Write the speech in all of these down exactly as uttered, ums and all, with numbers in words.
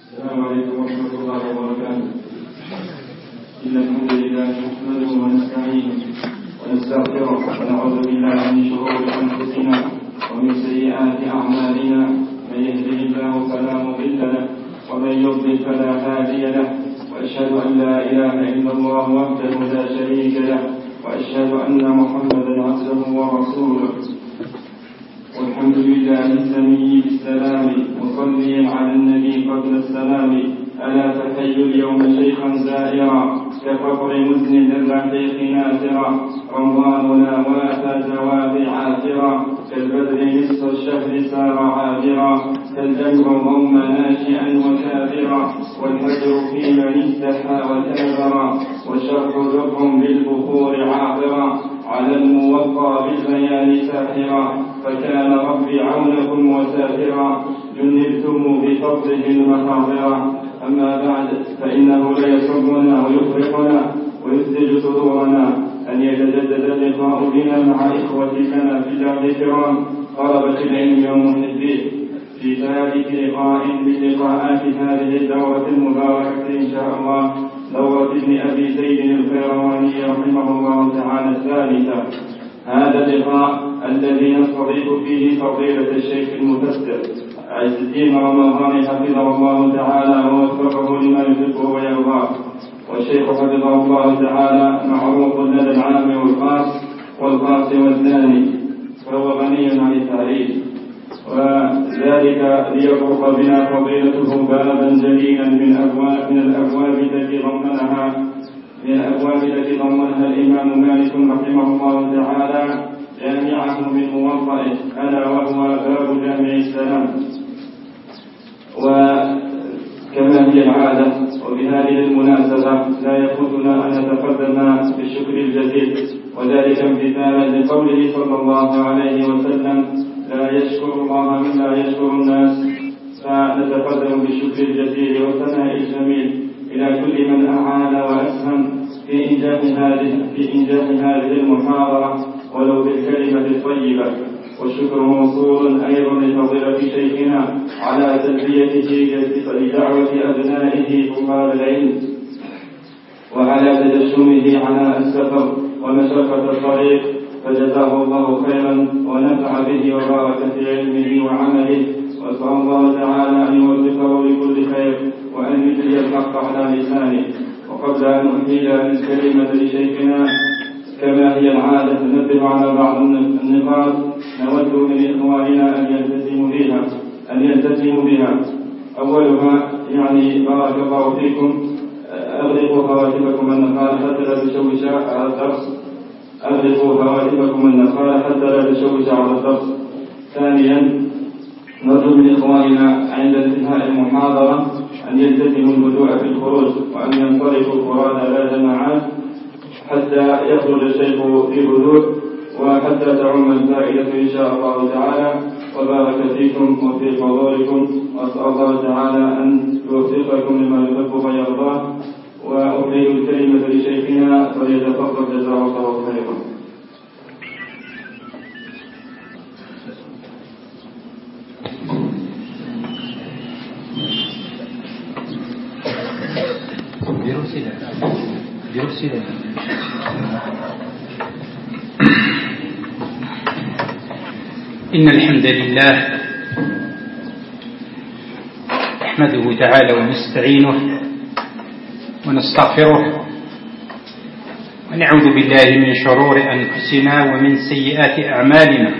السلام عليكم ورحمة الله وبركاته. إن الحمد لله نحمده ونستعينه ونستغفره ونعوذ بالله من شرور أنفسنا ومن سيئات أعمالنا. من يهده الله فلا مضل له ومن يضلل فلا هادي له، وأشهد أن لا إله إلا الله وحده لا شريك له، وأشهد أن محمدا عبده ورسوله. والحمد لله السميع السلام مصليا على النبي قبل السلام. ألا تحي اليوم شيخا زائرا كفقر مذنب الرحيق ناثرا. رمضاننا واتى زوال عاثرا كالبدر نصف الشهر سار عابرا. كالأمر ضم ناشئا وكافرا والفجر في من استحى وكابرا. وشرح ذكر بالبخور عاقرا على الموقى بالبيان ساحرا. فكان ربي عونكم وسافرا جنبتم بفضله المحاضرا. أما بعد فإنه ليسرنا ويفرحنا ويسجد صدورنا أن يتجدد اللقاء بنا مع إخوتنا في الله الكرام طلبة العلم ومحبيه في ثالث لقاء من لقاءات هذه الدورة المباركة إن شاء الله، دورة ابن أبي زيد القيرواني رحمه الله تعالى الثالثة. هذا اللقاء الذي نستضيف فيه فضيلة الشيخ المفسر عز الدين رمضان حفظه الله تعالى ووفقه لما يحبه ويرضاه. والشيخ حفظه الله تعالى معروف لدى العام والخاص والخاص والثاني، فهو غني عن التعريف، وذلك ليطرق بنا فضيلته بابا جليلا من أبواب من الأبواب التي ضمنها من الأبواب التي ضمنها الإمام مالك رحمه الله تعالى جامعه من موطئه، ألا وهو باب جامع السلام. وكما هي العادة وبهذه المناسبة لا يفوتنا أن نتقدم بالشكر الجزيل، وذلك امتثالا لقوله صلى الله عليه وسلم: لا يشكر الله من لا يشكر الناس. فنتقدم بالشكر الجزيل والثناء الجميل إلى كل من أعان وأسهم في إنجاح هذه في إنجاح هذه المحاضرة ولو بالكلمة الطيبة. والشكر موصول أيضا لفضيلة شيخنا على تلبيته لدعوة أبنائه طلاب العلم وعلى تجشمه على السفر ومشقة الطريق، فجزاه الله خيرا ونفع به وبارك في علمه وعمله. وأسأل الله تعالى أن يوفقه لكل خير وأن يجري الحق على لسانه. وقبل أن أحيل الكلمة لشيخنا كما هي العادة ننبه على بعض النقاط نود من إخواننا أن يلتزموا بها أن يلتزموا بها أولها يعني بارك الله فيكم أغلقوا هواتفكم النقال حتى لا تشوش على الدرس أغلقوا هواتفكم النقال حتى لا تشوش على الدرس. ثانيا نرجو من إخواننا عند انتهاء المحاضرة أن يلتزموا الهدوء في الخروج وأن ينطلقوا فرادى لا جماعات حتى يخرج الشيخ في هدوء وحتى تعم الفائدة إن شاء الله تعالى. وبارك فيكم وفي حضوركم، وأسأل الله تعالى أن يوفقكم لما يحب ويرضاه. وأحيل الكلمة لشيخنا فليتفضل جزاه الله خيرا. إن الحمد لله نحمده تعالى ونستعينه ونستغفره ونعوذ بالله من شرور أنفسنا ومن سيئات أعمالنا.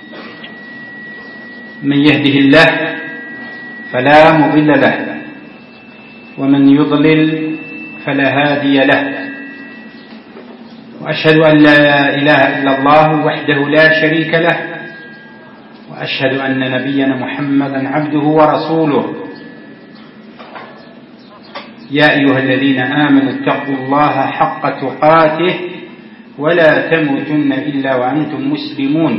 من يهده الله فلا مضل له ومن يضلل فلا هادي له. وأشهد أن لا إله إلا الله وحده لا شريك له، وأشهد أن نبينا محمدا عبده ورسوله. يا أيها الذين آمنوا اتقوا الله حق تقاته ولا تموتن إلا وأنتم مسلمون.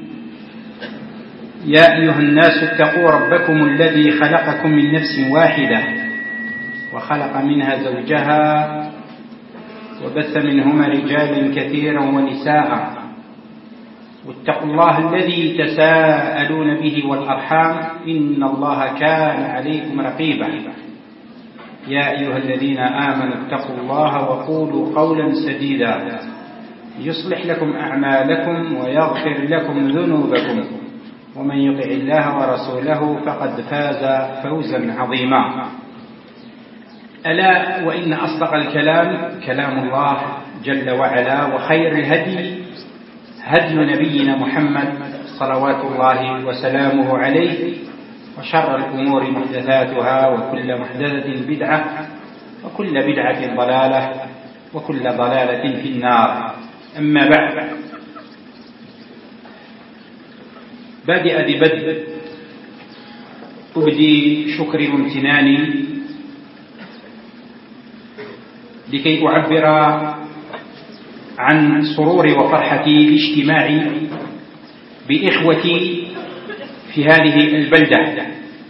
يا أيها الناس اتقوا ربكم الذي خلقكم من نفس واحدة وخلق منها زوجها وبث منهما رجالا كثيرا ونساء. واتقوا الله الذي تساءلون به والأرحام إن الله كان عليكم رقيبا. يا أيها الذين آمنوا اتقوا الله وقولوا قولا سديدا يصلح لكم أعمالكم ويغفر لكم ذنوبكم ومن يطع الله ورسوله فقد فاز فوزا عظيما. ألا وإن أصدق الكلام كلام الله جل وعلا، وخير الهدي هدي نبينا محمد صلوات الله وسلامه عليه، وشر الأمور محدثاتها وكل محدثة بدعة وكل بدعة ضلالة وكل ضلالة في النار. أما بعد، بادئ ببدء أبدي شكري وامتناني لكي أعبر عن سروري وفرحتي باجتماعي بإخوتي في هذه البلدة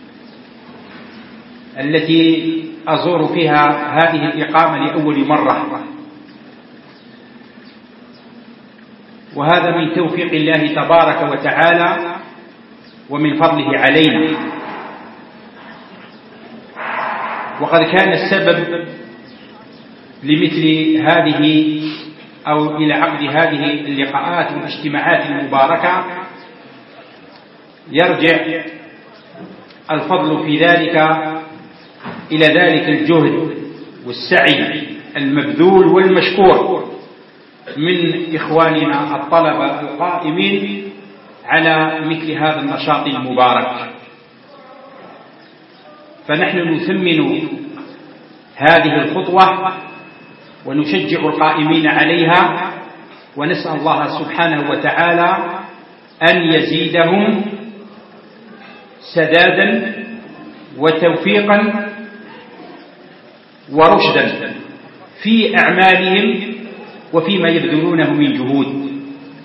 التي أزور فيها هذه الإقامة لأول مرة، وهذا من توفيق الله تبارك وتعالى ومن فضله علينا. وقد كان السبب لمثل هذه أو إلى عقد هذه اللقاءات والاجتماعات المباركة يرجع الفضل في ذلك إلى ذلك الجهد والسعي المبذول والمشكور من إخواننا الطلبة القائمين على مثل هذا النشاط المبارك. فنحن نثمن هذه الخطوة ونشجع القائمين عليها، ونسأل الله سبحانه وتعالى أن يزيدهم سدادا وتوفيقا ورشدا في أعمالهم وفيما يبذلونه من جهود.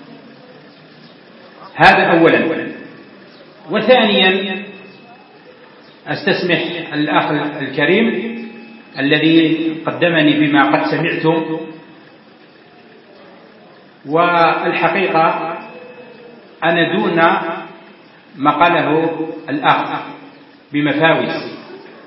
هذا أولا. وثانيا، أستسمح الأخ الكريم الذي قدمني بما قد سمعتم، والحقيقة أنا دون ما قاله الأخ بمفاوز،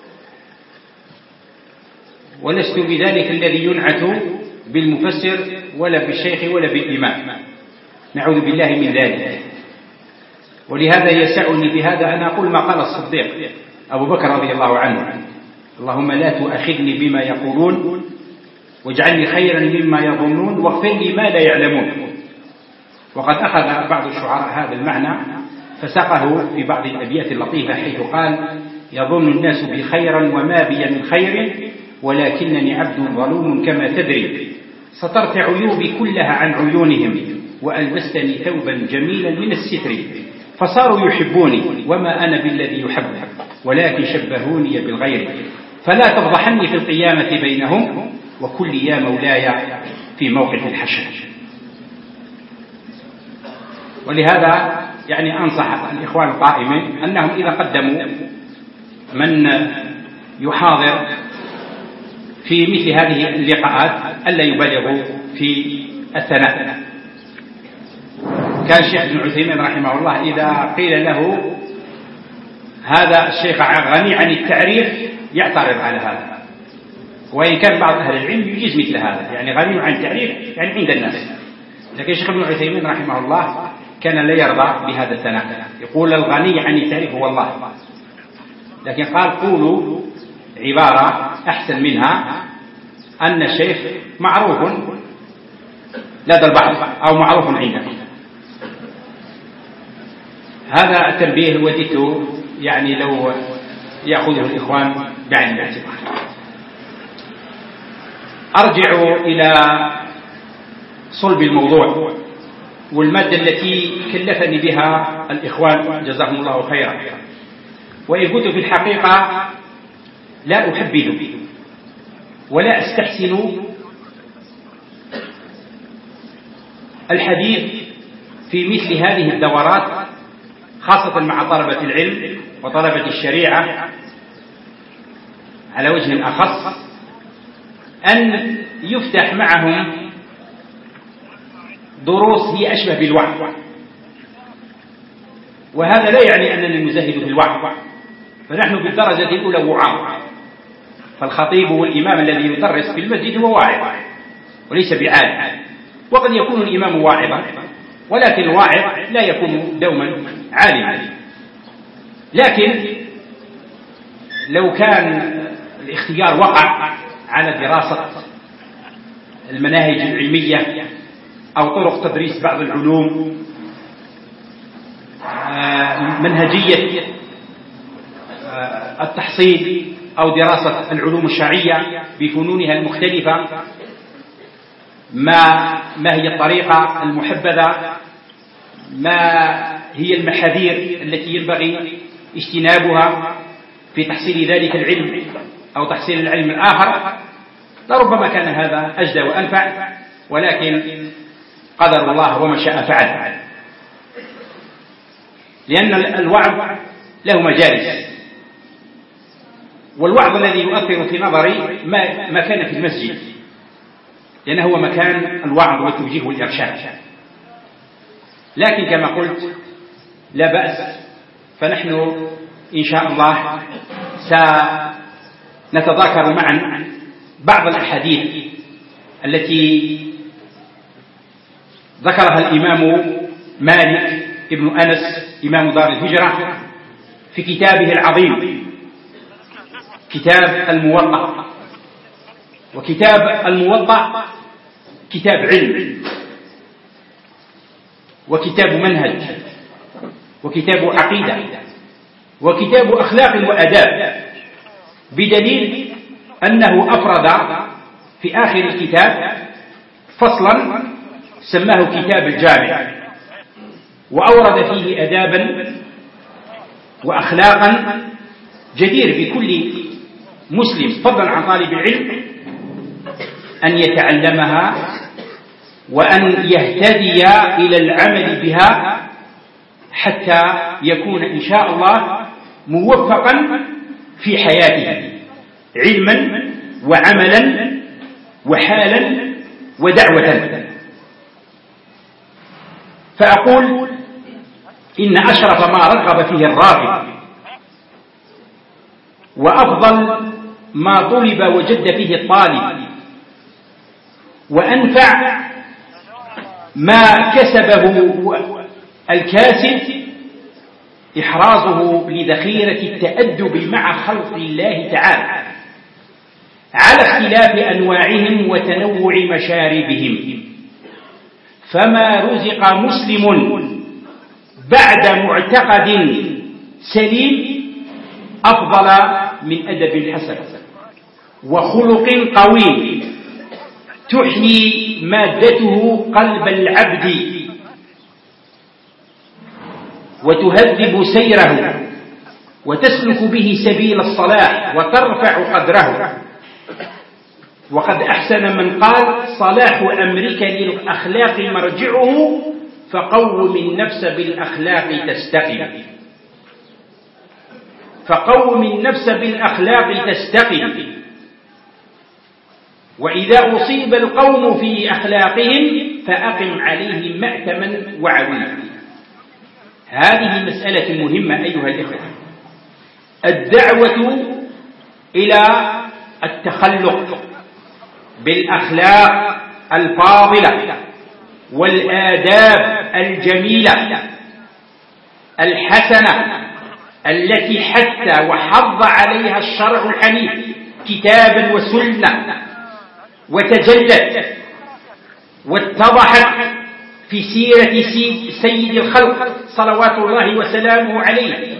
ولست بذلك الذي ينعت بالمفسر ولا بالشيخ ولا بالإمام، نعوذ بالله من ذلك. ولهذا يسعني بهذا أن أقول ما قال الصديق أبو بكر رضي الله عنه: اللهم لا تؤاخذني بما يقولون واجعلني خيرا مما يظنون واغفر لي ما لا يعلمون. وقد أخذ بعض الشعراء هذا المعنى فسقه في بعض الأبيات اللطيفة، حيث قال: يظن الناس بي خيرا وما بي من خير ولكنني عبد ظلوم كما تدري، سترت عيوبي كلها عن عيونهم وألبستني ثوبا جميلا من الستر، فصاروا يحبوني وما أنا بالذي يحب ولكن شبهوني بالغير، فلا تفضحني في القيامة بينهم وكل يا مولاي في موقف الحشر. ولهذا يعني أنصح الإخوان القائمين أنهم إذا قدموا من يحاضر في مثل هذه اللقاءات ألا يبالغوا في الثناء. كان الشيخ ابن عثيمين رحمه الله إذا قيل له هذا الشيخ غني عن التعريف يعترض على هذا، وإن كان بعض أهل العلم يجيز مثل هذا، يعني غني عن التعريف يعني عند الناس. لكن الشيخ ابن عثيمين رحمه الله كان لا يرضى بهذا الثناء، يقول الغني عن التعريف هو الله، لكن قال قولوا عبارة أحسن منها أن الشيخ معروف لدى البعض أو معروف عندهم. هذا التنبيه وددت يعني لو يأخذه الإخوان بعين الاعتبار. أرجع إلى صلب الموضوع والمادة التي كلفني بها الإخوان جزاهم الله خيرا. وإن كنت في الحقيقة لا أحبذ ولا أستحسن الحديث في مثل هذه الدورات، خاصة مع طلبة العلم وطلبة الشريعة على وجه أخص، أن يفتح معهم دروس هي أشبه بالوعظ. وهذا لا يعني أننا نزهد في الوعظ، فنحن بالدرجة الأولى وعاظ، فالخطيب هو الإمام الذي يدرس في المسجد هو واعظ وليس بعالم، وقد يكون الإمام واعظا ولكن الواعظ لا يكون دوما عالما. لكن لو كان الاختيار وقع على دراسة المناهج العلمية أو طرق تدريس بعض العلوم، منهجية التحصيل أو دراسة العلوم الشرعية بفنونها المختلفة، ما ما هي الطريقة المحبذة، ما هي المحاذير التي ينبغي اجتنابها في تحصيل ذلك العلم أو تحصيل العلم الآخر، لربما كان هذا أجدى وأنفع، ولكن قدر الله وما شاء فعل، لأن الوعظ له مجالس، والوعظ الذي يؤثر في نظري ما, ما كان في المسجد، لأنه هو مكان الوعظ والتوجيه والإرشاد. لكن كما قلت لا بأس، فنحن إن شاء الله سنتذاكر معا بعض الأحاديث التي ذكرها الإمام مالك ابن أنس إمام دار الهجرة في كتابه العظيم كتاب الموطأ. وكتاب الموطأ كتاب علم وكتاب منهج وكتاب عقيدة وكتاب أخلاق وأداب، بدليل أنه أفرد في آخر الكتاب فصلا سماه كتاب الجامع، وأورد فيه أدابا وأخلاقا جدير بكل مسلم فضلا عن طالب العلم أن يتعلمها وأن يهتدي إلى العمل بها حتى يكون إن شاء الله موفقا في حياته علما وعملا وحالا ودعوة. فأقول إن أشرف ما رغب فيه الراغب وأفضل ما طلب وجد فيه الطالب وأنفع ما كسبه الكاسب إحرازه لذخيرة التأدب مع خلق الله تعالى على اختلاف أنواعهم وتنوع مشاربهم. فما رزق مسلم بعد معتقد سليم أفضل من أدب حسن وخلق قوي تحيي مادته قلب العبد وتهذب سيره وتسلك به سبيل الصلاح وترفع قدره. وقد أحسن من قال: صلاح أمرك للأخلاق مرجعه فقوم النفس بالأخلاق تستقم. فقوم النفس بالأخلاق تستقم. وإذا أصيب القوم في أخلاقهم فأقم عليهم مأتما وعويلا. هذه مسألة مهمة أيها الإخوة، الدعوة إلى التخلق بالأخلاق الفاضلة والآداب الجميلة الحسنة التي حتى وحض عليها الشرع الحنيف كتابا وسنة، وتجلت واتضحت في سيرة سيد الخلق صلوات الله وسلامه عليه،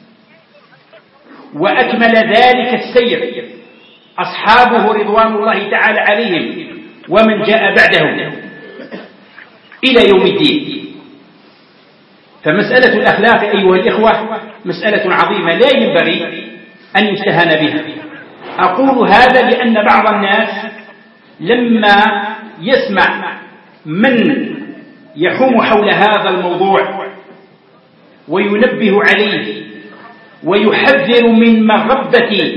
وأكمل ذلك السير أصحابه رضوان الله تعالى عليهم ومن جاء بعدهم إلى يوم الدين. فمسألة الأخلاق أيها الإخوة مسألة عظيمة لا ينبغي أن يستهان بها. أقول هذا لأن بعض الناس لما يسمع من يحوم حول هذا الموضوع وينبه عليه ويحذر من مغبة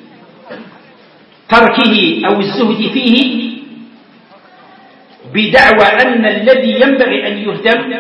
تركه أو الزهد فيه بدعوى أن الذي ينبغي أن يهتم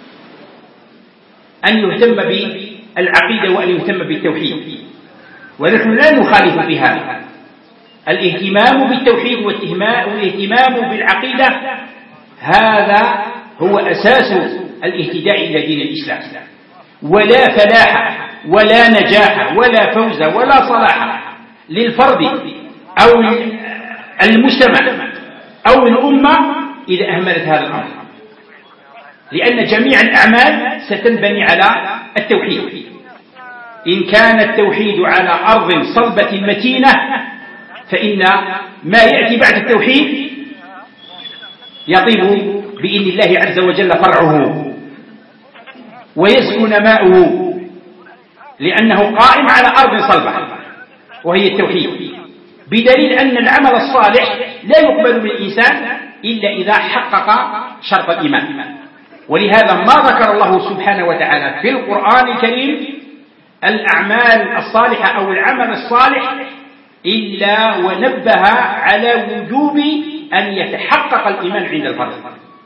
أن يهتم بالعقيدة وأن يهتم بالتوحيد، ونحن لا نخالف بهذا، الاهتمام بالتوحيد والاهتمام بالعقيدة هذا هو أساس الاهتداء إلى دين الإسلام، ولا فلاح ولا نجاح ولا فوز ولا صلاح للفرد أو المجتمع أو الأمة إذا أهملت هذا الأمر، لأن جميع الأعمال ستنبني على التوحيد. إن كان التوحيد على أرض صلبة متينة فإن ما يأتي بعد التوحيد يطيب بإذن الله عز وجل فرعه ويسكن ماؤه، لأنه قائم على أرض صلبة وهي التوحيد، بدليل أن العمل الصالح لا يقبل من الإنسان إلا إذا حقق شرط الإيمان. ولهذا ما ذكر الله سبحانه وتعالى في القرآن الكريم الأعمال الصالحة أو العمل الصالح إلا ونبه على وجوب أن يتحقق الإيمان عند الفرد،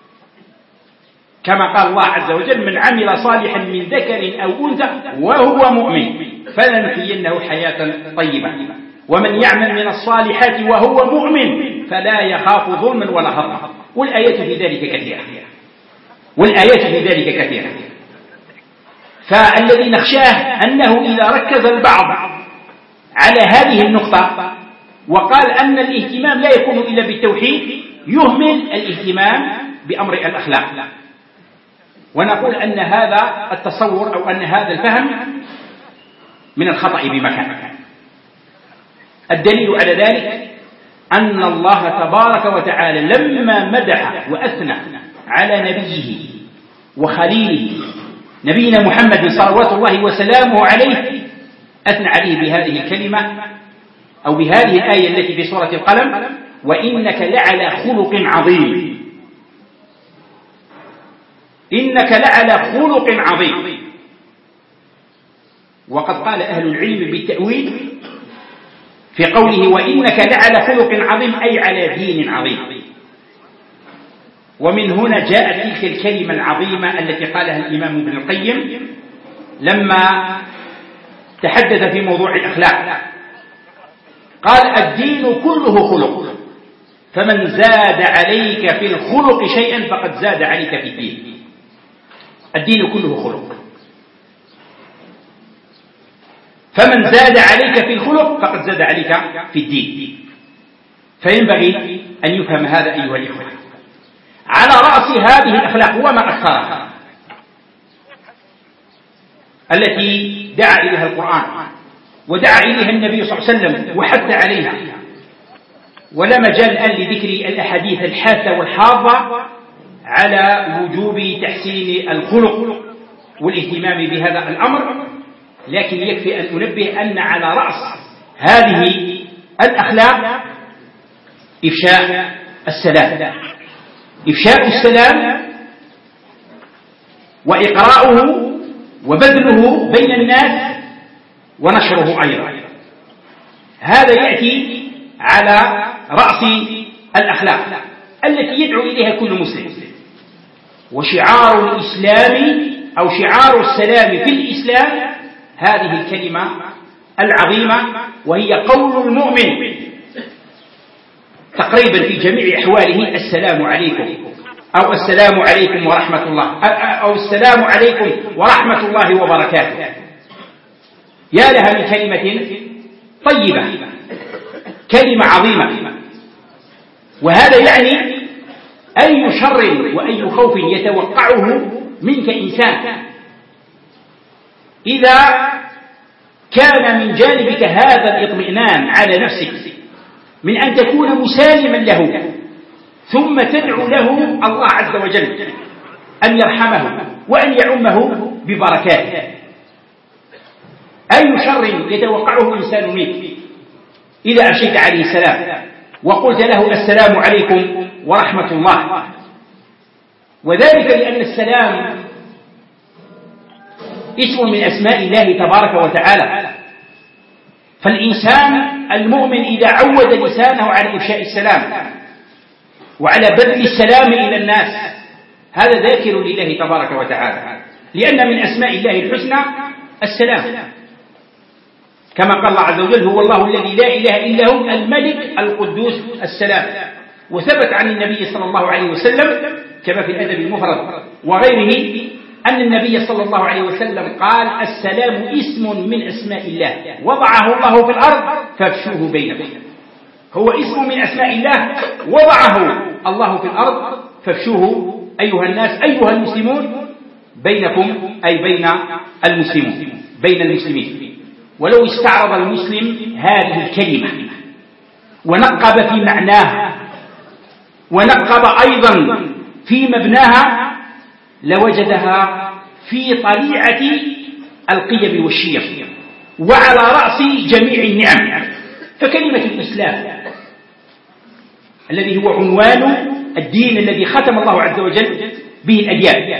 كما قال الله عز وجل: من عمل صالحا من ذكر أو أنثى وهو مؤمن فلنحيينه حياة طيبة ومن يعمل من الصالحات وهو مؤمن فلا يخاف ظلما ولا هضما. والآيات في ذلك كثيرة والآيات في ذلك كثيرة فالذي نخشاه أنه إذا ركز البعض على هذه النقطة وقال أن الاهتمام لا يكون إلا بالتوحيد يهمل الاهتمام بأمر الأخلاق. ونقول أن هذا التصور أو أن هذا الفهم من الخطأ بمكان. الدليل على ذلك أن الله تبارك وتعالى لما مدح وأثنى على نبيه وخليله نبينا محمد صلوات الله وسلامه عليه أثنى عليه بهذه الكلمة أو بهذه الآية التي في سورة القلم: وإنك لعلى خلق عظيم. إنك لعلى خلق عظيم. وقد قال أهل العلم بالتأويل في قوله وإنك لعلى خلق عظيم أي على دين عظيم. ومن هنا جاءت تلك الكلمة العظيمة التي قالها الإمام ابن القيم لما تحدث في موضوع الأخلاق، قال: الدين كله خلق، فمن زاد عليك في الخلق شيئا فقد زاد عليك في الدين. الدين كله خلق، فمن زاد عليك في الخلق فقد زاد عليك في الدين. فينبغي أن يفهم هذا أيها الإخوة. على رأس هذه الأخلاق وما أكثرها التي دعا إليها القرآن ودعا إليها النبي صلى الله عليه وسلم وحث عليها، ولا مجال الآن لذكر الأحاديث الحاثة والحاضة على وجوب تحسين الخلق والاهتمام بهذا الأمر، لكن يكفي أن أنبه أن على رأس هذه الأخلاق إفشاء السلام، إفشاء السلام وإقراؤه وبذله بين الناس ونشره أيضا. هذا يأتي على رأس الأخلاق التي يدعو إليها كل مسلم. وشعار الإسلام أو شعار السلام في الإسلام هذه الكلمة العظيمة، وهي قول المؤمن تقريبا في جميع أحواله: السلام عليكم، أو السلام عليكم ورحمة الله، أو السلام عليكم ورحمة الله وبركاته. يا لها من كلمة طيبة، كلمة عظيمة. وهذا يعني أي شر وأي خوف يتوقعه منك إنسان إذا كان من جانبك هذا الإطمئنان على نفسك من أن تكون مسالما له، ثم تدعو له الله عز وجل أن يرحمه وأن يعمه ببركاته. أي شر يتوقعه إنسان منك إذا أشيت عليه السلام وقلت له السلام عليكم ورحمة الله. وذلك لأن السلام اسم من أسماء الله تبارك وتعالى، فالإنسان المؤمن إذا عود لسانه على إفشاء السلام وعلى بذل السلام إلى الناس هذا ذاكر لله تبارك وتعالى، لأن من أسماء الله الحسنى السلام، كما قال الله عز وجل: هو الله الذي لا إله إلا هو الملك القدوس السلام. وثبت عن النبي صلى الله عليه وسلم كما في الأدب المفرد وغيره أن النبي صلى الله عليه وسلم قال: السلام اسم من أسماء الله وضعه الله في الأرض فافشوه بينكم. هو اسم من أسماء الله وضعه الله في الأرض فافشوه أيها الناس أيها المسلمون بينكم، أي بين المسلمين بين المسلمين. ولو استعرض المسلم هذه الكلمة ونقب في معناها ونقب أيضا في مبناها لوجدها في طليعة القيم والشيم وعلى رأس جميع النعم. فكلمة الإسلام الذي هو عنوان الدين الذي ختم الله عز وجل به الأديان،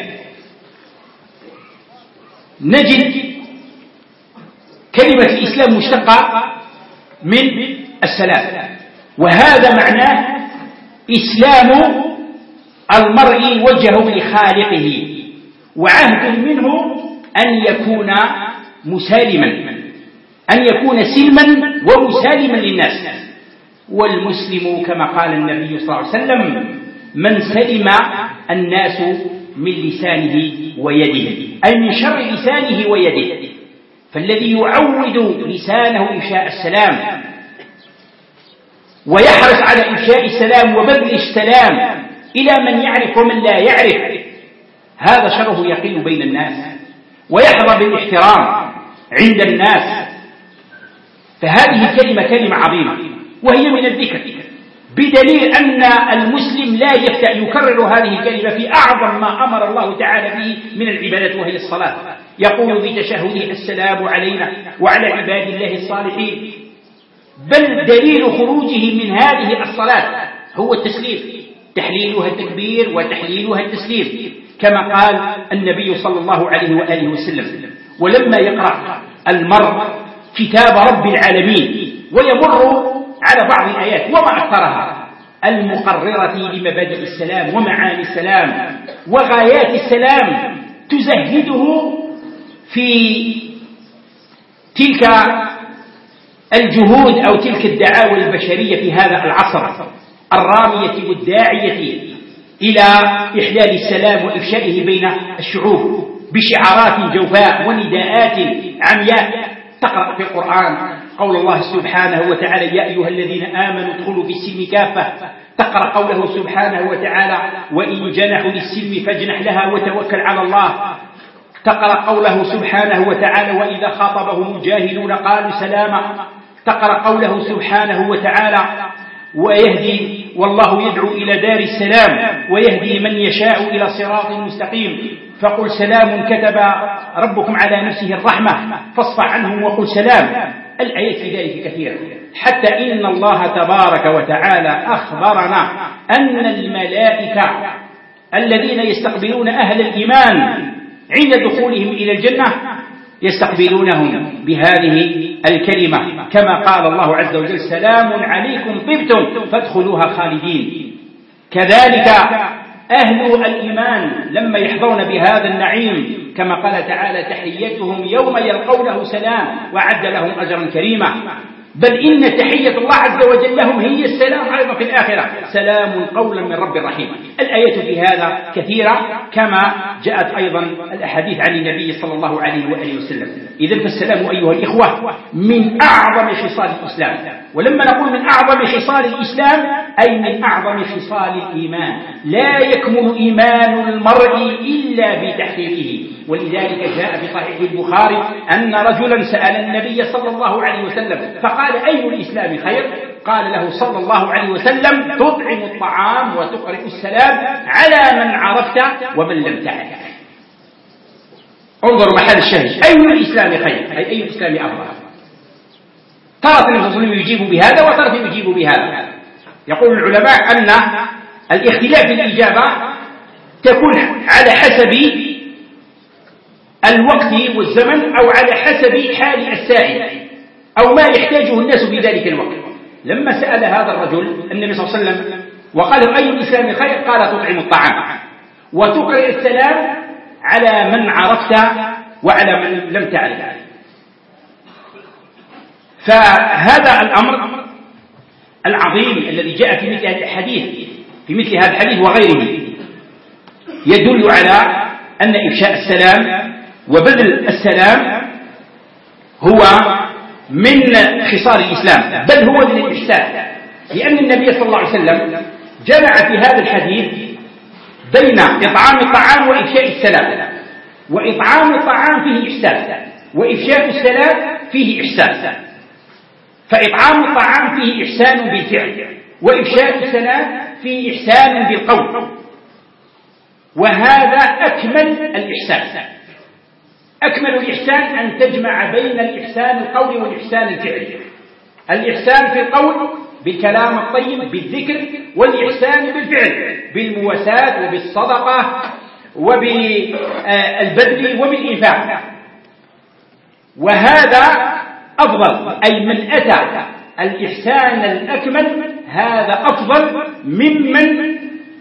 نجد كلمة الإسلام مشتقة من السلام، وهذا معناه إسلام المرء وجهه لخالقه، وعهد منه أن يكون مسالما، أن يكون سلما ومسالما للناس. والمسلم كما قال النبي صلى الله عليه وسلم: من سلم الناس من لسانه ويده، أي من شر لسانه ويده. فالذي يعود لسانه إفشاء السلام ويحرص على إفشاء السلام وبذل السلام إلى من يعرف ومن لا يعرف، هذا شره يقل بين الناس ويحظى بالاحترام عند الناس. فهذه كلمة كلمة عظيمة وهي من الذكر، بدليل أن المسلم لا يكرر هذه الكلمة في أعظم ما أمر الله تعالى به من العبادات وهي الصلاة. يقول في تشهده: السلام علينا وعلى عباد الله الصالحين. بل دليل خروجه من هذه الصلاة هو التسليم، تحليلها التكبير وتحليلها التسليم، كما قال النبي صلى الله عليه وآله وسلم: ولما يقرأ المرء كتاب رب العالمين ويمر على بعض الآيات وما أكثرها المقررة لمبادئ السلام ومعاني السلام وغايات السلام، تزهده في تلك الجهود أو تلك الدعاوى البشرية في هذا العصر الرامية والداعية إلى إحلال السلام وإفشائه بين الشعوب بشعارات جوفاء ونداءات عمياء. تقرأ في القرآن قول الله سبحانه وتعالى: يا أيها الذين آمنوا ادخلوا في السلم كافة. تقرأ قوله سبحانه وتعالى: وإن جنحوا للسلم فاجنح لها وتوكل على الله. تقرأ قوله سبحانه وتعالى: وإذا خاطبهم الجاهلون قالوا سلاما. تقرأ قوله سبحانه وتعالى: ويهدي والله يدعو إلى دار السلام ويهدي من يشاء إلى صراط مستقيم. فقل سلام كتب ربكم على نفسه الرحمة فاصفح عنهم وقل سلام. الآيات في ذلك كثيرة، حتى إن الله تبارك وتعالى أخبرنا أن الملائكة الذين يستقبلون أهل الإيمان عند دخولهم إلى الجنة يستقبلونهم بهذه الكلمة، كما قال الله عز وجل: سلام عليكم طبتم فادخلوها خالدين. كذلك أهل الإيمان لما يحظون بهذا النعيم كما قال تعالى: تحيتهم يوم يلقونه سلام وعد لهم أجرا كريما. بل إن تحية الله عز وجل لهم هي السلام أيضا في الآخرة: سلام قولا من رب رحيم. الآيات في هذا كثيرة، كما جاءت أيضا الأحاديث عن النبي صلى الله عليه وآله وسلم. إذن فالسلام أيها الإخوة من أعظم خصال الإسلام. ولما نقول من أعظم خصال الإسلام أي من أعظم خصال الإيمان. لا يكمل إيمان المرء إلا بتحقيقه. ولذلك جاء في صحيح البخاري أن رجلا سأل النبي صلى الله عليه وسلم فقال: أي الإسلام خير؟ قال له صلى الله عليه وسلم: تطعم الطعام وتقرئ السلام على من عرفت ومن لم تعرف. انظروا محل الشاهد: أي الإسلام خير؟ أي أي الإسلام أفضل؟ ترى النبي صلى الله عليه وسلم يجيب بهذا وترى يجيب بهذا. يقول العلماء أن الاختلاف في الإجابة تكون على حسب الوقت والزمن أو على حسب حال السائل أو ما يحتاجه الناس في ذلك الوقت. لما سأل هذا الرجل النبي صلى الله عليه وسلم وقال له: أي الإسلام خير؟ قال: تطعم الطعام وتقرئ السلام على من عرفت وعلى من لم تعرف. فهذا الأمر العظيم الذي جاء في مثل هذا الحديث في مثل هذا الحديث وغيره يدل على أن إفشاء السلام وبذل السلام هو من خصال الإسلام، بل هو من الإحسان، لأن النبي صلى الله عليه وسلم جمع في هذا الحديث بين إطعام الطعام وإفشاء السلام، وإطعام الطعام فيه إحسان، وإفشاء السلام فيه إحسان. فإطعام الطعام فيه إحسان بالفعل، وإفشاء السلام فيه إحسان بالقول، وهذا أكمل الإحسان. أكمل الإحسان أن تجمع بين الإحسان القولي والإحسان الفعلي. الإحسان في القول بالكلام الطيب بالذكر، والإحسان بالفعل بالمواساة وبالصدقة وبالبذل وبالإنفاق. وهذا أفضل، أي من أتى الإحسان الأكمل هذا أفضل ممن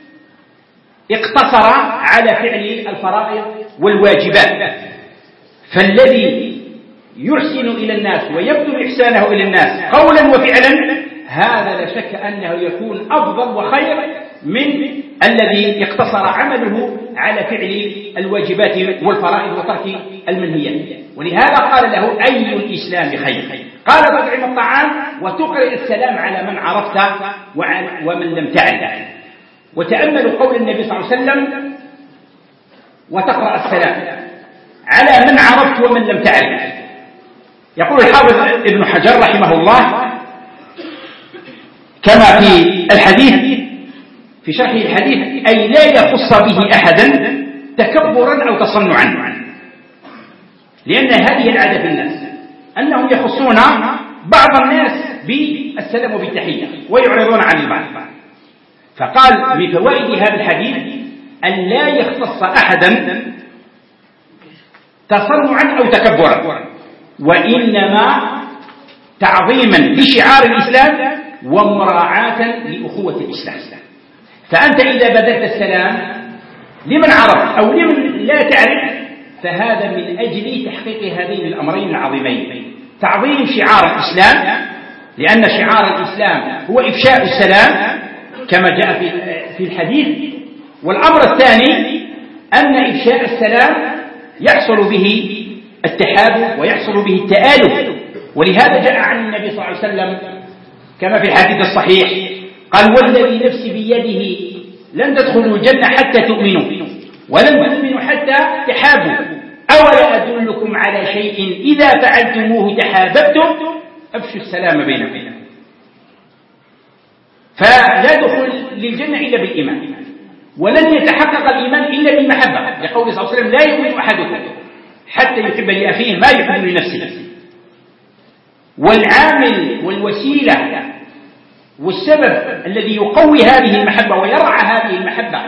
اقتصر على فعل الفرائض والواجبات. فالذي يحسن إلى الناس ويبذل إحسانه إلى الناس قولا وفعلا هذا لا شك أنه يكون أفضل وخير من الذي اقتصر عمله على فعل الواجبات والفرائض وترك المنهيات. ولهذا قال له أي الإسلام خير؟ قال تطعم الطعام وتقرئ السلام على من عرفت ومن لم تعرف. وتأملوا قول النبي صلى الله عليه وسلم وتقرأ السلام على من عرفت ومن لم تعرف. يقول الحافظ ابن حجر رحمه الله كما في الحديث في شرح الحديث أي لا يخص به أحدا تكبرا أو تصنعا، لأن هذه العادة في الناس أنهم يخصون بعض الناس بالسلام وبالتحية ويعرضون عن البعض. فقال من فوائد هذا الحديث أن لا يختص أحدا تصنعا أو تكبرا، وإنما تعظيما لشعار الإسلام ومراعاة لأخوة الإسلام. فأنت إذا بذلت السلام لمن عرف أو لمن لا تعرف فهذا من أجل تحقيق هذين الأمرين العظيمين: تعظيم شعار الإسلام، لأن شعار الإسلام هو إفشاء السلام كما جاء في في الحديث. والأمر الثاني أن إفشاء السلام يحصل به التحاب ويحصل به التآلف. ولهذا جاء عن النبي صلى الله عليه وسلم كما في الحديث الصحيح قال: والذي نفسي بيده لن تدخلوا الجنة حتى تؤمنوا ولن تؤمنوا حتى تحابوا، أولا أدلكم على شيء إذا فعلتموه تحاببتم أفشوا السلام بينكم. فلا دخول للجنة إلا بالإيمان، ولن يتحقق الإيمان إلا بالمحبة، لقول صلى الله عليه وسلم: لا يؤمن أحدكم حتى يحب لأخيه ما يحب لنفسه. والعامل والوسيلة والسبب الذي يقوي هذه المحبة ويرعى هذه المحبة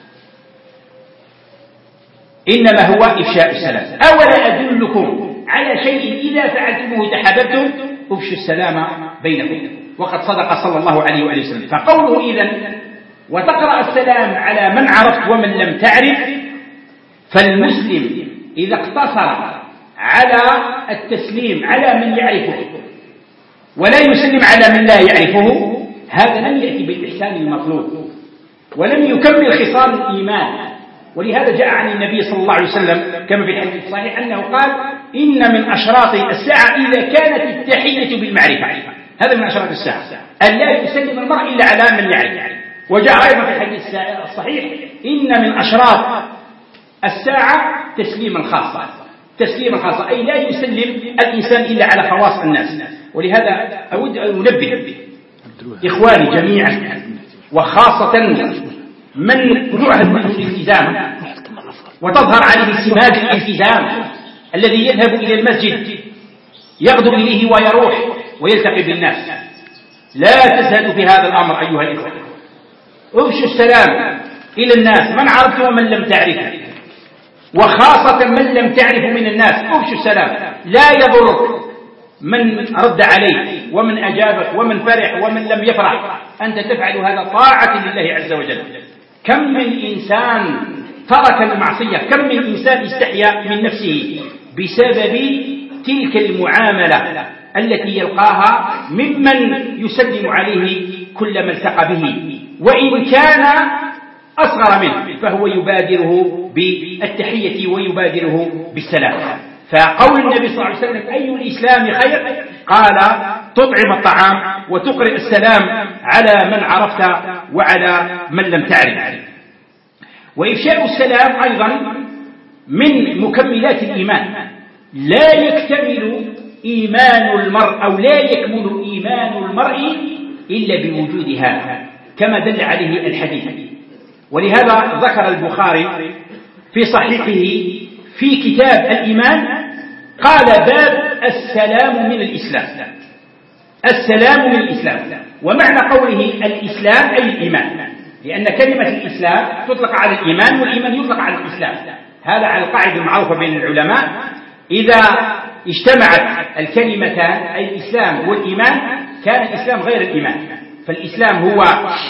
إنما هو إفشاء السلام. أولا أدلكم على شيء إذا فعلتموه تحاببتم أفشوا السلام بينكم. وقد صدق صلى الله عليه وآله وسلم. فقوله إذن وتقرأ السلام على من عرفت ومن لم تعرف، فالمسلم إذا اقتصر على التسليم على من يعرفه ولا يسلم على من لا يعرفه هذا لم يأتي بالإحسان المطلوب ولم يكمل خصال الإيمان. ولهذا جاء عن النبي صلى الله عليه وسلم كما في الحديث الصحيح أنه قال: إن من أشراط الساعة إذا كانت التحية بالمعرفة. هذا من أشراط الساعة أن لا يسلم المرء إلا على من يعرف. وجاء أيضا في الحديث الصحيح: إن من أشراط الساعة تسليما خاصة. تسليما خاصة أي لا يسلم الإنسان إلا على خواص الناس. ولهذا أود أن أنبه إخواني جميعا وخاصة من يعهد معه الالتزام وتظهر عليه سمات الالتزام الذي يذهب إلى المسجد يغدو إليه ويروح ويلتقي بالناس. لا تزهدوا في هذا الأمر أيها الإخوة. افشوا السلام إلى الناس من عرفت ومن لم تعرف، وخاصة من لم تعرف من الناس افشوا السلام. لا يضرك من رد عليك ومن أجابك ومن فرح ومن لم يفرح، أنت تفعل هذا طاعة لله عز وجل. كم من إنسان ترك المعصية، كم من إنسان استحيا من نفسه بسبب تلك المعاملة التي يلقاها ممن يسلم عليه كل من التقى به، وإن كان أصغر منه فهو يبادره بالتحية ويبادره بالسلام. فقول النبي صلى الله عليه وسلم أي الإسلام خير؟ قال تطعم الطعام وتقرئ السلام على من عرفت وعلى من لم تعرف. وإفشاء السلام أيضا من مكملات الإيمان. لا يكتمل إيمان المرء أو لا يكمل إيمان المرء إلا بوجودها كما دل عليه الحديث. ولهذا ذكر البخاري في صحيحه في كتاب الإيمان قال باب السلام من الإسلام. السلام من الإسلام، ومعنى قوله الإسلام أي الإيمان، لأن كلمة الإسلام تطلق على الإيمان والإيمان يطلق على الإسلام. هذا على القاعدة المعروفة بين العلماء، إذا اجتمعت الكلمتان أي الإسلام والإيمان كان الإسلام غير الإيمان. فالإسلام هو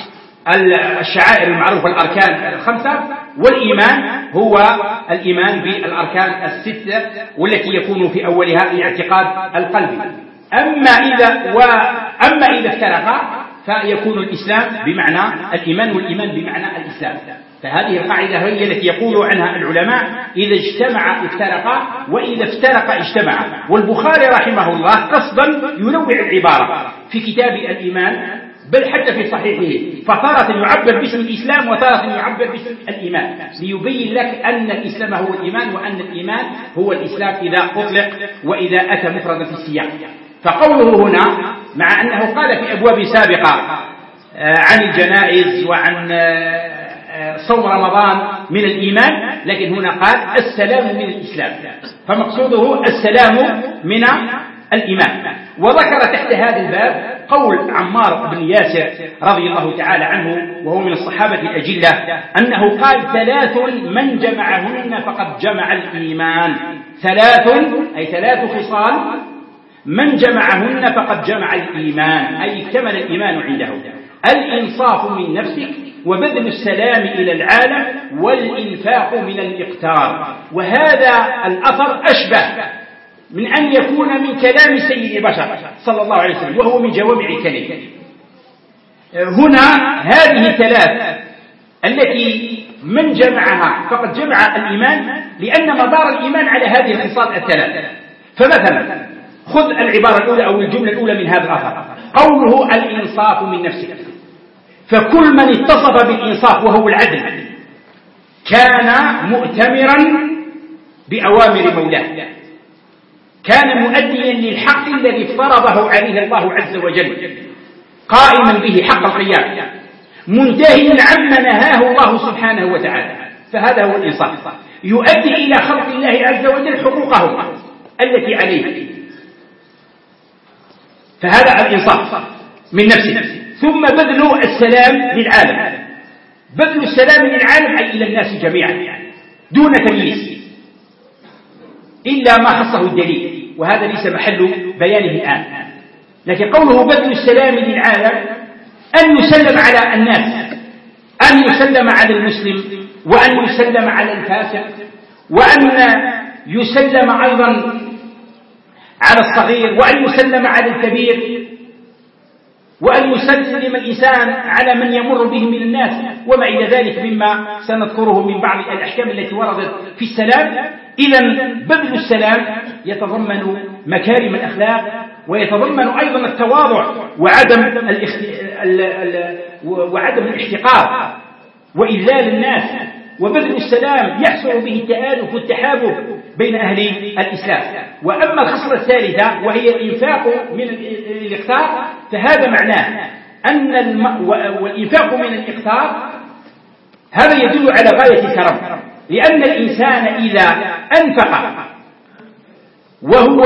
الشعائر المعروفة الأركان الخمسة، والإيمان هو الإيمان بالأركان الستة والتي يكون في أولها الاعتقاد القلبي. أما إذا وأما إذا افترقا فيكون الإسلام بمعنى الإيمان والإيمان بمعنى الإسلام. فهذه القاعدة هي التي يقول عنها العلماء إذا اجتمع افترقا وإذا افترق اجتمعا. والبخاري رحمه الله قصدا ينوع العبارة في كتاب الإيمان بل حتى في صحيحه، فتارة يعبر باسم الإسلام وتارة يعبر باسم الإيمان ليبين لك أن الإسلام هو الإيمان وأن الإيمان هو الإسلام إذا أطلق وإذا أتى مفردا في السياق. فقوله هنا مع أنه قال في أبواب سابقة عن الجنائز وعن صوم رمضان من الإيمان، لكن هنا قال السلام من الإسلام، فمقصوده السلام من الإيمان. وذكر تحت هذا الباب قول عمار بن ياسر رضي الله تعالى عنه وهو من الصحابة الأجلة أنه قال ثلاث من جمعهن فقد جمع الإيمان. ثلاث أي ثلاث خصال من جمعهن فقد جمع الإيمان أي اكتمل الإيمان عنده: الإنصاف من نفسك، وبذل السلام إلى العالم، والإنفاق من الإقتار. وهذا الأثر أشبه من أن يكون من كلام سيد البشر صلى الله عليه وسلم وهو من جوامع الكلم. هنا هذه الثلاث التي من جمعها فقد جمع الإيمان، لأن مدار الإيمان على هذه الخصال الثلاث. فمثلا خذ العبارة الأولى أو الجملة الأولى من هذا الأثر قوله الإنصاف من نفسك. فكل من اتصف بالإنصاف وهو العدل كان مؤتمرا بأوامر مولاه، كان مؤديا للحق الذي افترضه عليه الله عز وجل، قائما به حق القيام، منتهيا عما نهاه الله سبحانه وتعالى. فهذا هو الإنصاف، يؤدي إلى خلق الله عز وجل حقوقهم التي عليه. فهذا الإنصاف من نفسه. ثم بذل السلام للعالم. بذل السلام للعالم أي إلى الناس جميعا دون تمييز إلا ما خصه الدليل، وهذا ليس محل بيانه الآن. لكن قوله بذل السلام للعالم أن يسلم على الناس، أن يسلم على المسلم، وأن يسلم على الفاسق، وأن يسلم أيضا على الصغير، وأن يسلم على الكبير، وأن يسلم الإنسان على من يمر به من الناس، وما إلى ذلك مما سنذكره من بعض الأحكام التي وردت في السلام. إذن بذل السلام يتضمن مكارم الأخلاق، ويتضمن أيضا التواضع وعدم الاخت... ال... ال... وعدم الاحتقار وإذلال الناس. وبذل السلام يحصل به التآلف والتحابب بين أهل الإسلام. وأما الخصلة الثالثة وهي الإنفاق من الإقتار، فهذا معناه أن الم... والإنفاق من الإقتار هذا يدل على غاية الكرم، لأن الإنسان إذا أنفق وهو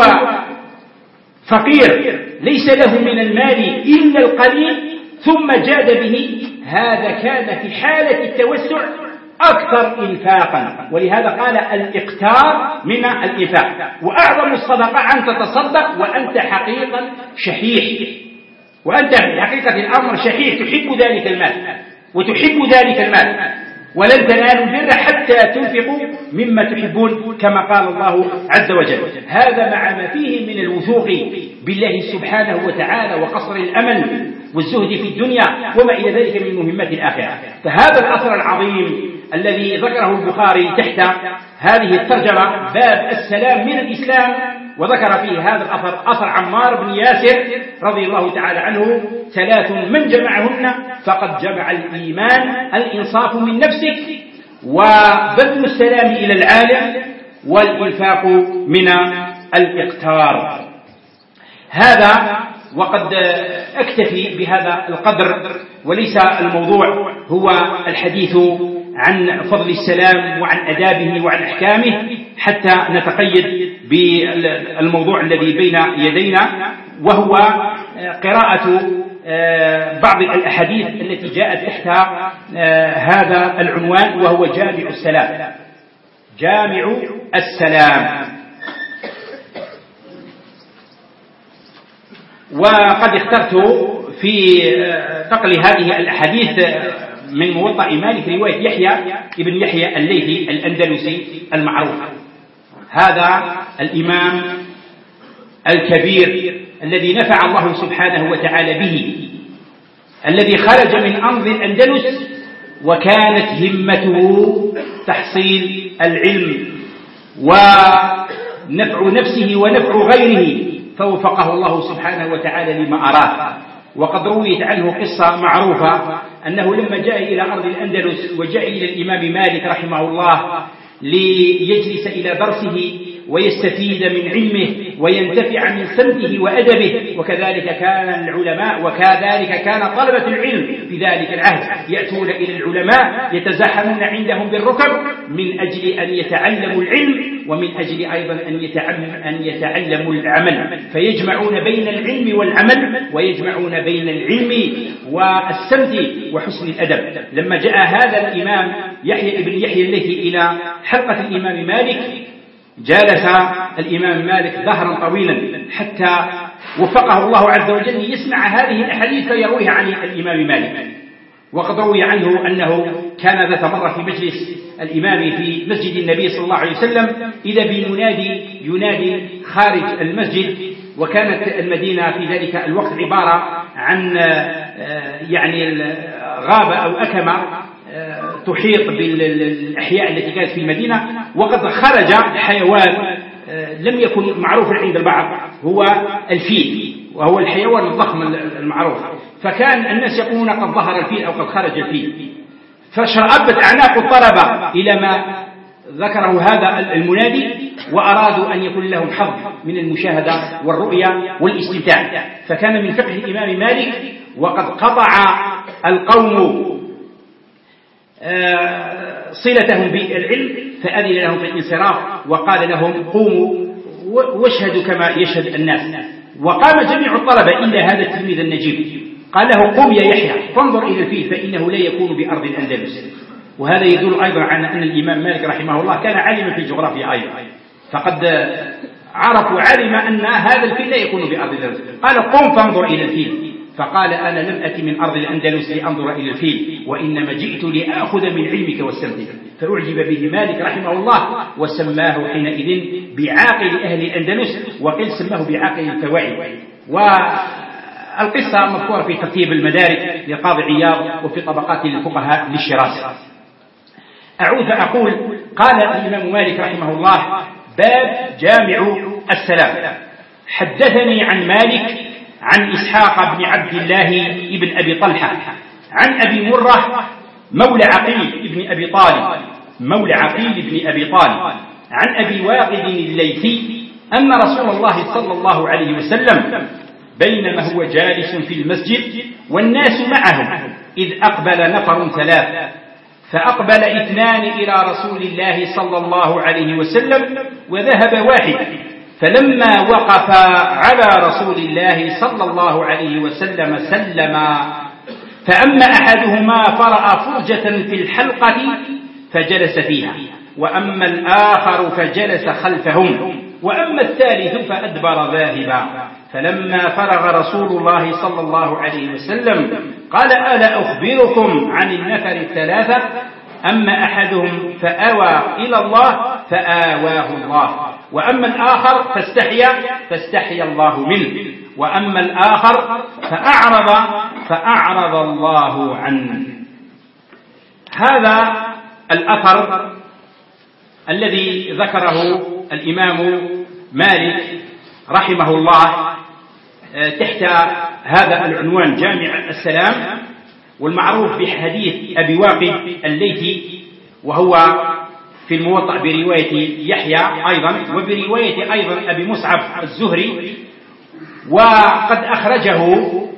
فقير ليس له من المال إلا القليل ثم جاد به، هذا كان في حالة التوسع أكثر إنفاقا. ولهذا قال الإقتار من الإنفاق. وأعظم الصدقة أن تتصدق وأنت حقيقا شحيح، وأنت في حقيقة الأمر شحيح، تحب ذلك المال وتحب ذلك المال، ولن تنالوا البر حتى تنفقوا مما تحبون كما قال الله عز وجل. هذا مع ما فيه من الوثوق بالله سبحانه وتعالى وقصر الأمل والزهد في الدنيا وما إلى ذلك من مهمات الآخرة. فهذا الأثر العظيم الذي ذكره البخاري تحت هذه الترجمة باب السلام من الإسلام، وذكر فيه هذا الأثر أثر عمار بن ياسر رضي الله تعالى عنه: ثلاث من جمعهن فقد جمع الإيمان: الإنصاف من نفسك، وبذل السلام إلى العالم، والإنفاق من الإقتار. هذا وقد أكتفي بهذا القدر، وليس الموضوع هو الحديث عن فضل السلام وعن أدابه وعن أحكامه، حتى نتقيد بالموضوع الذي بين يدينا، وهو قراءة بعض الأحاديث التي جاءت تحت هذا العنوان، وهو جامع السلام. جامع السلام. وقد اخترت في نقل هذه الأحاديث من موطأ مالك رواية يحيى ابن يحيى الليثي الأندلسي المعروف، هذا الإمام الكبير الذي نفع الله سبحانه وتعالى به، الذي خرج من أرض الأندلس وكانت همته تحصيل العلم ونفع نفسه ونفع غيره، فوفقه الله سبحانه وتعالى لما أراد. وقد رويت عنه قصة معروفة أنه لما جاء إلى أرض الأندلس وجاء إلى الإمام مالك رحمه الله ليجلس إلى درسه ويستفيد من علمه وينتفع من سمته وأدبه، وكذلك كان العلماء وكذلك كان طلبة العلم في ذلك العهد يأتون إلى العلماء يتزاحمون عندهم بالركب من أجل أن يتعلموا العلم، ومن أجل أيضا أن يتعلموا العمل، فيجمعون بين العلم والعمل، ويجمعون بين العلم والسمت وحسن الأدب. لما جاء هذا الإمام يحيى ابن يحيى الليثي إلى حلقة الإمام مالك، جالس الإمام مالك ظهرا طويلا حتى وفقه الله عز وجل يسمع هذه الأحاديث فيرويها عن الإمام مالك. وقد روي عنه أنه كان ذات مرة في مجلس الإمام في مسجد النبي صلى الله عليه وسلم، إذا بالمنادي ينادي خارج المسجد، وكانت المدينة في ذلك الوقت عبارة عن يعني غابة أو أكمة تحيط بالأحياء التي كانت في المدينة، وقد خرج حيوان لم يكن معروفا عند البعض، هو الفيل، وهو الحيوان الضخم المعروف. فكان الناس يقولون قد ظهر الفيل أو قد خرج الفيل، فشرأبت أعناق الطلبة إلى ما ذكره هذا المنادي، وأرادوا أن يكون لهم حظ من المشاهدة والرؤية والاستمتاع. فكان من فقه الإمام مالك وقد قطع القوم صلتهم بالعلم فأذن لهم في الانصراف، وقال لهم قوموا واشهدوا كما يشهد الناس. وقام جميع الطلبة إلا هذا التلميذ النجيب، قال له قم يا يحيى فانظر إلى الفيل فإنه لا يكون بأرض الأندلس. وهذا يدل أيضا على أن الإمام مالك رحمه الله كان عالما في الجغرافيا أيضا، فقد عرف وعلم أن هذا الفيل لا يكون بأرض الأندلس. قال قم فانظر إلى الفيل، فقال أنا لم أتي من أرض الأندلس لأنظر إلى الفيل، وإنما جئت لأخذ من علمك والسمتك. فأعجب به مالك رحمه الله وسماه حينئذ بعاقل أهل الأندلس، وقيل سماه بعاقل الفواعد. والقصة مذكورة في ترتيب المدارك للقاضي عياض وفي طبقات الفقهاء للشرازي. أعود فأقول قال الإمام مالك رحمه الله باب جامع السلام. حدثني عن مالك عن إسحاق بن عبد الله بن أبي طلحة عن أبي مرة مولى عقيل بن أبي طالب مولى عقيل بن أبي طالب عن أبي واقد الليثي أن رسول الله صلى الله عليه وسلم بينما هو جالس في المسجد والناس معه إذ أقبل نفر ثلاث، فأقبل اثنان إلى رسول الله صلى الله عليه وسلم وذهب واحد، فلما وقف على رسول الله صلى الله عليه وسلم سلما، فأما أحدهما فرأى فرجة في الحلقة فجلس فيها، وأما الآخر فجلس خلفهم، وأما الثالث فأدبر ذاهبا. فلما فرغ رسول الله صلى الله عليه وسلم قال ألا أخبركم عن النفر الثلاثة؟ أما أحدهم فأوى إلى الله فآواه الله، وأما الآخر فاستحيا فاستحيا الله منه، وأما الآخر فأعرض فأعرض الله عنه. هذا الأثر الذي ذكره الإمام مالك رحمه الله تحت هذا العنوان جامع السلام، والمعروف بحديث أبي واقد الليثي، وهو في الموطأ برواية يحيى أيضا، وبرواية أيضا أبي مصعب الزهري، وقد أخرجه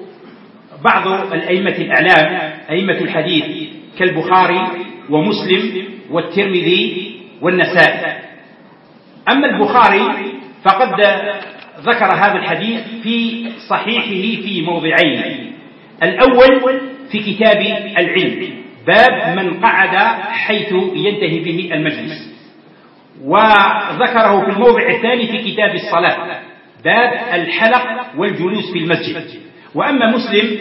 بعض الأئمة الأعلام أئمة الحديث كالبخاري ومسلم والترمذي والنسائي. أما البخاري فقد ذكر هذا الحديث في صحيحه في موضعين: الأول في كتاب العلم باب من قعد حيث ينتهي به المجلس، وذكره في الموضع الثاني في كتاب الصلاة باب الحلق والجلوس في المسجد. وأما مسلم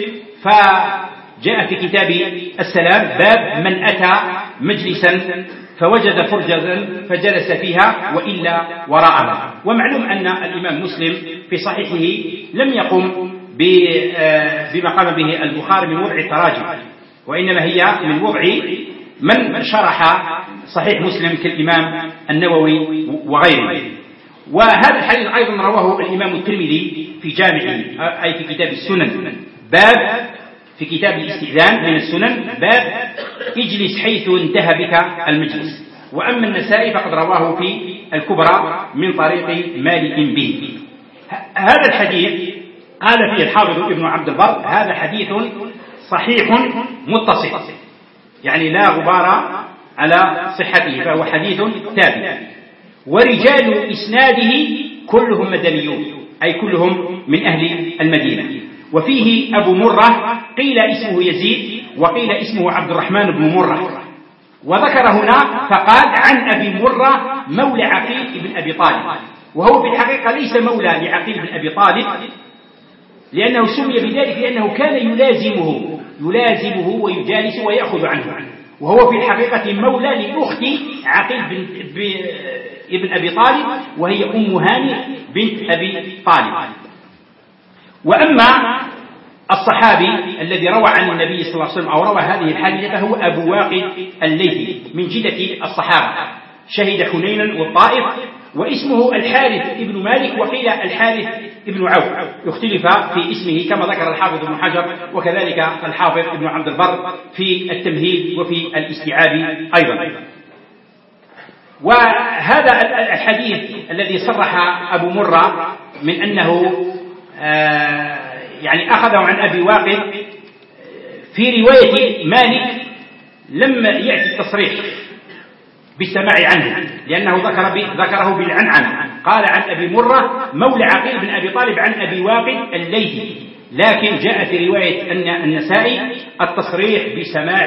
فجاء في كتاب السلام باب من أتى مجلسا فوجد فرجة فجلس فيها وإلا وراءها. ومعلوم أن الإمام مسلم في صحيحه لم يقم بما قام به البخاري من وضع التراجم، وإنما هي من وضع من شرح صحيح مسلم كالإمام النووي وغيره. وهذا الحديث أيضا رواه الإمام الترمذي في جامعه أي في كتاب السنن باب في كتاب الاستئذان من السنن باب اجلس حيث انتهى بك المجلس. وأما النسائي فقد رواه في الكبرى من طريق مالك به. هذا الحديث قال فيه الحافظ ابن عبد البر هذا حديث صحيح متصل، يعني لا غبار على صحته، فهو حديث ثابت. ورجال إسناده كلهم مدنيون أي كلهم من أهل المدينة. وفيه أبو مرة قيل اسمه يزيد وقيل اسمه عبد الرحمن بن مرة، وذكر هنا فقال عن أبي مرة مولى عقيل بن أبي طالب، وهو في الحقيقة ليس مولى لعقيل بن أبي طالب لأنه سمي بذلك لأنه كان يلازمه يلازمه ويجالس ويأخذ عنه، وهو في الحقيقة مولى لأخت عقيل بن ابن أبي طالب وهي أم هاني بنت أبي طالب. وأما الصحابي الذي روى عن النبي صلى الله عليه وسلم أو روى هذه الحادثة هو أبو واقد الليثي من جدة الصحابة، شهد حنينا والطائف، واسمه الحارث ابن مالك وقيل الحارث ابن عوف، يختلف في اسمه كما ذكر الحافظ ابن حجر وكذلك الحافظ ابن عبد البر في التمهيد وفي الاستيعاب أيضا. وهذا الحديث الذي صرح أبو مرة من أنه آه يعني أخذه عن أبي واقد في رواية مالك لم يأتي التصريح بالسماع عنه لأنه ذكر ذكره بالعنعنة، قال عن أبي مرة مولى عقيل بن أبي طالب عن أبي واقد الليثي، لكن جاء في رواية أن النسائي التصريح بسماع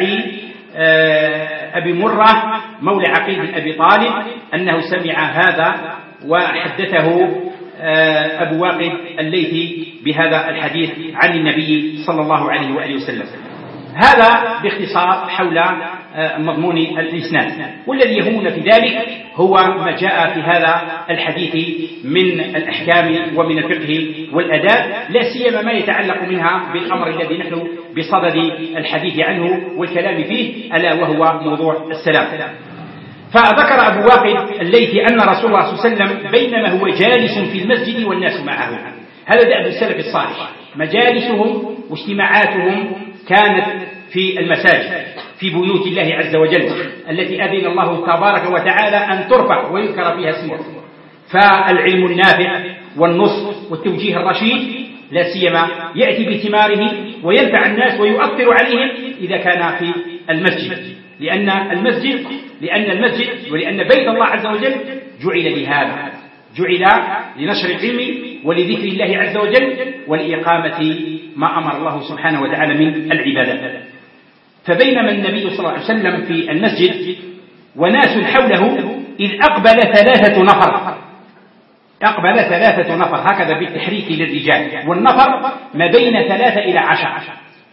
أبي مرة مولى عقيل بن أبي طالب أنه سمع هذا وحدثه أبو واقد الليثي بهذا الحديث عن النبي صلى الله عليه وآله وسلم. هذا باختصار حول مضمون الإسناد، والذي يهمنا في ذلك هو ما جاء في هذا الحديث من الأحكام ومن الفقه والأداب، لا سيما ما يتعلق منها بالأمر الذي نحن بصدد الحديث عنه والكلام فيه، ألا وهو موضوع السلام. فذكر أبو واقد الليثي أن رسول الله صلى الله عليه وسلم بينما هو جالس في المسجد والناس معه، هذا دأب السلف الصالح، مجالسهم واجتماعاتهم كانت في المساجد في بيوت الله عز وجل التي أذن الله تبارك وتعالى أن ترفع ويذكر فيها اسمه، فالعلم النافع والنصح والتوجيه الرشيد لا سيما يأتي بثماره وينفع الناس ويؤثر عليهم إذا كان في المسجد، لأن المسجد لأن المسجد ولأن بيت الله عز وجل جعل لهذا، جعل لنشر العلم ولذكر الله عز وجل ولإقامة ما أمر الله سبحانه وتعالى من العبادات. فبينما النبي صلى الله عليه وسلم في المسجد وناس حوله إذ أقبل ثلاثة نفر، أقبل ثلاثة نفر هكذا بالتحريك للرجال، والنفر ما بين ثلاثة إلى عشر،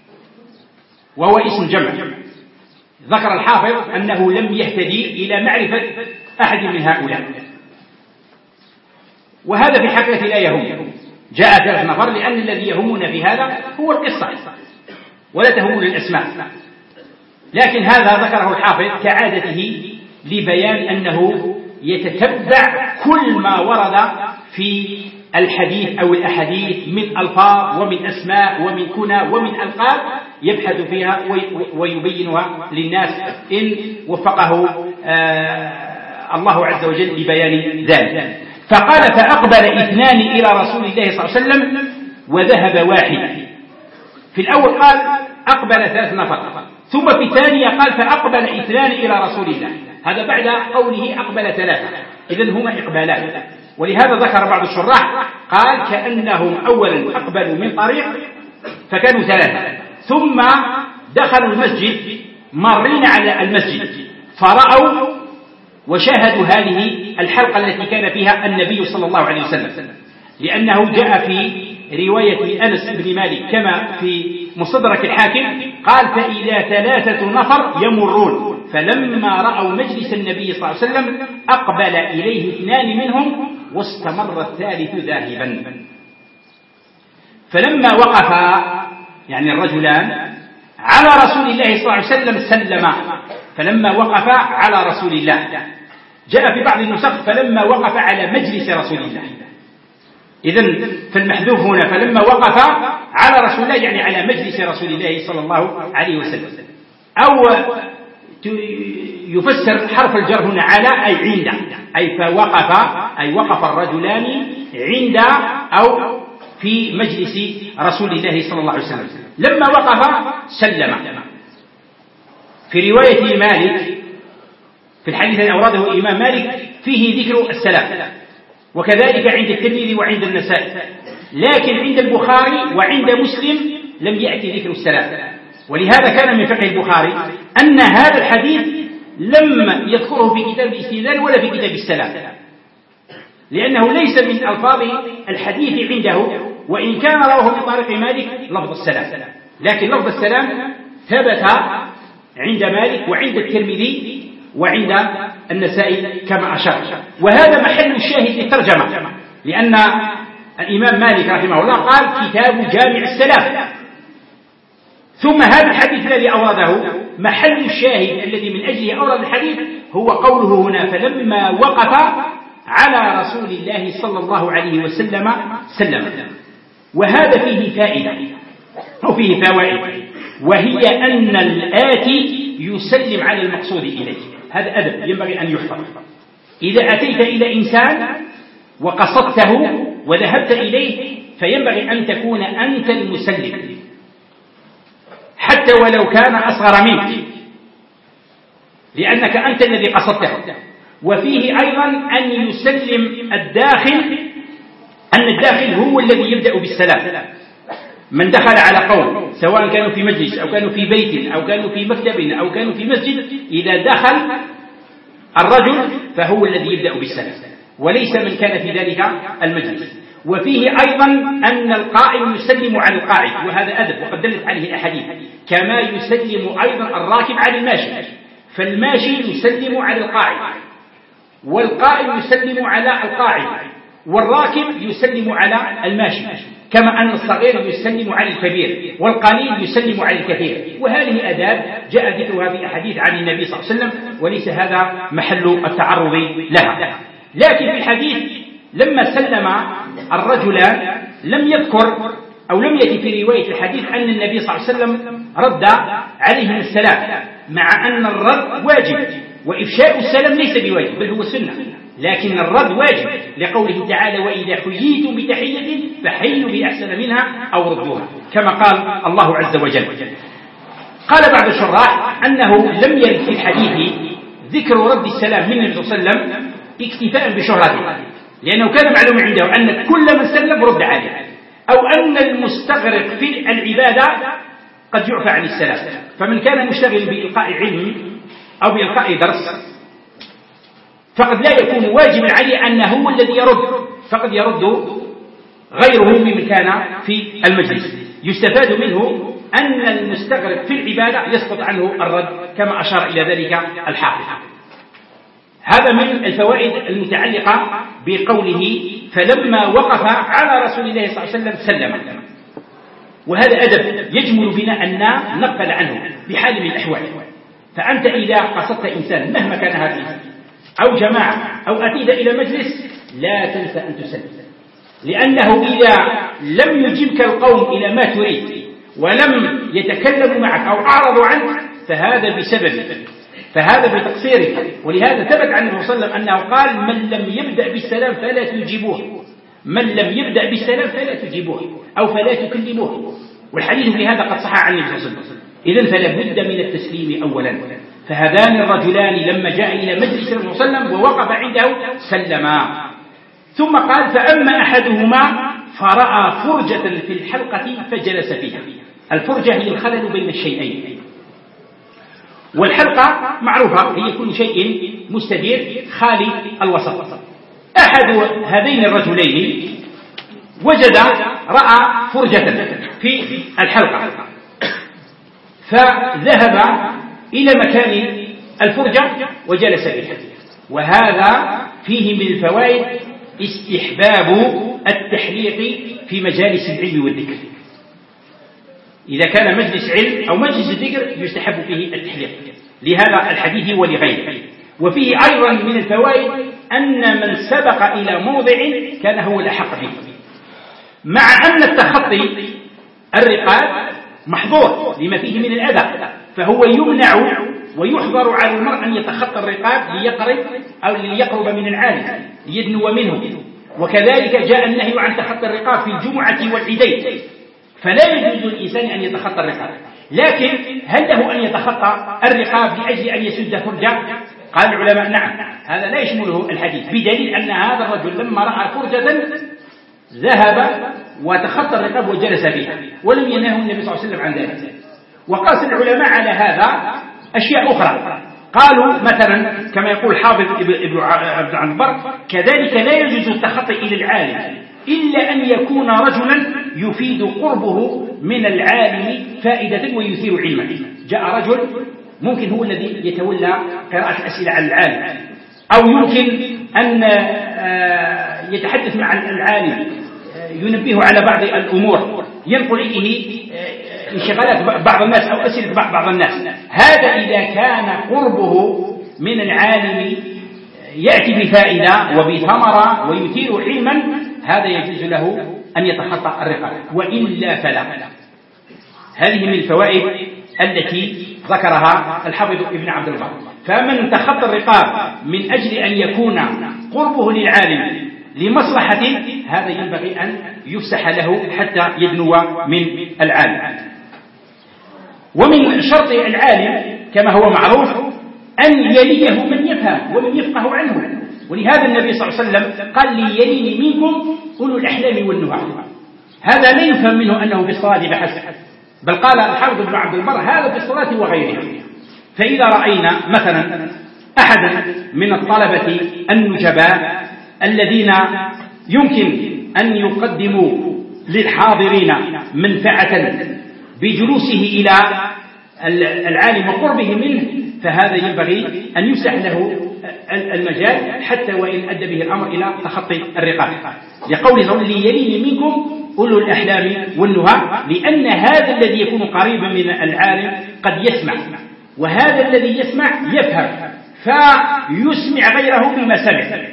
وهو اسم جمع. ذكر الحافظ أنه لم يهتدي إلى معرفة أحد من هؤلاء، وهذا في الحقيقة لا يهم. جاء ثلاث نفر لأن الذي يهمنا في هذا هو القصة ولا تهمنا الأسماء، لكن هذا ذكره الحافظ كعادته لبيان أنه يتتبع كل ما ورد في الحديث أو الأحاديث من ألفاظ ومن أسماء ومن كنى ومن ألقاب، يبحث فيها ويبينها للناس إن وفقه آه الله عز وجل لبيان ذلك. فقال فأقبل اثنان إلى رسول الله صلى الله عليه وسلم وذهب واحد. في الأول قال أقبل ثلاث نفر، ثم في الثانية قال فأقبل اثنان إلى رسول الله، هذا بعد قوله أقبل ثلاثة، إذن هما إقبالات. ولهذا ذكر بعض الشراح قال كأنهم أولا أقبلوا من طريق فكانوا ثلاثة، ثم دخلوا المسجد مارين على المسجد فرأوا وشاهدوا هذه الحلقة التي كان فيها النبي صلى الله عليه وسلم، لأنه جاء في رواية أنس بن مالك كما في مستدرك الحاكم قال فإذا ثلاثة نفر يمرون، فلما رأوا مجلس النبي صلى الله عليه وسلم أقبل إليه اثنان منهم واستمر الثالث ذاهبا. فلما وقف يعني الرجلان على رسول الله صلى الله عليه وسلم سلما، فلما وقف على رسول الله. جاء في بعض النسخ فلما وقف على مجلس رسول الله، إذن فالمحذوف هنا فلما وقف على رسول الله يعني على مجلس رسول الله صلى الله عليه وسلم. أو يفسر حرف الجر هنا على أي عند، أي فوقف أي وقف الرجلان عند أو في مجلس رسول الله صلى الله عليه وسلم. لما وقف سلم. في رواية مالك في الحديث الذي أورده الإمام مالك فيه ذكر السلام، وكذلك عند الترمذي وعند النسائي، لكن عند البخاري وعند مسلم لم يأتي ذكر السلام. ولهذا كان من فقه البخاري أن هذا الحديث لم يذكره في كتاب الاستئذان ولا في كتاب السلام، لأنه ليس من ألفاظ الحديث عنده، وإن كان رواه من طريق مالك لفظ السلام، لكن لفظ السلام ثبت عند مالك وعند الترمذي وعند النسائي كما أشار. وهذا محل الشاهد للترجمة، لأن الإمام مالك رحمه الله قال كتاب جامع السلام، ثم هذا الحديث الذي أورده محل الشاهد الذي من أجله أورد الحديث هو قوله هنا فلما وقف على رسول الله صلى الله عليه وسلم سلم. وهذا فيه فائدة أو فيه فوائد، وهي أن الآتي يسلم على المقصود إليه. هذا أدب ينبغي أن يحفظ. إذا أتيت إلى إنسان وقصدته وذهبت إليه فينبغي أن تكون أنت المسلم حتى ولو كان أصغر منك، لأنك أنت الذي قصدته. وفيه أيضا أن يسلم الداخل، أن الداخل هو الذي يبدأ بالسلام. من دخل على قوم سواء كانوا في مجلس أو كانوا في بيت أو كانوا في مكتب أو كانوا في مسجد، إذا دخل الرجل فهو الذي يبدأ بالسلام وليس من كان في ذلك المجلس. وفيه أيضا أن القائم يسلم على القاعد، وهذا أدب وقد دلت عليه الأحاديث، كما يسلم أيضا الراكب على الماشي، فالماشي يسلم على القاعد، والقائم يسلم على القاعد، والراكب يسلم على الماشي، كما أن الصغير يسلم على الكبير والقليل يسلم على الكثير. وهذه أداب جاء ذكرها في أحاديث عن النبي صلى الله عليه وسلم، وليس هذا محل التعرض لها. لكن في الحديث لما سلم الرجلان لم يذكر أو لم يأتي في رواية الحديث أن النبي صلى الله عليه وسلم رد عليهم السلام، مع أن الرد واجب وإفشاء السلام ليس بواجب بل هو سنة، لكن الرد واجب لقوله تعالى وإذا حييتم بتحية فحيوا بأحسن منها أو ردوها، كما قال الله عز وجل. قال بعض الشراح أنه لم يرد في الحديث ذكر رد السلام من النبي صلى الله عليه وسلم اكتفاء بشهرته، لأنه كان معلوم عنده أن كل من سلم رد عليه، أو أن المستغرق في العبادة قد يعفى عن السلام. فمن كان مشتغل بإلقاء علم أو بإلقاء درس فقد لا يكون واجبا عليه أنه هو الذي يرد، فقد يرد غيره ممن كان في المجلس. يستفاد منه أن المستغرق في العبادة يسقط عنه الرد كما أشار إلى ذلك الحافظ. هذا من الفوائد المتعلقة بقوله فلما وقف على رسول الله صلى الله عليه وسلم سلم. وهذا أدب يجمل بنا أن نغفل عنه بحال من الأحوال. فأنت إذا قصدت إنسان مهما كان هذا الإنسان أو جماعة أو أتيت إلى مجلس لا تنسى أن تسلم، لأنه إذا لم يجبك القوم إلى ما تريد ولم يتكلموا معك أو أعرضوا عنك فهذا بسبب فهذا بتقصيرك. ولهذا ثبت عن النبي صلى الله عليه وسلم أنه قال من لم يبدأ بالسلام فلا تجيبوه، من لم يبدأ بالسلام فلا تجيبوه أو فلا تكلموه. والحديث في هذا قد صح عن النبي صلى الله عليه وسلم. إذن فلا بد من التسليم أولا. فهذان الرجلان لما جاء إلى مجلس النبي صلى الله عليه وسلم ووقف عنده سلما. ثم قال فأما أحدهما فرأى فرجة في الحلقة فجلس فيها. الفرجة هي الخلل بين الشيئين، والحلقة معروفة هي كل شيء مستدير خالي الوسط. أحد هذين الرجلين وجد رأى فرجة في الحلقة فذهب إلى مكان الفرجة وجلس فيها. وهذا فيه من الفوائد استحباب التحليق في مجالس العلم والذكر. إذا كان مجلس علم أو مجلس ذكر يستحب فيه التحليق لهذا الحديث ولغيره. وفيه أيضا من الفوائد أن من سبق إلى موضع كان هو الأحق به، مع أن التخطي الرقاب محظور لما فيه من الأذى، فهو يمنع ويحظر على المرء أن يتخطى الرقاب ليقرب أو ليقرب من العالم ليدنو منه. وكذلك جاء النهي عن تخطي الرقاب في الجمعة والعيدين، فلا يجوز الإنسان أن يتخطى الرقاب. لكن هل له أن يتخطى الرقاب لأجل أن يسد فرجة؟ قال العلماء نعم، هذا لا يشمله الحديث، بدليل أن هذا الرجل لما رأى فرجة ذهب وتخطى الرقاب وجلس فيها ولم ينهه النبي صلى الله عليه وسلم عن ذلك. وقاس العلماء على هذا أشياء أخرى، قالوا مثلا كما يقول حافظ ابن عبد البر كذلك لا يجوز التخطي إلى العالم إلا أن يكون رجلا يفيد قربه من العالم فائدة ويثير علما. جاء رجل ممكن هو الذي يتولى قراءة الأسئلة على العالم، أو يمكن أن يتحدث مع العالم ينبهه على بعض الأمور، ينقل إليه انشغالات بعض الناس أو أسئلة بعض الناس. هذا إذا كان قربه من العالم يأتي بفائدة وبثمرة ويثير علما هذا يجوز له أن يتخطى الرقاب، وإلا فلا. هذه من الفوائد التي ذكرها الحافظ ابن عبد البر. فمن تخطى الرقاب من أجل أن يكون قربه للعالم لمصلحة هذا ينبغي أن يفسح له حتى يدنو من العالم. ومن شرط العالم كما هو معروف أن يليه من يفهم ومن يفقه عنه. ولهذا النبي صلى الله عليه وسلم قال لي يليني منكم أولو الأحلام والنهى. هذا لا يفهم منه أنه بالصلاة بحسب، بل قال الحافظ ابن عبد البر هذا بالصلاة وغيرها. فإذا رأينا مثلا أحدا من الطلبة النجباء الذين يمكن أن يقدموا للحاضرين منفعة بجلوسه إلى العالم وقربه منه فهذا ينبغي أن يفسح له المجال حتى وإن أدى به الأمر إلى تخطي الرقاب، لقوله لي يليني منكم أولو الأحلام والنهى، لأن هذا الذي يكون قريبا من العالم قد يسمع، وهذا الذي يسمع يفهم فيسمع غيره بما سمع.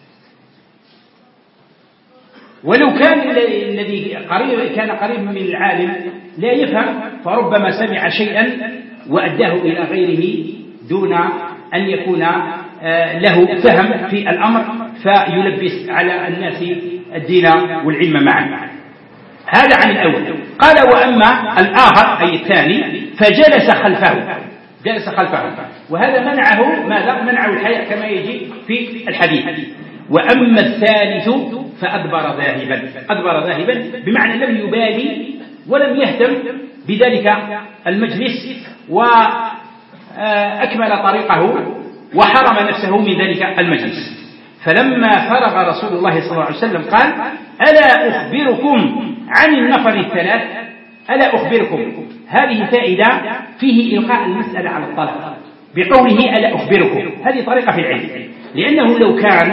ولو كان الذي قريب كان قريب من العالم لا يفهم فربما سمع شيئا وأداه إلى غيره دون أن يكون له فهم في الأمر فيلبس على الناس الدين والعلم معا. هذا عن الأول. قال وأما الآخر أي الثاني فجلس خلفه، جلس خلفه، وهذا منعه ماذا؟ منعه الحياء كما يجي في الحديث. وأما الثالث فأدبر ذاهبا، أدبر ذاهبا بمعنى لم يبالي ولم يهتم بذلك المجلس وأكمل طريقه وحرم نفسه من ذلك المجلس. فلما فرغ رسول الله صلى الله عليه وسلم قال ألا أخبركم عن النفر الثلاث؟ ألا أخبركم، هذه فائدة فيه إلقاء المسألة على الطلب بقوله ألا أخبركم. هذه طريقة في العلم، لأنه لو كان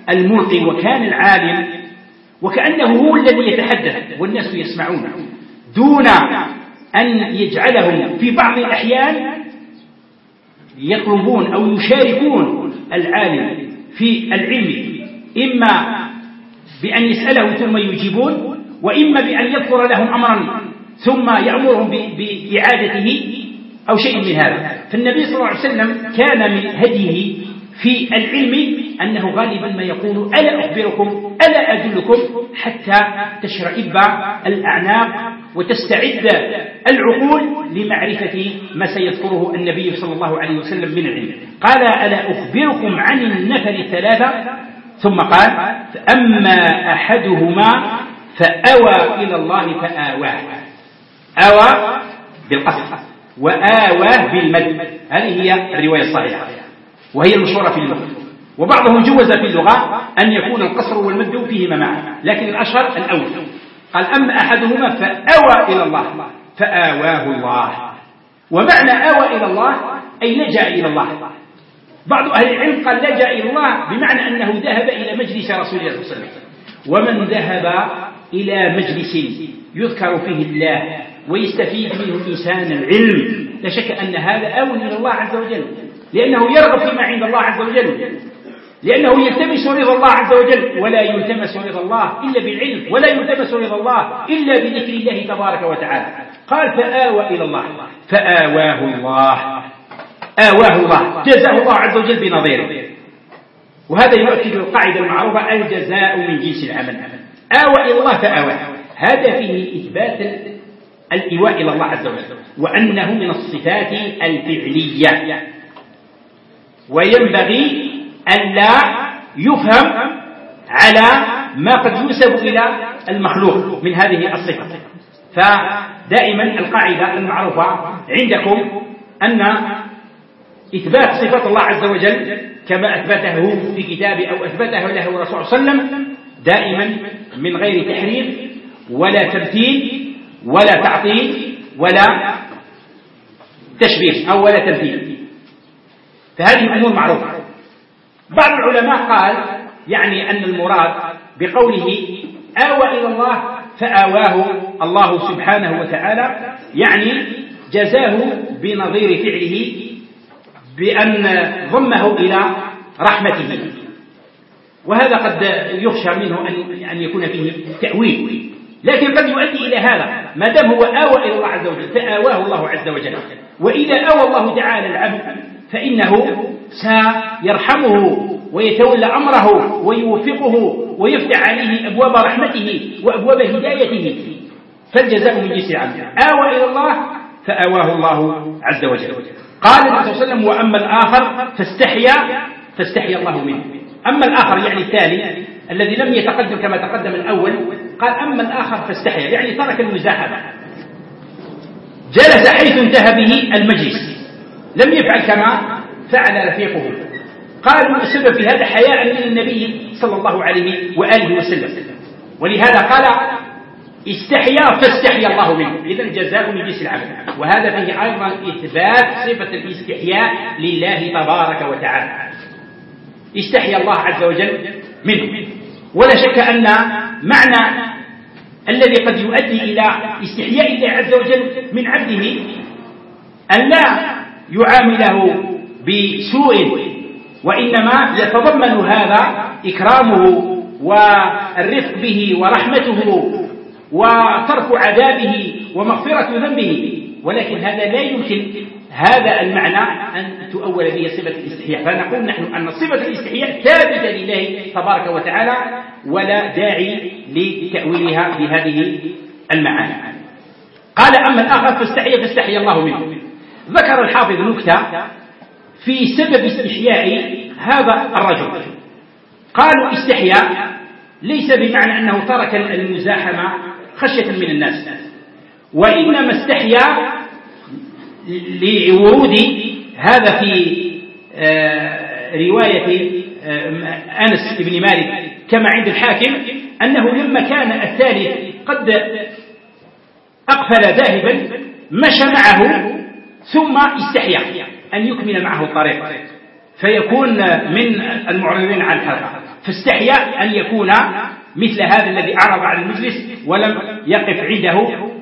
الملقي وكان العالم وكأنه هو الذي يتحدث والناس يسمعون، دون أن يجعلهم في بعض الأحيان يطلبون أو يشاركون العالم في العلم، إما بأن يسأله ثم يجيبون، وإما بأن يذكر لهم أمرا ثم يأمرهم بإعادته أو شيء من هذا. فالنبي صلى الله عليه وسلم كان من هديه في العلم أنه غالبا ما يقول ألا أخبركم ألا أدلكم، حتى تشرئب الأعناق وتستعد العقول لمعرفة ما سيذكره النبي صلى الله عليه وسلم من العلم. قال ألا أخبركم عن النفر الثلاثة، ثم قال فأما أحدهما فأوى إلى الله فآواه، أوى بالقصر وآواه بالمد، هذه هي الرواية الصحيحة وهي المشهورة في اللغة، وبعضهم جوز في اللغة أن يكون القصر والمد فيهما معا، لكن الأشهر الأول. قال أما أحدهما فأوى إلى الله فآواه الله، ومعنى آوى إلى الله أي لجأ إلى الله. بعض أهل العلم قال لجأ إلى الله بمعنى أنه ذهب إلى مجلس رسول الله صلى الله عليه وسلم، ومن ذهب إلى مجلس يذكر فيه الله ويستفيد منه الإنسان العلم لا شك أن هذا آوى إلى الله عز وجل، لأنه يرغب فيما عند الله عز وجل، لأنه يلتمس رضا الله عز وجل، ولا يلتمس رضا الله إلا بالعلم، ولا يلتمس رضا الله إلا بذكر الله تبارك وتعالى. قال فآوى إلى الله فآواه الله، آواه الله جزاه الله عز وجل بنظيره. وهذا يؤكد القاعدة المعروفة الجزاء من جنس العمل. آوى إلى الله فآواه، هذا فيه إثبات الإيواء إلى الله عز وجل، وأنه من الصفات الفعلية، وينبغي ألا يفهم على ما قد ينسب إلى المخلوق من هذه الصفة. فدائما القاعدة المعروفة عندكم أن إثبات صفات الله عز وجل كما أثبته في كتابه أو أثبته له الرسول صلى الله عليه وسلم دائما من غير تحريف ولا تمثيل ولا تعطيل ولا تشبيه أو ولا تمثيل، فهذه أمور معروفة. بعض العلماء قال يعني أن المراد بقوله آوى إلى الله فآواه الله سبحانه وتعالى، يعني جزاه بنظير فعله بأن ضمه إلى رحمته، وهذا قد يخشى منه أن يكون فيه تأويل، لكن قد يؤدي إلى هذا ما دام هو آوى إلى الله عز وجل فآواه الله عز وجل. وإذا آوى الله تعالى العبد فإنه سيرحمه ويتولى أمره ويوفقه ويفتح عليه أبواب رحمته وأبواب هدايته، فالجزاء من جنس العمل. آوى إلى الله فآواه الله عز وجل. قال النبي صلى الله عليه وسلم وأما الآخر فاستحيا فاستحيا الله منه. أما الآخر يعني الثاني الذي لم يتقدم كما تقدم الأول، قال أما الآخر فاستحيا يعني ترك المزاحمة، جلس حيث انتهى به المجلس، لم يفعل كما فعل رفيقه. قالوا السبب في هذا حياء من النبي صلى الله عليه وآله وسلم، ولهذا قال استحيا فاستحيا الله منه، إذن الجزاء من جنس العمل. وهذا فيه أيضا إثبات صفة الاستحياء لله تبارك وتعالى، استحيا الله عز وجل منه. ولا شك أن معنى الذي قد يؤدي إلى استحياء الله عز وجل من عبده أن لا يعامله بسوء، وإنما يتضمن هذا إكرامه والرفق به ورحمته وترك عذابه ومغفرة ذنبه، ولكن هذا لا يمكن هذا المعنى أن تؤول به صفة الاستحياء. فنقول نحن أن صفة الاستحياء ثابتة لله تبارك وتعالى ولا داعي لتأويلها بهذه المعاني. قال أما الآخر فاستحيا فاستحيا الله منه. ذكر الحافظ نكتة في سبب استحياء هذا الرجل، قالوا استحياء ليس بمعنى أنه ترك المزاحمة خشية من الناس، وإنما استحيا لورود هذا في رواية أنس بن مالك كما عند الحاكم أنه لما كان الثالث قد أقفل ذاهبا مشى معه ثم استحيا أن يكمل معه الطريق، فيكون من المعرضين عن الحلقة، فاستحيا أن يكون مثل هذا الذي أعرض عن المجلس ولم يقف عنده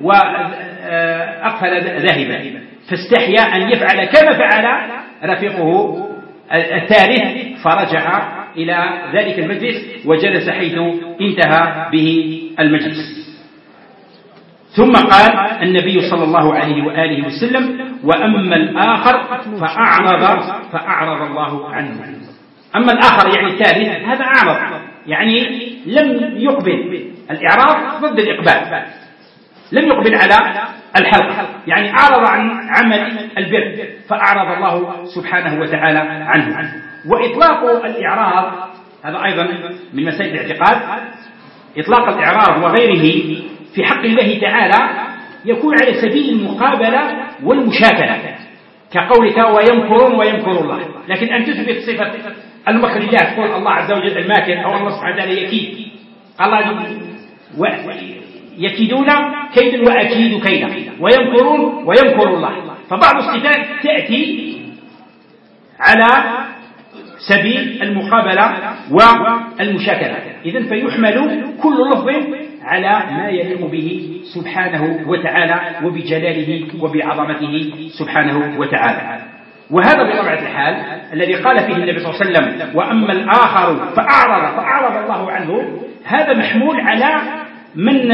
وأقفل ذاهبا، فاستحيا أن يفعل كما فعل رفيقه الثالث، فرجع إلى ذلك المجلس وجلس حيث انتهى به المجلس. ثم قال النبي صلى الله عليه وآله وسلم: وأما الآخر فأعرض فأعرض الله عنه. أما الآخر يعني الثالث، هذا أعرض يعني لم يقبل، الإعراض ضد الإقبال، لم يقبل على الحلقة، يعني أعرض عن عمل البر فأعرض الله سبحانه وتعالى عنه. وإطلاق الإعراض هذا أيضا من مسائل الاعتقاد، إطلاق الإعراض وغيره في حق الله تعالى يكون على سبيل المقابلة والمشاكلة، كقولك ويمكرون ويمكر الله، لكن أن تثبت صفة المكر لله، تقول الله عز وجل الماكر أو الله سبحانه وتعالى يكيد، الله يكيدون كيدا وأكيد كيدا، ويمكرون ويمكر الله، فبعض الصفات تأتي على سبيل المقابلة والمشاكلة، إذن فيحمل كل لفظ على ما يليق به سبحانه وتعالى وبجلاله وبعظمته سبحانه وتعالى. وهذا بطبيعة الحال الذي قال فيه النبي صلى الله عليه وسلم: وأما الآخر فأعرض فأعرض الله عنه، هذا محمول على من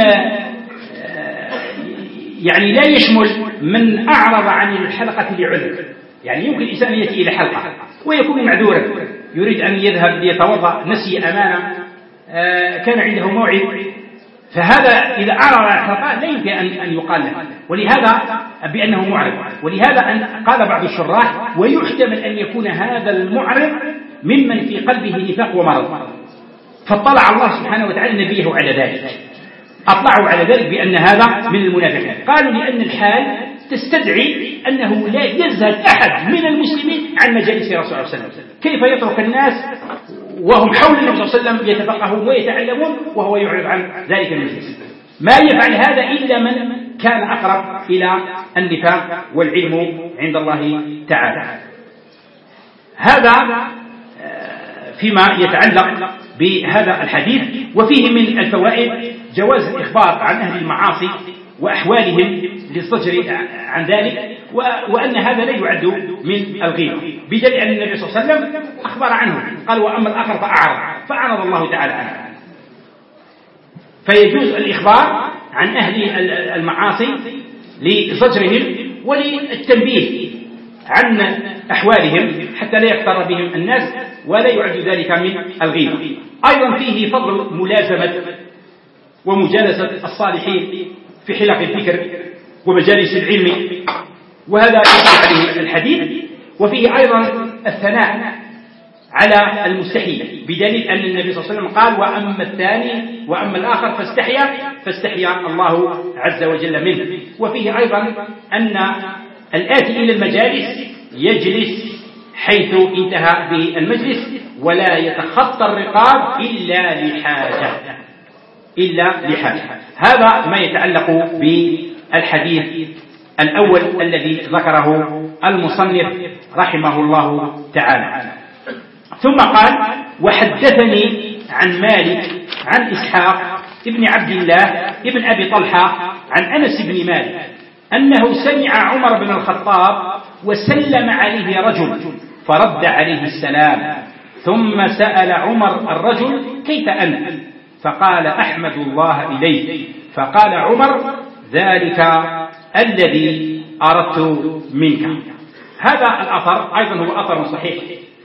يعني لا يشمل من أعرض عن الحلقة لعذر، يعني يمكن الإنسان يأتي إلى حلقة ويكون معذورا، يريد أن يذهب ليتوضأ، نسي أمانة، كان عنده موعد، فهذا إذا أعرض عن الحلقة لا يمكن أن يقال له، ولهذا بأنه معرض. ولهذا أن قال بعض الشراح: ويحتمل أن يكون هذا المعرض ممن في قلبه نفاق ومرض، فاطلع الله سبحانه وتعالى نبيه على ذلك، أطلعوا على ذلك بأن هذا من المنافقين. قالوا لأن الحال تستدعي أنه لا يزهد أحد من المسلمين عن مجالس رسول الله صلى الله عليه وسلم، كيف يترك الناس وهم حول النبي صلى الله عليه وسلم يتفقهون ويتعلمون وهو يعرض عن ذلك المجلس؟ ما يفعل هذا إلا من كان أقرب إلى النفاق والعلم عند الله تعالى. هذا فيما يتعلق بهذا الحديث. وفيه من الفوائد جواز الإخبار عن أهل المعاصي وأحوالهم للزجر عن ذلك، وأن هذا لا يعد من الغيبة، بدليل أن النبي صلى الله عليه وسلم أخبر عنه، قال: وأما الآخر فأعرض فأعرض الله تعالى عنه. فيجوز الإخبار عن أهل المعاصي لزجرهم وللتنبيه عن أحوالهم حتى لا يغتر بهم الناس، ولا يعد ذلك من الغيبة. أيضا فيه فضل ملازمة ومجالسة الصالحين في حلق الذكر ومجالس العلم، وهذا يدل عليه الحديث. وفيه أيضا الثناء على المستحي، بدليل أن النبي صلى الله عليه وسلم قال: وأما الثاني وأما الآخر فاستحيا فاستحيا الله عز وجل منه. وفيه أيضا أن الآتي إلى المجالس يجلس حيث انتهى به المجلس، ولا يتخطى الرقاب إلا لحاجة إلا لحاجة. هذا ما يتعلق بالحديث الأول الذي ذكره المصنف رحمه الله تعالى. ثم قال: وحدثني عن مالك عن إسحاق ابن عبد الله ابن أبي طلحة عن أنس بن مالك أنه سمع عمر بن الخطاب وسلم عليه رجل فرد عليه السلام، ثم سأل عمر الرجل: كيف أنت؟ فقال: أحمد الله إليك. فقال عمر: ذلك الذي أردت منك. هذا الأثر أيضا هو أثر صحيح،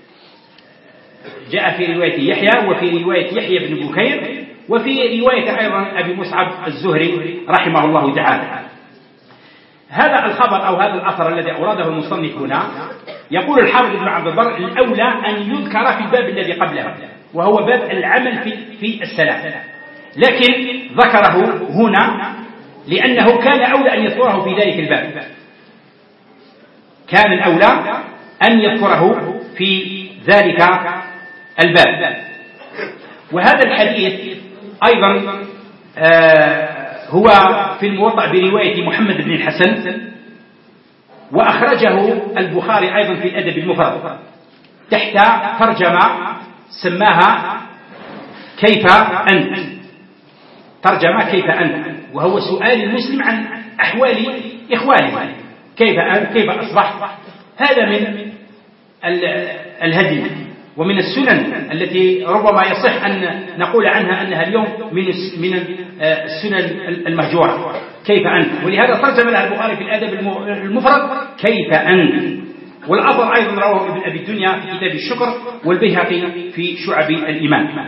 جاء في رواية يحيى وفي رواية يحيى بن بكير وفي رواية أيضا أبي مصعب الزهري رحمه الله تعالى. هذا الخبر أو هذا الأثر الذي أورده المصنف هنا، يقول الحافظ ابن عبد البر: الأولى أن يذكر في الباب الذي قبله، وهو باب العمل في في السلام، لكن ذكره هنا لأنه كان أولى أن يذكره في ذلك الباب، كان الأولى أن يذكره في ذلك الباب. وهذا الحديث أيضا آه هو في الموطأ برواية محمد بن الحسن، وأخرجه البخاري أيضا في الأدب المفرد. تحت ترجمة سماها كيف أنت، ترجمة كيف أنت، وهو سؤال المسلم عن أحوال إخوانه، كيف أنت، كيف أصبحت. هذا من الهدي ومن السنن التي ربما يصح أن نقول عنها أنها اليوم من من السنن المهجورة، كيف أنت. ولهذا ترجم لها البخاري في الأدب المفرد كيف أنت. والأثر أيضا رواه ابن أبي الدنيا في كتاب الشكر، والبيهقي في شعب الإيمان.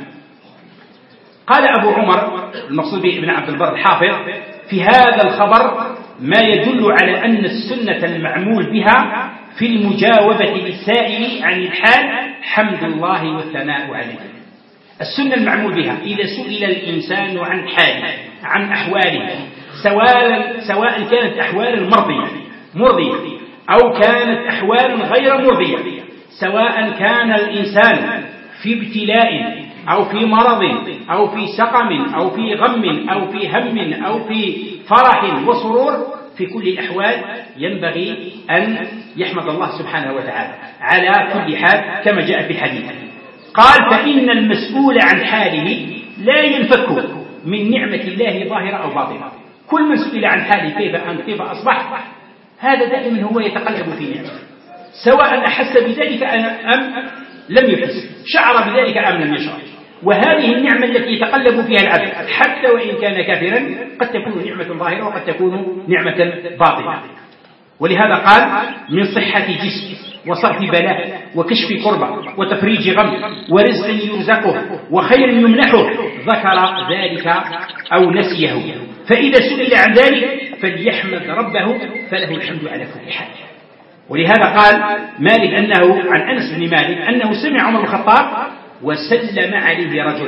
قال أبو عمر المقصود به ابن عبد البر الحافظ في هذا الخبر ما يدل على أن السنة المعمول بها في المجاوبة للسائل عن الحال حمد الله والثناء عليه. السنة المعمول بها إذا سئل الإنسان عن حاله عن أحواله، سواء سواء كانت أحوال مرضية مرضية أو كانت أحوال غير مرضية، سواء كان الإنسان في ابتلاء أو في مرض أو في سقم أو في غم أو في هم أو في فرح وسرور، في كل الأحوال ينبغي أن يحمد الله سبحانه وتعالى على كل حال كما جاء في الحديث. قال فإن المسؤول عن حاله لا ينفك من نعمة الله ظاهرة أو باطنة. كل من سئل عن حاله كيف أنت كيف أصبح، هذا دائما هو يتقلب في نعمة، سواء أحس بذلك أم لم يحس، شعر بذلك أم لم يشعر. وهذه النعمة التي يتقلب فيها العبد حتى وإن كان كافرا قد تكون نعمة ظاهرة وقد تكون نعمة باطنة. ولهذا قال من صحة جسم وصرف بلاء وكشف كربة وتفريج غم ورزق يرزقه وخير يمنحه ذكر ذلك أو نسيه، فإذا سئل عن ذلك فليحمد ربه فله الحمد على كل حال. ولهذا قال مالك أنه عن أنس بن مالك أنه سمع عمر بن الخطاب وسلم عليه رجل،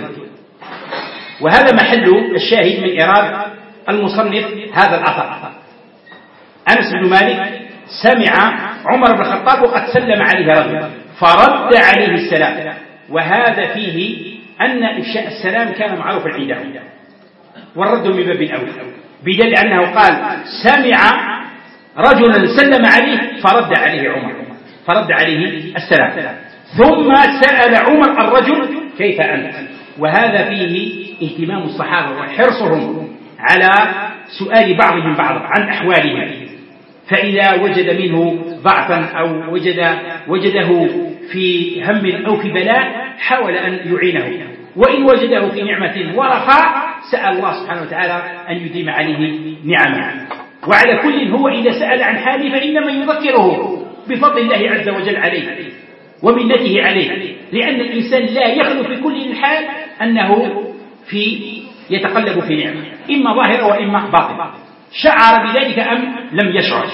وهذا محل الشاهد من إيراد المصنف هذا الأثر. أنس بن مالك سمع عمر بن الخطاب وقد سلم عليه رجل فرد عليه السلام، وهذا فيه أن إفشاء السلام كان معروفا عندهم والرد من باب الأول، بدل أنه قال سمع رجلا سلم عليه فرد عليه عمر فرد عليه السلام، ثم سأل عمر الرجل كيف أنت. وهذا فيه اهتمام الصحابة وحرصهم على سؤال بعضهم بعضا عن أحوالهم، فإذا وجد منه ضعفا أو وجد وجده في هم أو في بلاء حاول أن يعينه، وإن وجده في نعمة ورخاء سأل الله سبحانه وتعالى أن يديم عليه نعمه. وعلى كل هو إذا سأل عن حاله فإنما يذكره بفضل الله عز وجل عليه ومنته عليه، لأن الإنسان لا يخلو في كل الحال أنه في يتقلب في نعمة إما ظاهرة وإما باطنة، شعر بذلك أم لم يشعر.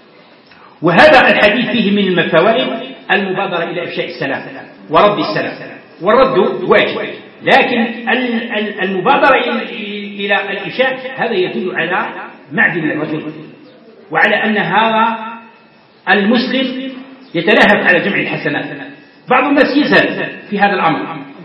وهذا الحديث فيه من الفوائد المبادرة إلى إفشاء السلام ورد السلام، والرد واجب، لكن المبادرة إلى الإفشاء هذا يدل على معدن الرجل، وعلى أن هذا المسلم يتلهف على جمع الحسنات. بعض الناس يسأل في هذا الأمر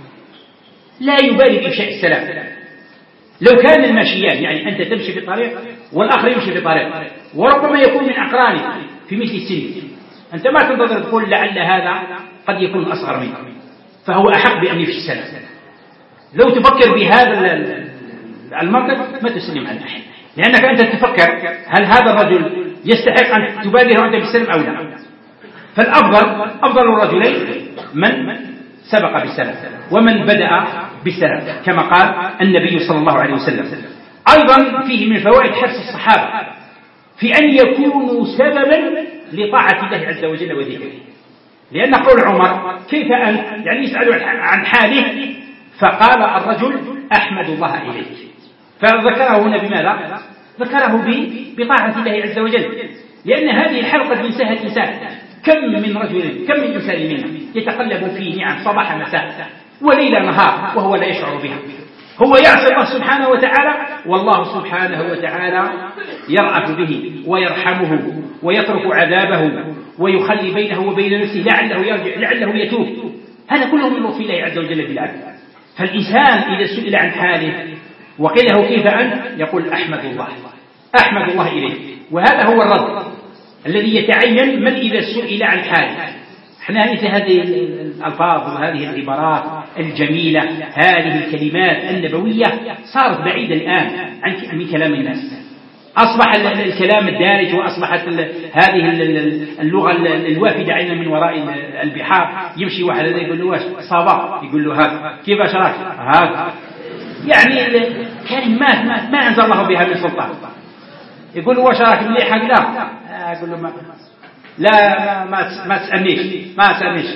لا يبالي بإفشاء السلام. لو كان الماشيان يعني أنت تمشي في طريق والآخر يمشي في طريق وربما يكون من أقرانك في مثل السن، أنت ما تنتظر تقول لعل هذا قد يكون أصغر منك، فهو أحق بأن يفشي السلام. لو تفكر بهذا المنطق ما تسلم على أحد، لأنك أنت تفكر هل هذا الرجل يستحق أن تبادر أنت بالسلام أو لا. فالأفضل أفضل الرجلين من سبق بالسلام ومن بدأ بالسلام كما قال النبي صلى الله عليه وسلم. أيضا فيه من فوائد حرص الصحابة في أن يكونوا سببا لطاعة الله عز وجل وذكره، لأن قول عمر كيف أنت يعني يسأل عن حاله، فقال الرجل أحمد الله إليك، فذكره هنا بماذا؟ ذكره بطاعة الله عز وجل، لأن هذه الحال قد ينساها الإنسان. كم من رجل كم من إنسان منا يتقلب في نعم صباح مساء وليل نهار وهو لا يشعر بها، هو يعصي الله سبحانه وتعالى والله سبحانه وتعالى يرأف به ويرحمه ويترك عذابه ويخلي بينه وبين نفسه لعله يرجع لعله يتوب. هذا كله من لطف الله عز وجل بالعبد. فالإنسان إذا سئل عن حاله وقيل له كيف أنت يقول أحمد الله أحمد الله إليه. وهذا هو الرد الذي يتعين من إذا سئل عن حاله احنا مثل هذه الألفاظ وهذه العبارات الجميلة، هذه الكلمات النبوية صارت بعيدة الآن عن من كلام الناس. أصبح الكلام الدارج، وأصبحت هذه اللغة الوافدة علينا من وراء البحار. يمشي واحد يقول له واش صابا، يقول له هذا كيف أشراك هذا، يعني كلمات ما, ما أنزل الله بها من سلطان. يقول له واش راك مليحك؟ لا أقول له ما لا ما ما تسألنيش ما تسألنيش.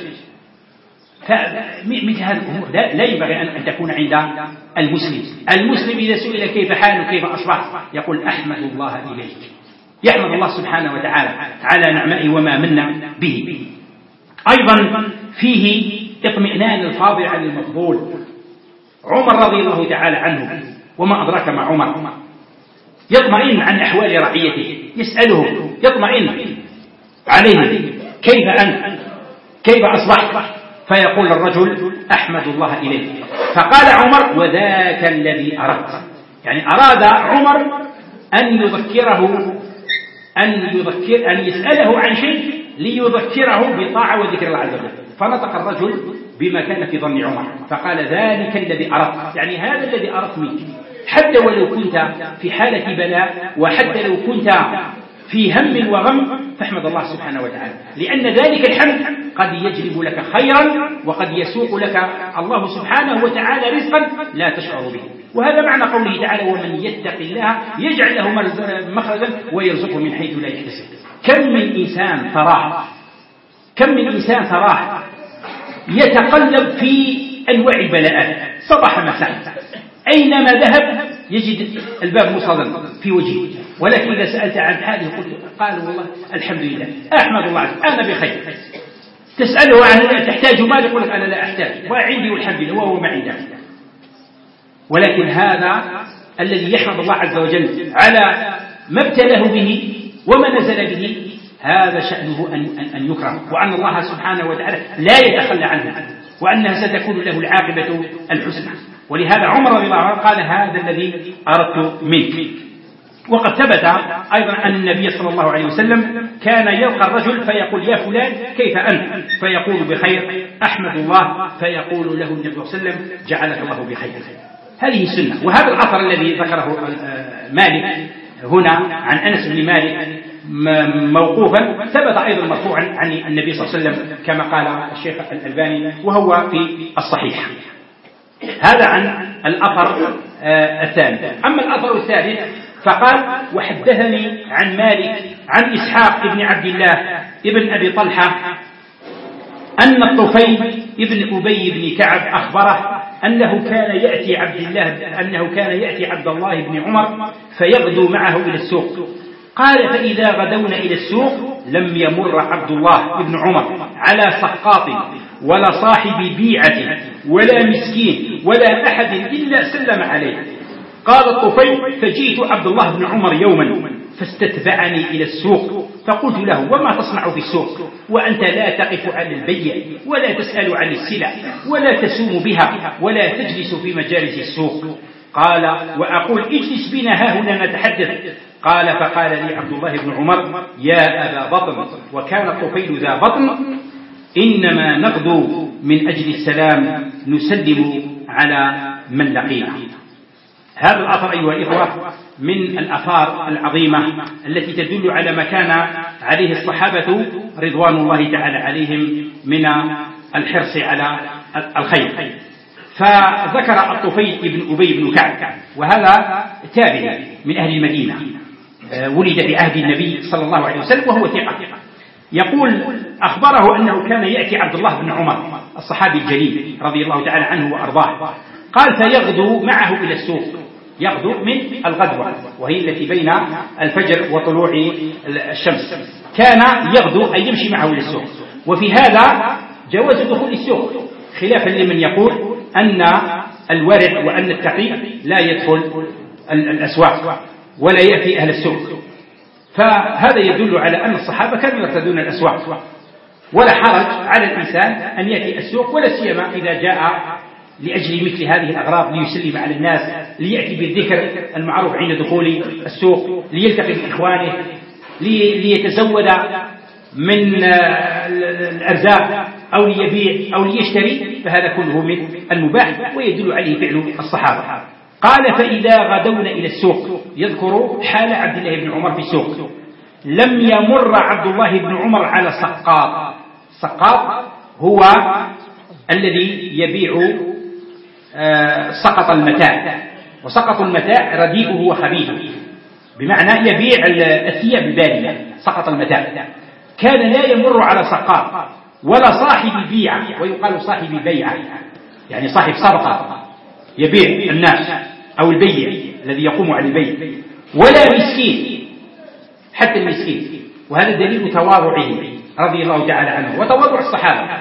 فمثل هذه الأمور لا ينبغي أن تكون عند المسلم. المسلم إذا سئل كيف حاله كيف أصبح يقول أحمد الله إليك، يحمد الله سبحانه وتعالى على نعمائه وما من به. أيضا فيه اطمئنان الفاضل عن المفضول. عمر رضي الله تعالى عنه، وما أدراك مع عمر، يطمئن عن أحوال رعيته، يسأله يطمئن عليه كيف أنت كيف أصبحت، فيقول الرجل أحمد الله إليك. فقال عمر وذاك الذي أردت، يعني أراد عمر أن يذكره أن يذكر أن يسأله عن شيء ليذكره بطاعة وذكر الله عز وجل. فنطق الرجل بما كان في ظن عمر فقال ذلك الذي أردت، يعني هذا الذي أردت منك، حتى ولو كنت في حالة بلاء، وحتى لو كنت في هم وغم، فاحمد الله سبحانه وتعالى، لأن ذلك الحمد قد يجلب لك خيرا، وقد يسوق لك الله سبحانه وتعالى رزقا لا تشعر به. وهذا معنى قوله تعالى ومن يتق الله يجعل له مخرجا ويرزقه من حيث لا يحتسب. كم من إنسان تراه كم من إنسان تراه يتقلب في أنواع البلاءات صباح مساء، أينما ذهب يجد الباب مصدر في وجهه، ولكن إذا سألت عن حاله قلت قال والله الحمد لله أحمد الله أنا بخير. تسأله عن تحتاج مال يقول لك أنا لا أحتاج وعندي والحمد لله وهو ما عنده. ولكن هذا الذي يحمد الله عز وجل على ما ابتلاه به وما نزل به، هذا شأنه أن, أن يكرم، وأن الله سبحانه وتعالى لا يتخلى عنه، وأنها ستكون له العاقبة الحسنى. ولهذا عمر رضي الله عنه قال هذا الذي أردت منك. وقد ثبت أيضا أن النبي صلى الله عليه وسلم كان يلقى الرجل فيقول يا فلان كيف أنت، فيقول بخير أحمد الله، فيقول له النبي صلى الله عليه وسلم جعلك الله بخير. هذه السنة. وهذا الأثر الذي ذكره مالك هنا عن أنس بن مالك موقوفا ثبت أيضا مرفوعا عن النبي صلى الله عليه وسلم كما قال الشيخ الألباني وهو في الصحيح. هذا عن الأثر الثاني. أما الأثر الثالث فقال وحدثني عن مالك عن إسحاق بن عبد الله ابن أبي طلحة أن الطفيل ابن أبي بن كعب أخبره أنه كان يأتي عبد الله أنه كان يأتي عبد الله بن عمر فيغدو معه إلى السوق. قال فإذا غدونا إلى السوق لم يمر عبد الله بن عمر على سقاط ولا صاحب بيعة ولا مسكين ولا أحد إلا سلم عليه. قال الطفيل فجئت عبد الله بن عمر يوما فاستتبعني إلى السوق فقلت له وما تصنع في السوق وأنت لا تقف على البيع ولا تسأل عن السلع ولا تسوم بها ولا تجلس في مجالس السوق؟ قال وأقول اجلس بنا هاهنا نتحدث. قال فقال لي عبد الله بن عمر يا أبا بطن، وكان الطفيل ذا بطن، إنما نغدو من أجل السلام نسلم على من لقينا. هذا الأثر أيها الإخوة من الآثار العظيمة التي تدل على ما كان عليه الصحابة رضوان الله تعالى عليهم من الحرص على الخير. فذكر الطفيل بن أبي بن كعب، وهذا تابعي من أهل المدينة، ولد في عهد النبي صلى الله عليه وسلم وهو ثقة. يقول أخبره أنه كان يأتي عبد الله بن عمر الصحابي الجليل رضي الله تعالى عنه وأرضاه. قال فيغدو معه إلى السوق، يغدو من الغدوة وهي التي بين الفجر وطلوع الشمس، كان يغدو أي يمشي معه إلى السوق. وفي هذا جواز دخول السوق خلافا لمن يقول أن الورع وأن التقي لا يدخل الأسواق ولا يأتي أهل السوق. فهذا يدل على أن الصحابة كانوا يرتدون الأسواق، ولا حرج على الإنسان أن يأتي السوق، ولا سيما إذا جاء لأجل مثل هذه الأغراض ليسلم على الناس، ليأتي بالذكر المعروف عند دخول السوق، ليلتقي بإخوانه، ليتزود من الأرزاق أو ليبيع أو ليشتري، فهذا كله من المباح ويدل عليه فعل الصحابة. قال فإذا غدونا إلى السوق، يذكر حال عبد الله بن عمر في السوق، لم يمر عبد الله بن عمر على سقاط. سقاط هو الذي يبيع سقط المتاع، وسقط المتاع رديئه وخبيثه، بمعنى يبيع الثياب البالية سقط المتاع. كان لا يمر على سقاط ولا صاحب بيعة، ويقال صاحب بيعة يعني صاحب صدقة يبيع الناس أو البيع الذي يقوم على البيع، ولا مسكين حتى المسكين. وهذا دليل تواضعه رضي الله تعالى عنه وتواضع الصحابة،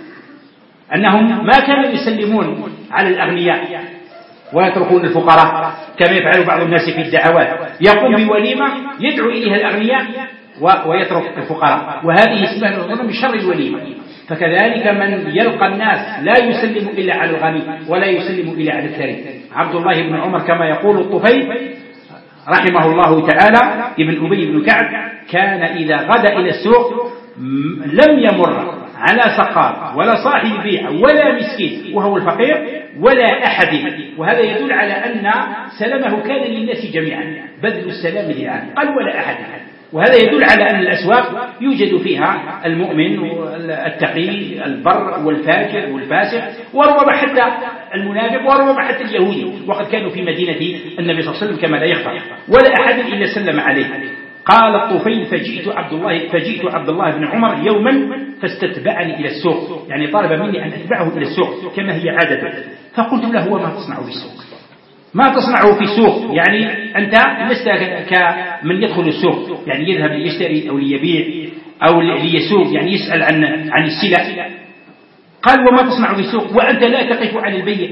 أنهم ما كانوا يسلمون على الأغنياء ويتركون الفقراء كما يفعل بعض الناس في الدعوات، يقوم بوليمة يدعو إليها الأغنياء ويترك الفقراء، وهذه اسمها من شر الوليمة. فكذلك من يلقى الناس لا يسلم إلا على الغني ولا يسلم إلا على الثري. عبد الله بن عمر كما يقول الطفيل رحمه الله تعالى ابن أبي بن كعب، كان إذا غدا إلى السوق لم يمر على سقاط ولا صاحب بيع ولا مسكين وهو الفقير ولا أحد. وهذا يدل على أن سلامه كان للناس جميعا، بذل السلام للعالم، قال ولا أحد. وهذا يدل على أن الأسواق يوجد فيها المؤمن والتقي البر والفاجر والفاسق، وربما حتى المنافق، وربما حتى اليهودي، وقد كانوا في مدينة النبي صلى الله عليه وسلم كما لا يخفى، ولا أحد إلا سلم عليه. قال الطفيل فجئت عبد الله فجئت عبد الله بن عمر يوما فاستتبعني إلى السوق، يعني طلب مني أن أتبعه إلى السوق كما هي عادته. فقلت له وما تصنع بالسوق؟ ما تصنعه في السوق؟ يعني أنت لست كمن يدخل السوق، يعني يذهب ليشتري أو ليبيع أو ليسوق، يعني يسأل عن عن السلع. قال وما تصنع في السوق وأنت لا تقف عن البيع،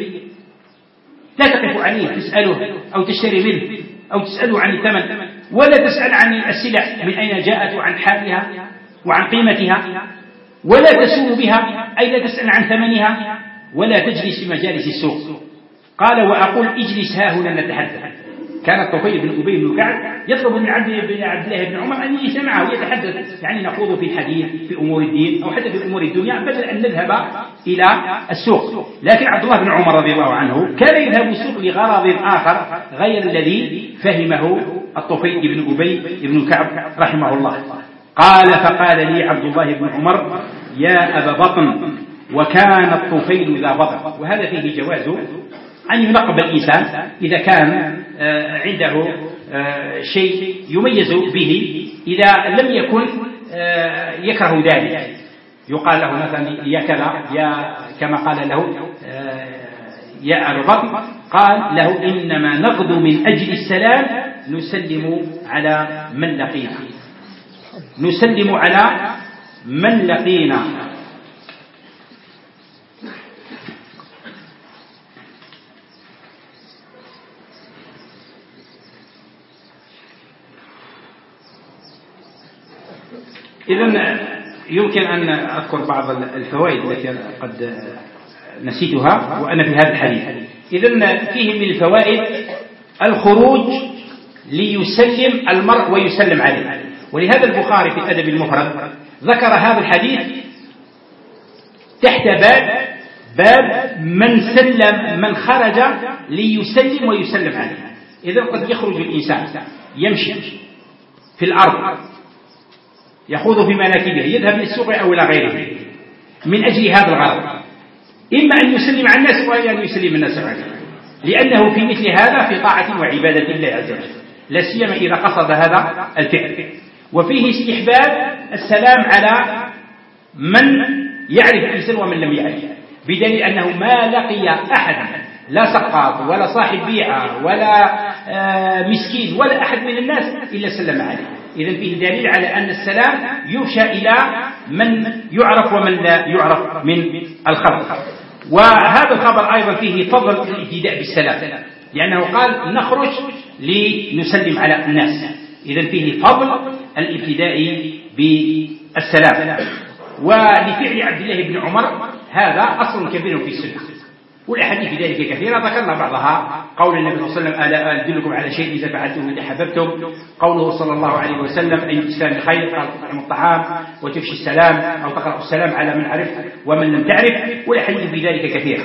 لا تقف عليه تسأله أو تشتري منه أو تسأله عن الثمن، ولا تسأل عن السلع من أين جاءت وعن حالها وعن قيمتها، ولا تسوء بها أي لا تسأل عن ثمنها، ولا تجلس في مجالس السوق. قال وأقول اجلس ها هنا نتحدث. كان الطفيل بن أبي بن كعب يطلب من عبد الله بن عمر أن يجلس معه ويتحدث، يعني نخوض في الحديث في أمور الدين أو حتى في أمور الدنيا بدل أن نذهب إلى السوق. لكن عبد الله بن عمر رضي الله عنه كان يذهب السوق لغرض آخر غير الذي فهمه الطفيل بن أبي بن كعب رحمه الله. قال فقال لي عبد الله بن عمر يا أبا بطن وكان الطفيل ذا بطن. وهذا فيه جواز أن ينقب الإنسان إذا كان عنده شيء يميز به، إذا لم يكن يكره ذلك. يقال له مثلا يا كذا، يا كما قال له يا أبا بطن، قال له إنما نغدو من أجل السلام نسلم على من لقينا، نسلم على من لقينا. إذن يمكن أن أذكر بعض الفوائد التي قد نسيتها وأنا في هذا الحديث. إذن فيه من الفوائد الخروج ليسلم المرء ويسلم عليه، ولهذا البخاري في الأدب المفرد ذكر هذا الحديث تحت باب باب من سلم من خرج ليسلم ويسلم عليه. إذن قد يخرج الإنسان يمشي في الأرض يخوض في مناكبه، يذهب للسوق أو إلى غيره من أجل هذا الغرض، إما أن يسلم على الناس وإما أن يسلم الناس عليه، لأنه في مثل هذا في طاعة وعبادة الله عز وجل، لا سيما إذا قصد هذا الفعل. وفيه استحباب السلام على من يعرف الإنسان ومن لم يعرف، بدليل أنه ما لقي أحد لا سقاط ولا صاحب بيعة ولا مسكين ولا أحد من الناس إلا سلم عليه. إذن فيه دليل على أن السلام يفشى إلى من يعرف ومن لا يعرف من الخلق. وهذا الخبر أيضا فيه فضل الابتداء بالسلام، لأنه قال نخرج لنسلم على الناس. إذن فيه فضل الابتداء بالسلام. ولفعل عبد الله بن عمر هذا أصل كبير في السنة، والأحاديث في ذلك كثيرة، ذكرنا بعضها. قول النبي صلى الله عليه وسلم: ألا أدلكم على شيء إذا فعلتم تحببتم. قوله صلى الله عليه وسلم: أي الإسلام خير؟ قال: تطعم الطعام وتفشي السلام أو تقرأ السلام على من عرفت ومن لم تعرف. والأحاديث في ذلك كثيرة.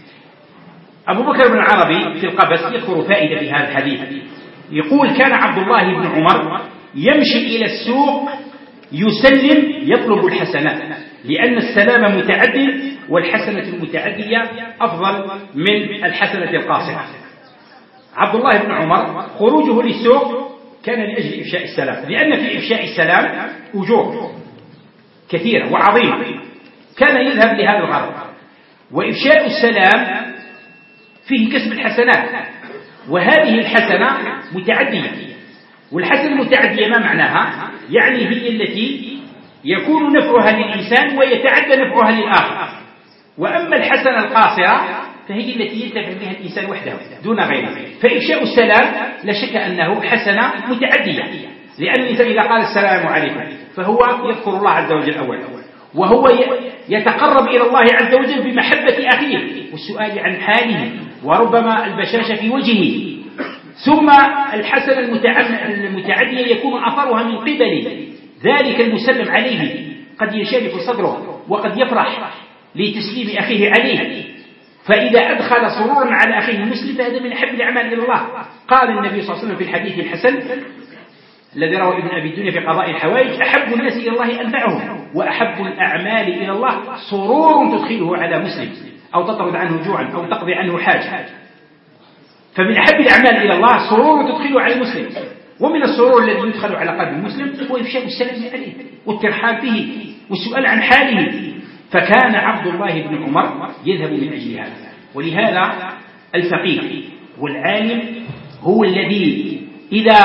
أبو بكر بن العربي في القبس يذكر فائدة في هذا الحديث، يقول: كان عبد الله بن عمر يمشي إلى السوق يسلم يطلب الحسنات، لأن السلام متعدي والحسنة المتعدية أفضل من الحسنة القاصرة. عبد الله بن عمر خروجه للسوق كان لأجل إفشاء السلام، لأن في إفشاء السلام أجور كثيرة وعظيمة، كان يذهب لهذا الغرض. وإفشاء السلام فيه كسب الحسنات، وهذه الحسنة متعدية. والحسنة المتعدية ما معناها؟ يعني هي التي يكون نفعها للإنسان ويتعدى نفعها للآخر. وأما الحسنة القاصرة فهي التي ينتفع بها الإنسان وحده دون غيره. فإفشاء السلام لا شك أنه حسنة متعدية، لأن الإنسان إذا قال السلام عليكم فهو يذكر الله عز وجل أولا، وهو يتقرب إلى الله عز وجل بمحبة أخيه والسؤال عن حاله وربما البشاشة في وجهه. ثم الحسنة المتعدية يكون أثرها من قبل ذلك المسلم عليه، قد يشارك صدره وقد يفرح لتسليم أخيه عليه، فإذا أدخل سرورا على أخيه المسلم فهذا من أحب الأعمال إلى الله. قال النبي صلى الله عليه وسلم في الحديث الحسن الذي رواه ابن أبي الدنيا في قضاء الحوائج: أحب الناس إلى الله أنفعهم، وأحب الأعمال إلى الله سرور تدخله على مسلم أو تطرد عنه جوعا أو تقضي عنه حاجة. فمن أحب الأعمال إلى الله سرور تدخله على المسلم. ومن السرور الذي يدخل على قلب المسلم هو إفشاء السلام عليه والترحاب به والسؤال عن حاله. فكان عبد الله بن عمر يذهب من أجل هذا. ولهذا الفقيه والعالم هو الذي إذا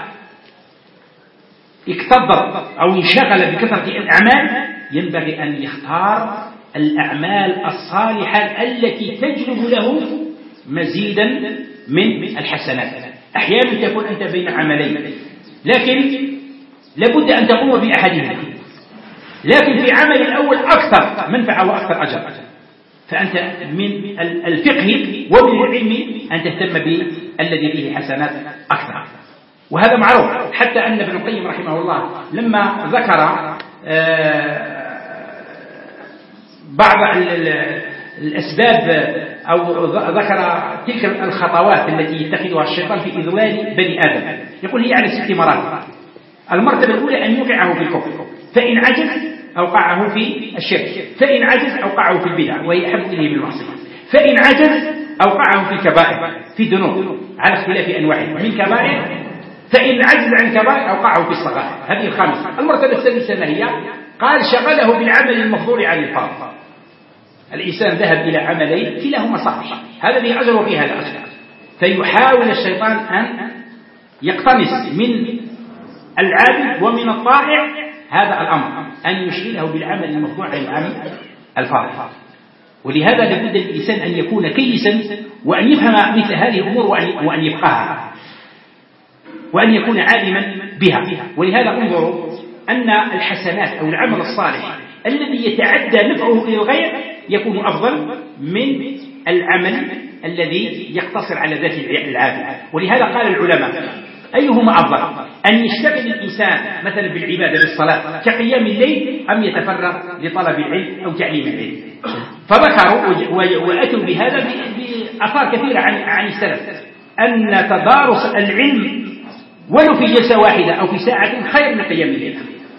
اكتظر أو انشغل بكثرة الأعمال ينبغي أن يختار الأعمال الصالحة التي تجلب له مزيدا من الحسنات. أحيانا تكون أنت بين عملين، لكن لابد أن تقوم بأحدهما، لكن في عمل الأول أكثر منفعة وأكثر أجر. فأنت من الفقه ومن العلم أن تهتم بالذي فيه حسنات أكثر، وهذا معروف. حتى أن ابن القيم رحمه الله لما ذكر بعض الأسباب أو ذكر تلك الخطوات التي يتخذها الشيطان في إضلال بني آدم، يقول هي على ست مراتب. المرتبة الأولى أن يوقعه في الكفر، فإن عجز أوقعه في الشرك، فإن عجز أوقعه في البدع وهي أحب إليه من المعصية، فإن عجز أوقعه في الكبائر في الذنوب على اختلاف أنواعها من كبائر، فإن عجز عن كبائر أوقعه في الصغائر. هذه الخامسة. المرتبة السادسة ما هي؟ قال شغله بالعمل المفضول عن الفرض. الإنسان ذهب إلى عملين كلاهما صالح، هذا به أجر وفيه هذا أجر، فيحاول الشيطان أن يقتنص من العابد ومن الطائع هذا الأمر، أن يشغله بالعمل المفضول عن العمل الفاضل. ولهذا لابد الإنسان أن يكون كيسا وأن يفهم مثل هذه الأمور وأن يفقهها وأن يكون عالما بها. ولهذا انظروا أن الحسنات أو العمل الصالح الذي يتعدى نفعه إلى الغير يكون أفضل من العمل الذي يقتصر على ذات العابد. ولهذا قال العلماء أيهما أفضل، أن يشتغل الإنسان مثلا بالعبادة بالصلاة كقيام الليل أم يتفرغ لطلب العلم أو تعليم العلم؟ فذكروا وأتوا بهذا بآثار كثيرة عن عن السلف أن تدارس العلم ولو في جلسة واحدة أو في ساعة خير من قيام الليل،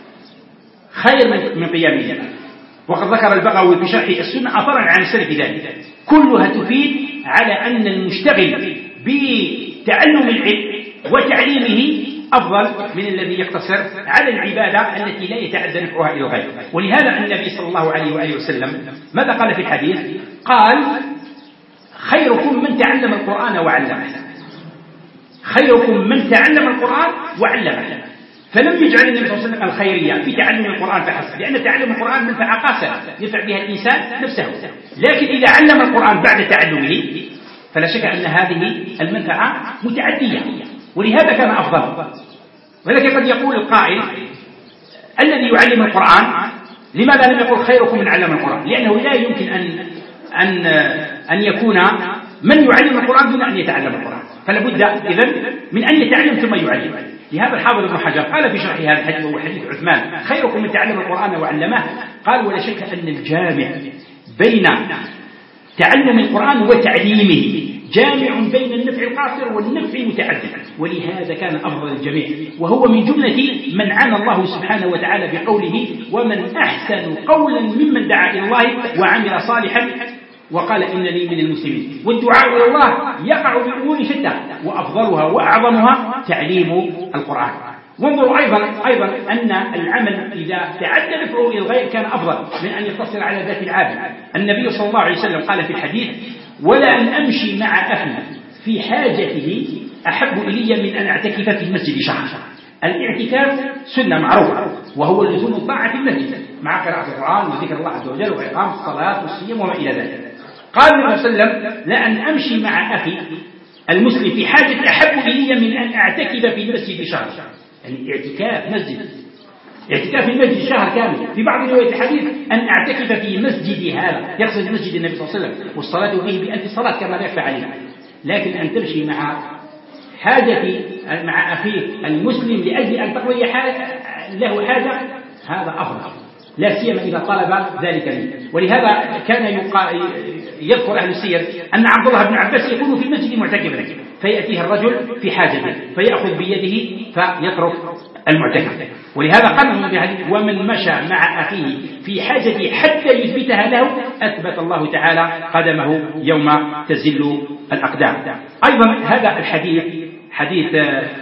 خير من قيام الليل. وقد ذكر البغوي في شرح السنة أثرا عن السلف ذلك، كلها تفيد على أن المشتغل بتعلم العلم وتعليمه أفضل من الذي يقتصر على العبادة التي لا يتعدى نفعها إلى الغير. ولهذا النبي صلى الله عليه وآله وسلم ماذا قال في الحديث؟ قال خيركم من تعلم القرآن وعلمه، خيركم من تعلم القرآن وعلمه. فلم يجعل النبي صلى الله عليه وسلم الخيرية في تعلم القرآن فحسب، لأن تعلم القرآن منفعة قاصرة ينفع بها الإنسان نفسه، لكن إذا علم القرآن بعد تعلمه فلا شك أن هذه المنفعة متعدية، ولهذا كان أفضل. ولكن قد يقول القائل الذي يعلم القرآن لماذا لم يقل خيركم من علم القرآن؟ لأنه لا يمكن أن أن أن يكون من يعلم القرآن دون أن يتعلم القرآن، فلا بد إذن من أن يتعلم ثم يعلم. لهذا الحافظ ابن حجر قال في شرح هذا الحديث وهو حديث عثمان: خيركم من تعلم القرآن وعلمه. قال: ولا شك أن الجامع بين تعلم القرآن وتعليمه جامع بين النفع القاصر والنفع المتعدد، ولهذا كان أفضل الجميع، وهو من جملة من عنى الله سبحانه وتعالى بقوله: ومن أحسن قولا ممن دعا إلى الله وعمل صالحا وقال إنني من المسلمين. والدعاء إلى الله يقع بأمور شتى، وأفضلها وأعظمها تعليم القرآن. وانظروا أيضا أيضا أن العمل إذا تعدى نفعه إلى الغير كان أفضل من أن يقتصر على ذات العابد. النبي صلى الله عليه وسلم قال في الحديث: ولا أن أمشي مع أخي في حاجته أحب إلي من أن أعتكف في المسجد شهر. الاعتكاف سنة معروفة، وهو لزوم الطاعة في المسجد مع قراءة القرآن وذكر الله عز وجل وإقام الصلاة والصيام وما إلى ذلك. قال النبي صلى الله عليه وسلم: لأن أمشي مع أخي المسلم في حاجة أحب إلي من أن أعتكف في المسجد شهر. يعني اعتكاف مسجد، اعتكاف المسجد شهر كامل. في بعض روايات الحديث أن أعتكف في مسجد هذا، يقصد مسجد النبي صلى الله عليه وسلم، والصلاة فيه بألف صلاة كما لا يخفى علينا. لكن أن تمشي مع حاجة مع أخيك المسلم لأجل أن تقضي له حاجة، هذا أفضل، لا سيما إذا طلب ذلك منه. ولهذا كان يذكر أهل السير أن عبد الله بن عباس يكون في المسجد معتكفا، فيأتيه الرجل في حاجته فيأخذ بيده فيترك المعتكف. ولهذا قال بهذه: ومن مشى مع أخيه في حاجته حتى يثبتها له أثبت الله تعالى قدمه يوم تزل الأقدام. أيضا هذا الحديث حديث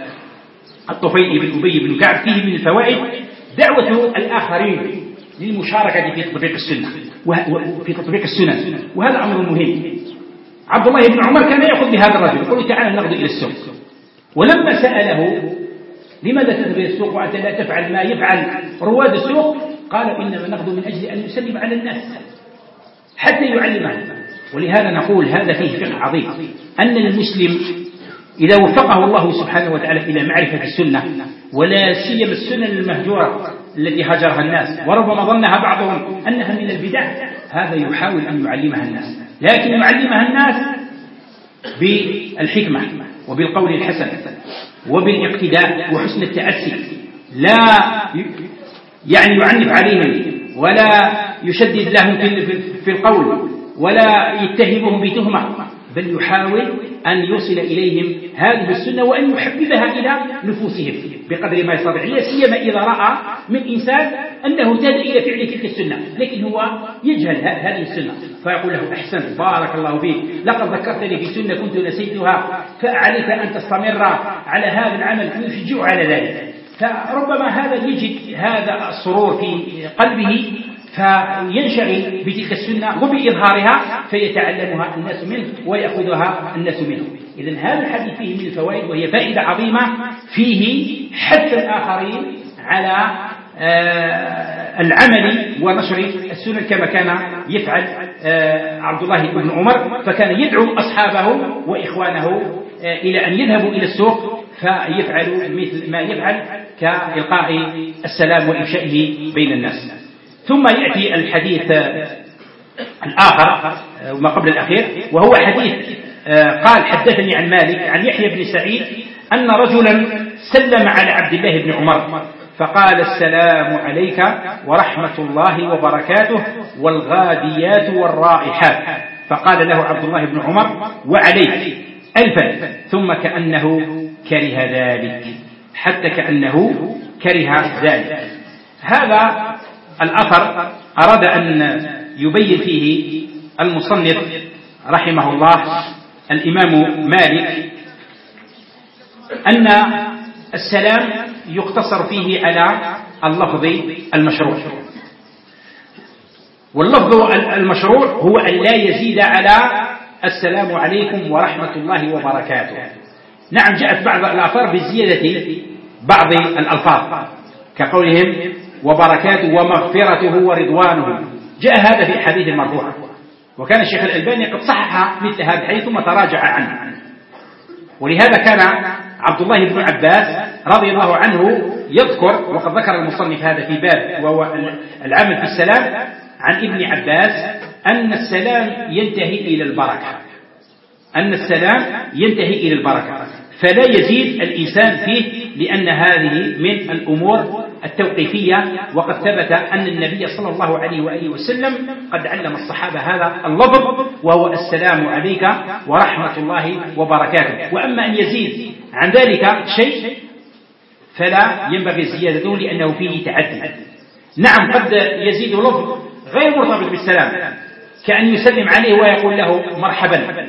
الطفيل بن أبي بن كعب فيه من الفوائد دعوة الآخرين للمشاركة في تطبيق السنة وفي تطبيق السنن، وهذا أمر مهم. عبد الله بن عمر كان يأخذ بهذا الرجل يقول: تعالى نغدو إلى السوق. ولما سأله: لماذا تذهب إلى السوق وأنت لا تفعل ما يفعل رواد السوق؟ قال: إنما نغدو من أجل أن نسلم على الناس حتى يعلمهم. ولهذا نقول هذا فيه فقه عظيم، أن المسلم إذا وفقه الله سبحانه وتعالى إلى معرفة السنة، ولا سيما السنن المهجورة التي هجرها الناس وربما ظنها بعضهم أنها من البدع، هذا يحاول أن يعلمها الناس، لكن يعلمها الناس بالحكمة وبالقول الحسن وبالاقتداء وحسن التأسي، لا يعني يعنف عليهم ولا يشدد لهم في القول ولا يتهمهم بتهمة، بل يحاول أن يوصل إليهم هذه السنة وأن يحببها إلى نفوسهم بقدر ما يستطيع، لا سيما إذا رأى من إنسان أنه اهتدى إلى فعل تلك السنة لكن هو يجهل هذه السنة، فيقول له: أحسن، بارك الله فيك، لقد ذكرتني في سنة كنت نسيتها، فعليك أن تستمر على هذا العمل، ويشجع على ذلك. فربما هذا يجد هذا السرور في قلبه فينشغل بتلك السنة وبإظهارها فيتعلمها الناس منه ويأخذها الناس منه. إذن هذا الحديث فيه من الفوائد، وهي فائدة عظيمة، فيه حث الآخرين على العمل ونشر السنن كما كان يفعل عبد الله بن عمر، فكان يدعو أصحابه وإخوانه إلى أن يذهبوا إلى السوق فيفعلوا مثل ما يفعل كإلقاء السلام وإفشائه بين الناس. ثم يأتي الحديث الآخر وما قبل الأخير، وهو حديث قال: حدثني عن مالك عن يحيى بن سعيد أن رجلا سلم على عبد الله بن عمر فقال: السلام عليك ورحمة الله وبركاته والغاديات والرائحات. فقال له عبد الله بن عمر: وعليك ألفا. ثم كأنه كره ذلك، حتى كأنه كره ذلك. هذا الأثر أراد أن يبين فيه المصنف رحمه الله الإمام مالك أن السلام يقتصر فيه على اللفظ المشروع، واللفظ المشروع هو أن لا يزيد على السلام عليكم ورحمة الله وبركاته. نعم، جاءت بعض الآثار بزيادة بعض الألفاظ كقولهم وبركاته ومغفرته ورضوانه، جاء هذا في حديث مرفوع، وكان الشيخ الألباني قد صحح مثل هذا الحديث ثم تراجع عنه. ولهذا كان عبد الله بن عباس رضي الله عنه يذكر، وقد ذكر المصنف هذا في باب وهو العمل في السلام، عن ابن عباس أن السلام ينتهي إلى البركة، أن السلام ينتهي إلى البركة، فلا يزيد الإنسان فيه، لأن هذه من الأمور التوقيفية. وقد ثبت أن النبي صلى الله عليه وآله وسلم قد علم الصحابة هذا اللفظ، وهو السلام عليك ورحمة الله وبركاته. وأما أن يزيد عن ذلك شيء فلا ينبغي زيادته، لأنه فيه تعدي. نعم قد يزيد لفظ غير مرتبط بالسلام، كأن يسلم عليه ويقول له مرحبا،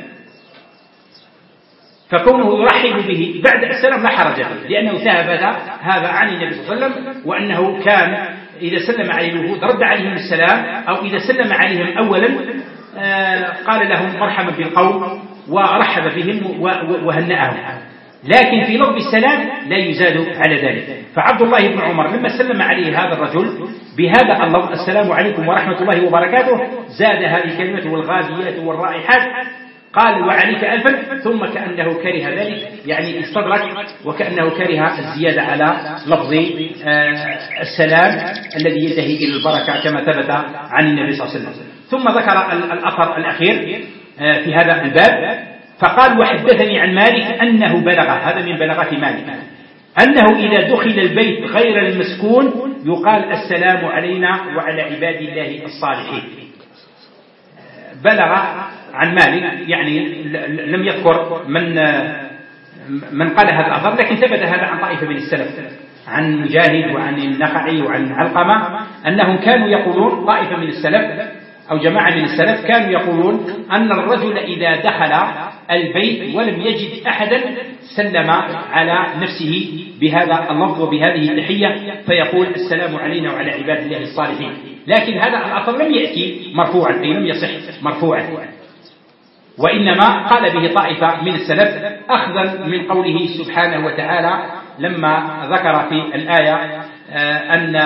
فكونه يرحب به بعد السلام لا حرج فيه، لأنه ثبت هذا عن النبي صلى الله عليه وسلم، وأنه كان إذا سلم عليه الوفود رد عليهم السلام، أو إذا سلم عليهم أولا قال لهم مرحبا بالقوم ورحب بهم وهنأهم، لكن في لفظ السلام لا يزاد على ذلك. فعبد الله بن عمر لما سلم عليه هذا الرجل بهذا اللفظ السلام عليكم ورحمة الله وبركاته، زاد هذه الكلمة والغاديات والرائحات، قال وعليك ألفا، ثم كأنه كره ذلك، يعني استدرك، وكأنه كره الزيادة على لفظ السلام الذي ينتهي إلى البركة كما ثبت عن النبي صلى الله عليه وسلم. ثم ذكر الأثر الأخير في هذا الباب، فقال وحدثني عن مالك أنه بلغ، هذا من بلاغات مالك، أنه إذا دخل البيت غير المسكون يقال السلام علينا وعلى عباد الله الصالحين. بلغ عن مالك، يعني لم يذكر من من قال هذا الأثر، لكن ثبت هذا عن طائفة من السلف، عن مجاهد وعن النخعي وعن علقمة، أنهم كانوا يقولون، طائفة من السلف أو جماعة من السلف كانوا يقولون أن الرجل إذا دخل البيت ولم يجد أحدا سلم على نفسه بهذا اللفظ وبهذه التحية، فيقول السلام علينا وعلى عباد الله الصالحين. لكن هذا الأثر لم يأتي مرفوعا، أي لم يصح مرفوعا، وإنما قال به طائفة من السلف أخذا من قوله سبحانه وتعالى لما ذكر في الآية أن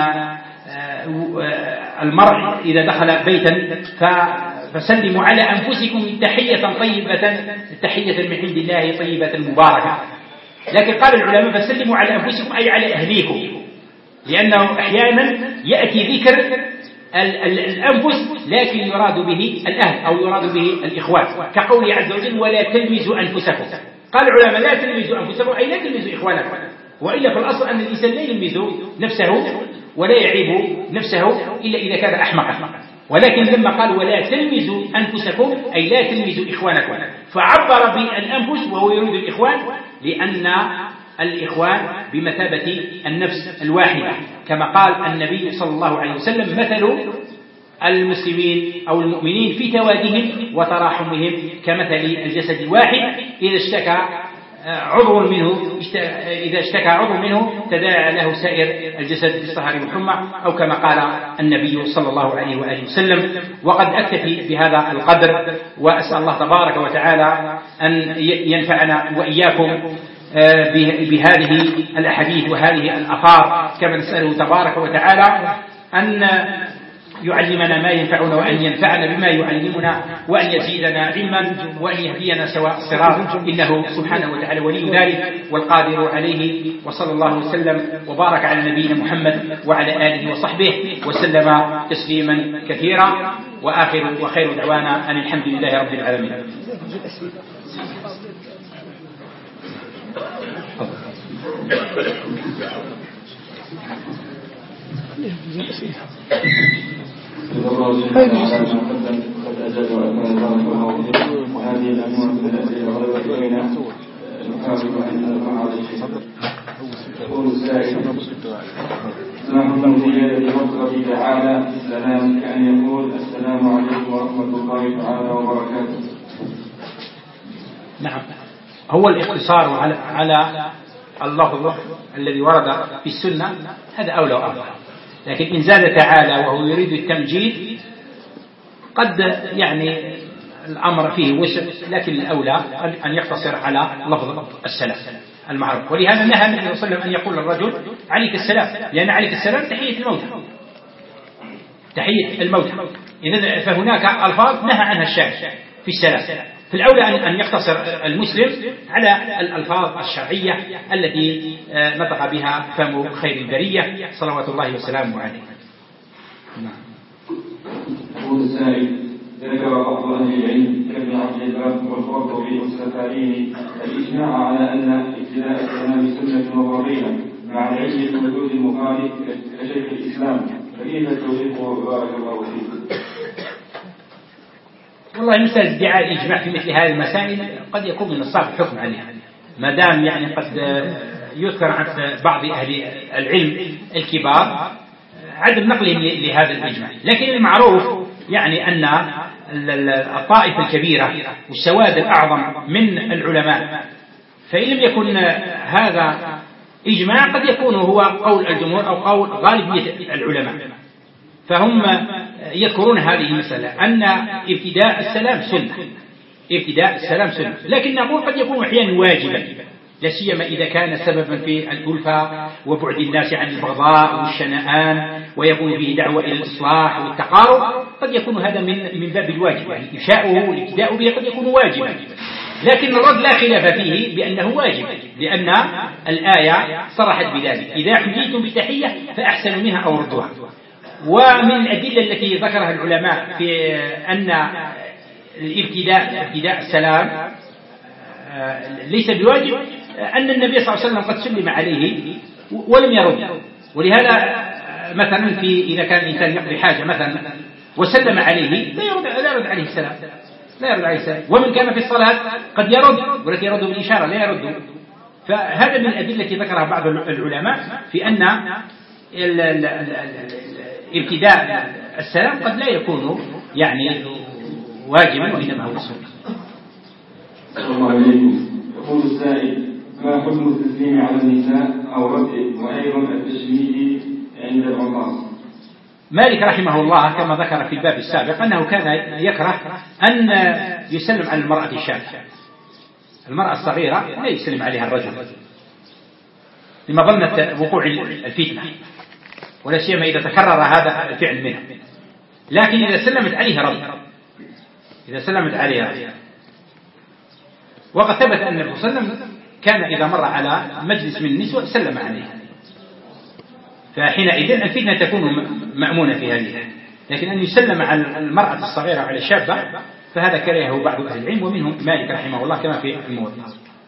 المرء إذا دخل بيتا فسلموا على أنفسكم تحية طيبة، تحية من عند الله طيبة مباركة. لكن قال العلماء فسلموا على أنفسكم أي على أهليكم، لأنه أحيانا يأتي ذكر الأنفس لكن يراد به الأهل أو يراد به الإخوان، كقوله عز وجل ولا تلمزوا أنفسكم. قال العلماء لا تلمزوا أنفسكم أي لا تلمزوا إخوانكم، وإلا في الأصل أن الإنسان لا يلمز نفسه ولا يعيب نفسه إلا إذا كان أحمقا، ولكن لما قال ولا تلمزوا أنفسكم أي لا تلمزوا إخوانكم، فعبر بالأنفس وهو يريد الإخوان، لأن الإخوان بمثابة النفس الواحدة، كما قال النبي صلى الله عليه وسلم مثل المسلمين أو المؤمنين في توادهم وتراحمهم كمثل الجسد الواحد، إذا اشتكى عضو منه إذا اشتكى عضو منه تداعى له سائر الجسد بالسهر والحمى، أو كما قال النبي صلى الله عليه وآله وسلم. وقد أكتفي بهذا القدر، وأسأل الله تبارك وتعالى أن ينفعنا وإياكم بهذه الأحاديث وهذه الآثار، كما نسأله تبارك وتعالى أن يعلمنا ما ينفعنا وأن ينفعنا بما يعلمنا وأن يزيدنا علما وأن يهدينا سواء الصراط، إنه سبحانه وتعالى ولي ذلك والقادر عليه. وصلى الله وسلم وبارك على نبينا محمد وعلى آله وصحبه وسلم تسليما كثيرا، وآخر وخير دعوانا أن الحمد لله رب العالمين. وهذه الأمور من الأسئلة غلبت إلينا نحاول أن نرفع على الشيء. يقول السائل ما حكم زيادة وصفه تعالى في السلام كأن يقول السلام عليكم ورحمة الله تعالى وبركاته؟ نعم، هو الاقتصار على على اللفظ الذي ورد في السنة هذا أولى وأفضل، لكن إن زاد تعالى وهو يريد التمجيد قد يعني الأمر فيه وسع، لكن الأولى أن يقتصر على لفظ السلام المعروف. ولهذا نهى النبي صلى الله عليه وسلم أن يقول للرجل عليك السلام، لأن عليك السلام تحية الموت، تحية الموت، إذن فهناك ألفاظ نهى عنها الشارع في السلام، في الأولى أن يقتصر المسلم على الألفاظ الشرعية التي نطق بها فم خير البرية صلوات الله وسلامه عليه. يقول السائل ذكر بعض أهل العلم كابن عبد البر والقرطبي والسفاريني الإجماع على أن ابتداء الكلام سنة وفضيلة مع العلم بحدود المخالف كشيخ الإسلام، فكيف توجهه بارك الله فيك؟ والله مثل ادعاء الإجماع في مثل هذه المسائل قد يكون من الصعب الحكم عليها، ما دام يعني قد يذكر عن بعض أهل العلم الكبار عدم نقلهم لهذا الإجماع. لكن المعروف يعني أن الطائفة الكبيرة والسواد الأعظم من العلماء، فإن لم يكن هذا إجماع قد يكون هو قول الجمهور أو قول غالبية العلماء، فهم يذكرون هذه المسألة أن ابتداء السلام سنة، ابتداء السلام سنة، لكن نقول قد يكون أحيانا واجبا، لا سيما إذا كان سببا في الألفة وبعد الناس عن البغضاء والشنآن ويكون به دعوة إلى الإصلاح والتقارب، قد يكون هذا من من باب الواجب، يعني إنشاؤه والابتداء به قد يكون واجبا، لكن الرد لا خلاف فيه بأنه واجب، لأن الآية صرحت بذلك: إذا حييتم بتحية فأحسنوا منها أو ردوها. ومن الأدلة التي ذكرها العلماء في أن الابتداء ابتداء السلام ليس بواجب أن النبي صلى الله عليه وسلم قد سلم عليه ولم يرد، ولهذا مثلا في إذا كان الإنسان يقضي حاجة مثلا وسلم عليه لا يرد لا يرد عليه السلام لا يرد عليه السلام، ومن كان في الصلاة قد يرد ولكن يرد بالإشارة لا يرد. فهذا من الأدلة التي ذكرها بعض العلماء في أن ابتداء السلام قد لا يكون يعني واجبا وإنما هو سنة. الله عليكم. يقول السائل: ما حكم التسليم على النساء أو رده، وأيضا التشميت عند العطاس؟ مالك رحمه الله كما ذكر في الباب السابق أنه كان يكره أن يسلم على المرأة الشابة، المرأة الصغيرة لا يسلم عليها الرجل لمظنة وقوع الفتنة، ولا سيما إذا تكرر هذا الفعل منه، لكن إذا سلمت عليه رد، إذا سلمت عليه رد. وقد ثبت أن النبي صلى الله عليه وسلم كان إذا مر على مجلس من النسوة سلم عليها، فحينئذ الفتنة تكون مأمونة في هذه. لكن أن يسلم على المرأة الصغيرة على الشابة فهذا كرهه بعض أهل العلم ومنهم مالك رحمه الله كما في الموطأ.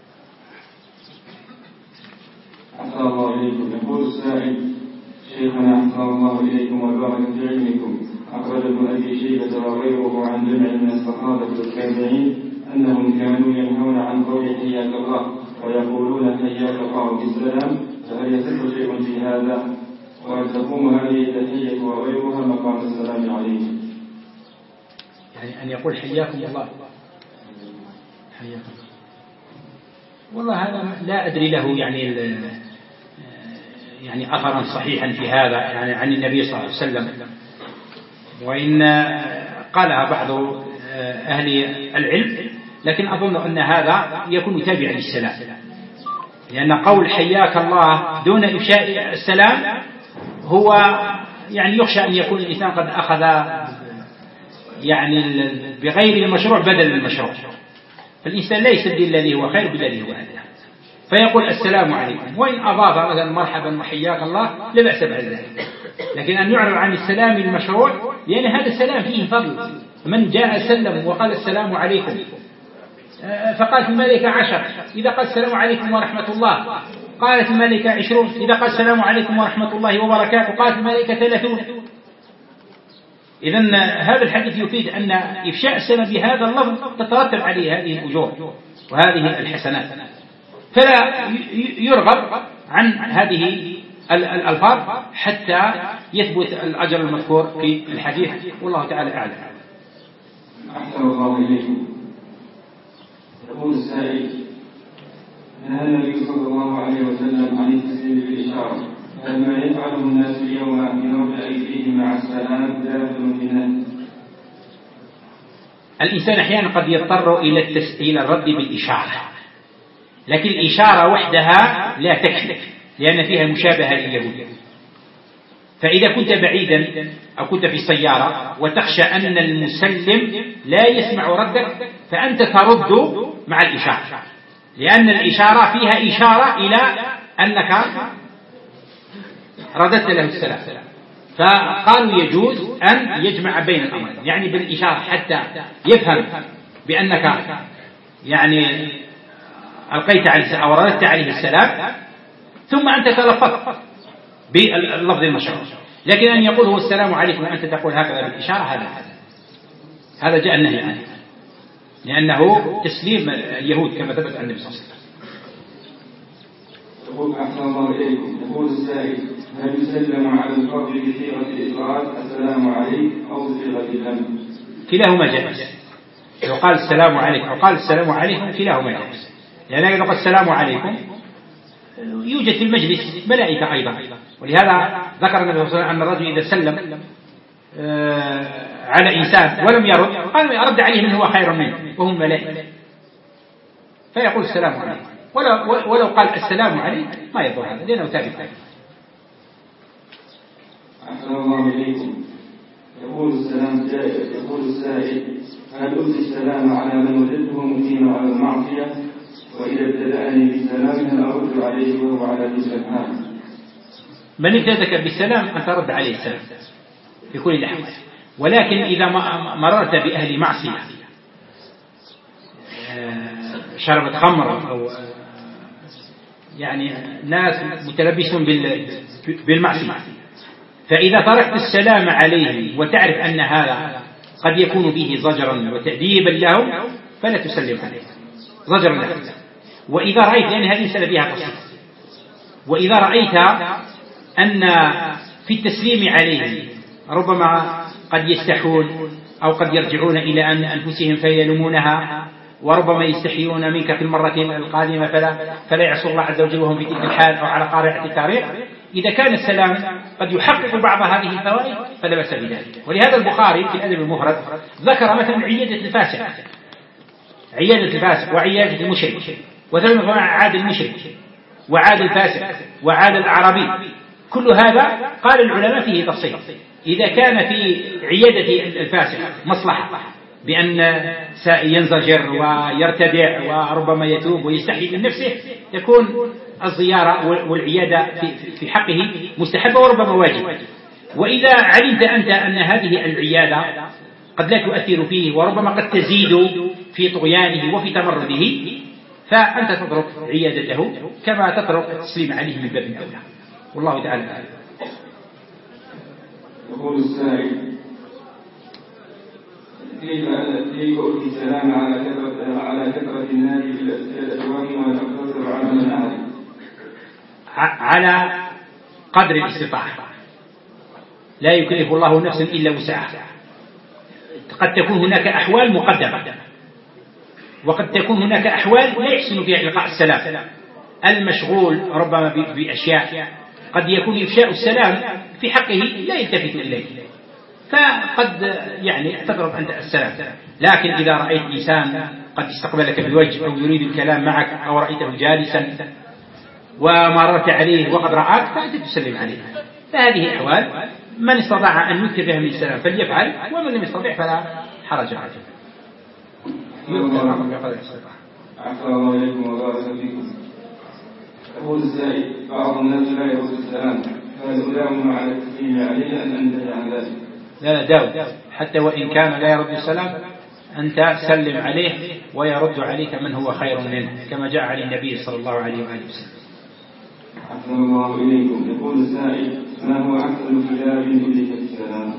أحسن الله إليكم. يقول السائل: شيخنا أحسن الله إليكم وبارك في علمكم، أخرج ابن أبي شيبة وغيره عن جمع من الصحابة والتابعين أنهم كانوا ينهون عن قول حياك الله ويقولون حياك الله بالسلام، فهل يصح شيء في هذا؟ وهل تقوم هذه التحية وغيرها مقام السلام عليه؟ يعني أن يقول حياكم الله حياكم، والله هذا لا أدري له يعني يعني أثرا صحيحا في هذا يعني عن النبي صلى الله عليه وسلم، وإن قالها بعض أهل العلم، لكن أظن أن هذا يكون تابعا للسلام، لأن قول حياك الله دون إفشاء السلام هو يعني يخشى أن يكون الإنسان قد أخذ يعني بغير المشروع بدل المشروع، فالإنسان لا يستبدل الذي هو خير بالذي هو أدنى، فيقول السلام عليكم، وإن أضاف مثلا مرحبا وحياك الله لا بأس بذلك، لكن أن يعرض عن السلام المشروع لأن هذا السلام فيه فضل. من جاء سلم وقال السلام عليكم فقالت الملائكة عشر، إذا قال السلام عليكم ورحمة الله قالت الملائكة عشرون، إذا قال السلام عليكم ورحمة الله وبركاته قالت الملائكة ثلاثون. إذن هذا الحديث يفيد أن إفشاء السلام بهذا اللفظ تترتب عليه هذه الأجور وهذه الحسنات، فلا يرغب عن هذه الألفاظ حتى يثبت الأجر المذكور في الحديث، والله تعالى أعلم. أحسن الله إليكم. يقول السائل: نهى النبي صلى الله عليه وسلم عن التسليم بالإشارة، هل ما يفعله الناس اليوم من رفع أيديهم مع السلام داخل في الناس؟ الإنسان أحيانا قد يضطر إلى التسهيل الرد بالإشارة، لكن الإشارة وحدها لا تكفي لأن فيها مشابهة لليهود، فإذا كنت بعيدا أو كنت في سيارة وتخشى أن المسلم لا يسمع ردك فأنت ترد مع الإشارة، لأن الإشارة فيها إشارة إلى أنك رددت له السلام. فقالوا يجوز أن يجمع بين الأمرين، يعني بالإشارة حتى يفهم بأنك يعني ألقيت عليه أو رددت عليه السلام ثم أنت تلفظت باللفظ المشروع. لكن أن يقول هو السلام عليكم وأنت تقول هكذا بالإشارة هذا هذا جاء النهي عنه، لأنه تسليم اليهود كما ثبت عن النبي صلى الله عليه وسلم. يقول أحسن الله إليكم، يقول السائل: هل يسلم على الفرد بصيغة الإفراد السلام عليك أو بصيغة الذم؟ كلاهما جائز، لو قال السلام عليكم أو قال السلام عليكم كلاهما جائز، لأن إذا قال السلام عليكم يوجد في المجلس ملائكة أيضا، ولهذا ذكر النبي صلى الله عليه وسلم أن الرجل إذا سلم على إنسان ولم يرد قال أرد عليه من هو خير منه وهم ملائكة، فيقول السلام عليكم، ولو, ولو قال السلام عليك ما يضر هذا لأنه ثابت. أحسن الله إليكم، يقول السلام يقول السائل: هل ألقي السلام على من وجدته مقيما على المعصية، وإذا ابتدأني بالسلام هل أرد عليه وهو على تلك الحال؟ من ابتدأك بالسلام أن ترد عليه السلام في كل لحظة، ولكن إذا مررت بأهل معصية شربت خمر أو يعني ناس متلبسون بالمعصية، فإذا تركت السلام عليهم وتعرف أن هذا قد يكون به زجرا وتأديبا لهم فلا تسلم عليه زجرا لهم. وإذا رأيت، لأن هذه مسألة فيها تفصيل، وإذا رأيت أن في التسليم عليهم ربما قد يستحون أو قد يرجعون إلى أن أنفسهم فيلومونها، وربما يستحيون منك في المرة القادمة فلا, فلا يعصوا الله عز وجل وهم في تلك الحال أو على قارعة التاريخ، إذا كان السلام قد يحقق بعض هذه الفوائد فلا بأس بذلك. ولهذا البخاري في الأدب المفرد ذكر مثلا عيادة الفاسق عيادة الفاسق وعيادة المشرك، وثم عاد المشرك وعاد الفاسق وعاد الأعرابي، كل هذا قال العلماء فيه تفصيل. إذا كان في عيادة الفاسق مصلحة بأن ينزجر ويرتدع وربما يتوب ويستحي من نفسه، يكون الزيارة والعيادة في حقه مستحبة وربما واجب. وإذا علمت أنت أن هذه العيادة قد لا تؤثر فيه وربما قد تزيد في طغيانه وفي تمرده، فأنت تترك عيادته كما تترك التسليم عليه من باب الأولى، والله تعالى أعلم. يقول السائل: كيف كيف ألقي السلام على كثرة على كثرة الناس في الأسواق وتقتصر على من أعرف؟ على قدر الاستطاعة، لا يكلف الله نفسا إلا وسعها. قد تكون هناك أحوال مقدمة، وقد تكون هناك أحوال لا يحسن فيها إلقاء السلام. المشغول ربما بأشياء قد يكون إفشاء السلام في حقه لا يلتفت إليه، فقد يعني تضرب أنت السلام. لكن إذا رأيت إنسان قد استقبلك بالوجه أو يريد الكلام معك أو رأيته جالسا ومررت عليه وقد رآك فأنت تسلم عليه، فهذه أحوال من استطاع أن يكتب بها من السلام فليفعل، ومن لم يستطع فلا حرج عليه. أحسن الله إليكم وبارك فيكم. يقول السائل: بعض الناس لا يرد السلام، فهل أداوم على التسليم عليه أن أنتهي عن ذلك؟ لا لا داوم، حتى وإن كان لا يرد السلام أنت سلم عليه ويرد عليك من هو خير منه، كما جاء عن النبي صلى الله عليه وآله وسلم. أحسن الله إليكم. يقول السائل: ما هو أحسن كتاب ألف في السلام؟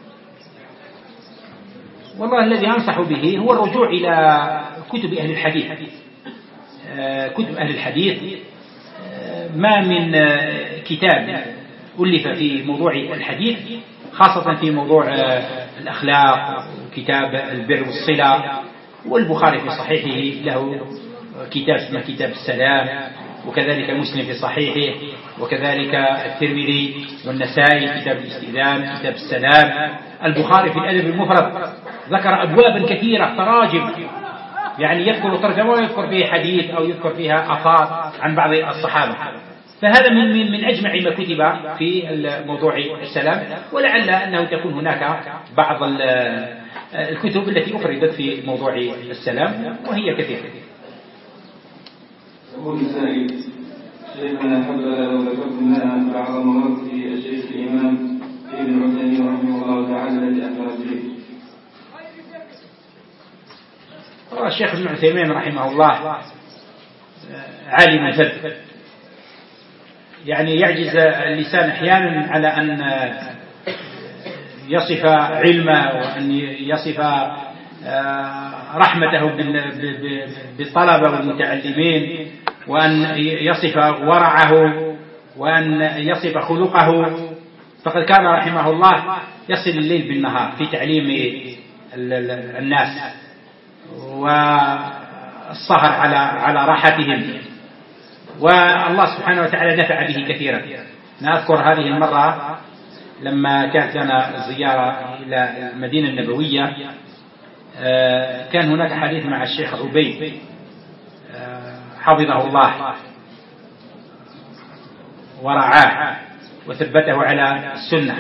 والله الذي أنصح به هو الرجوع إلى كتب أهل الحديث. كتب أهل الحديث ما من كتاب ألف في موضوع الحديث، خاصة في موضوع الأخلاق، كتاب البر والصلة، والبخاري في صحيحه له كتاب اسمه كتاب السلام، وكذلك مسلم في صحيحه، وكذلك الترمذي والنسائي كتاب الاستئذان، كتاب السلام. البخاري في الأدب المفرد ذكر أبوابا كثيرة تراجم، يعني يذكر ترجمة ويذكر فيها حديث أو يذكر فيها آثار عن بعض الصحابة، فهذا من من من أجمع ما كتب في موضوع السلام. ولعل أنه تكون هناك بعض الكتب التي أفردت في موضوع السلام وهي كثيرة. يقول السائل: شيخنا حبذا لو ذكرتم لنا بعض مواقف الشيخ الإمام ابن الذي أثر به. الشيخ ابن عثيمين رحمه الله عالم فذ، يعني يعجز اللسان أحيانا على أن يصف علمه وأن يصف رحمته بالطلبة والمتعلمين، وأن يصف ورعه، وأن يصف خلقه. فقد كان رحمه الله يصل الليل بالنهار في تعليم الناس والسهر على على راحتهم، والله سبحانه وتعالى نفع به كثيرا. نذكر هذه المرة لما كانت لنا زيارة إلى المدينة النبوية، كان هناك حديث مع الشيخ عبيد حفظه الله ورعاه وثبته على السنة،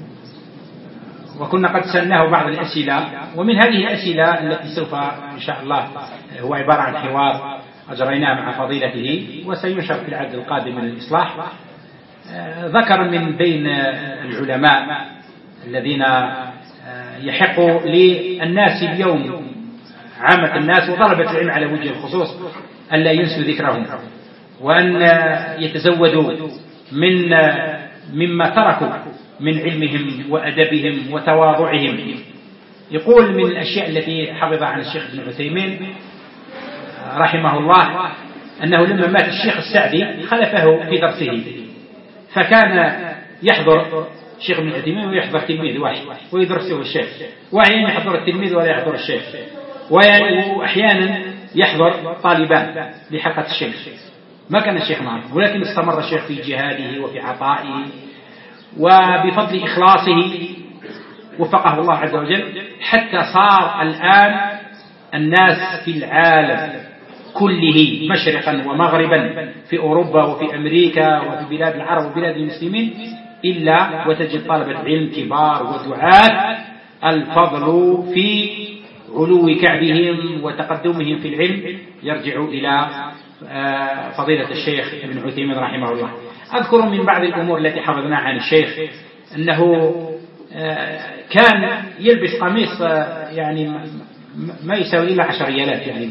وكنا قد سألناه بعض الأسئلة، ومن هذه الأسئلة التي سوف إن شاء الله هو عبارة عن حوار أجريناه مع فضيلته وسينشر في العهد القادم من الإصلاح. ذكر من بين العلماء الذين يحق للناس اليوم عامة الناس وطلبة العلم على وجه الخصوص ألا ينسوا ذكرهم، وأن يتزودوا من مما تركوا من علمهم وأدبهم وتواضعهم. يقول من الأشياء التي حفظها عن الشيخ ابن عثيمين رحمه الله أنه لما مات الشيخ السعدي خلفه في درسه، فكان يحضر الشيخ ابن عثيمين ويحضر تلميذ واحد ويدرسه الشيخ، وأحيانا يحضر التلميذ ولا يحضر الشيخ، وأحيانا يحضر طالبان لحلقة الشيخ. ما كان الشيخ معه، ولكن استمر الشيخ في جهاده وفي عطائه، وبفضل إخلاصه وفقه الله عز وجل حتى صار الآن الناس في العالم كله مشرقا ومغربا، في أوروبا وفي أمريكا وفي بلاد العرب وبلاد المسلمين، إلا وتجد طلبة علم كبار ودعاة الفضل في علو كعبهم وتقدمهم في العلم يرجع إلى فضيلة الشيخ ابن عثيمين رحمه الله. أذكر من بعض الأمور التي حفظناها عن الشيخ أنه كان يلبس قميص يعني ما يساوي إلا عشر ريالات، يعني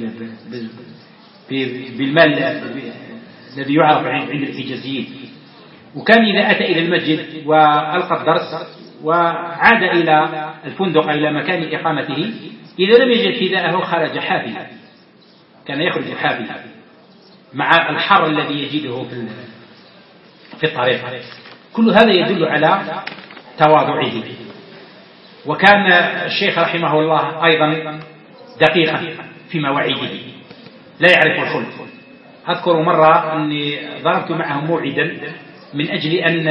بالمال الذي يعرف عند الحجازيين. وكان إذا أتى إلى المسجد وألقى الدرس وعاد إلى الفندق إلى مكان إقامته، إذا لم يجد فداءه خرج حافيا، كان يخرج حافيا مع الحر الذي يجده في في الطريق. كل هذا يدل على تواضعه. وكان الشيخ رحمه الله أيضا دقيقا في مواعيده، لا يعرف الخلف. أذكر مرة أني ضربت معه موعدا من أجل أن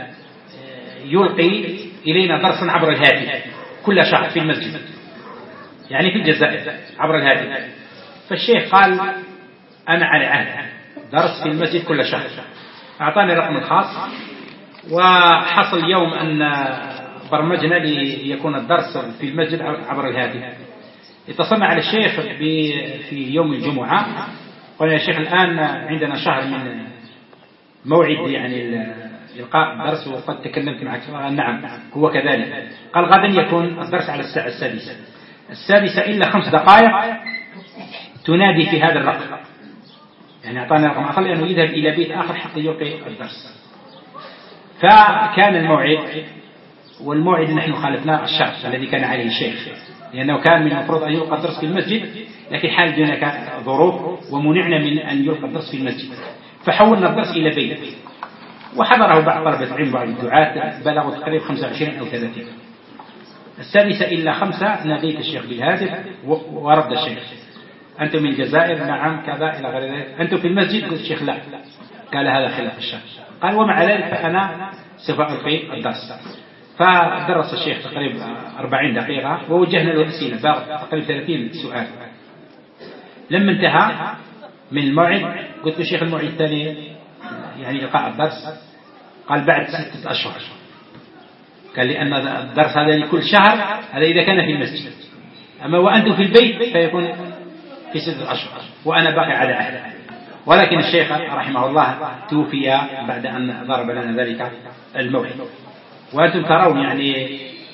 يلقي إلينا درسا عبر الهاتف كل شهر في المسجد، يعني في الجزائر عبر الهاتف. فالشيخ قال أنا على عهد درس في المسجد كل شهر، أعطاني رقم الخاص، وحصل يوم أن برمجنا ليكون الدرس في المسجد عبر الهاتف. اتصلنا على الشيخ في يوم الجمعة، قلنا يا شيخ الآن عندنا شهر من موعد يعني إلقاء الدرس وقد تكلمت معك. قال نعم هو كذلك. قال غدا يكون الدرس على الساعة السادسة السادسة إلا خمس دقائق تنادي في هذا الرقم، يعني أعطانا رقم آخر لأنه يذهب إلى بيت آخر حتى يلقي الدرس. فكان الموعد، والموعد نحن خالفنا الشرط الذي كان عليه الشيخ، لأنه كان من المفروض أن يلقى الدرس في المسجد، لكن حال هناك ظروف ومنعنا من أن يلقى الدرس في المسجد، فحولنا الدرس إلى بيت. وحضره بعض طلبة العلم بعض الدعاة بلغوا تقريبا خمسة وعشرين أو ثلاثين. السادسة إلا خمسة ناديت الشيخ بالهاتف ورد الشيخ أنتم من الجزائر؟ نعم كذا إلى غير ذلك. أنتم في المسجد؟ قلت الشيخ لا. قال هذا خلاف الشرع. قال ومع ذلك فأنا سوف ألقي الدرس. فدرس الشيخ تقريبا أربعين دقيقة ووجهنا له أسئلة تقريبا ثلاثين سؤال. لما انتهى من الموعد قلت له الشيخ الموعد الثاني يعني إلقاء الدرس؟ قال بعد ستة أشهر. قال لأن الدرس هذا لكل شهر، هذا إذا كان في المسجد، أما وأنتم في البيت فيكون في ستة أشهر وأنا باقي على عهد. ولكن الشيخ رحمه الله توفي بعد أن ضرب لنا ذلك الموعد. وأنتم ترون يعني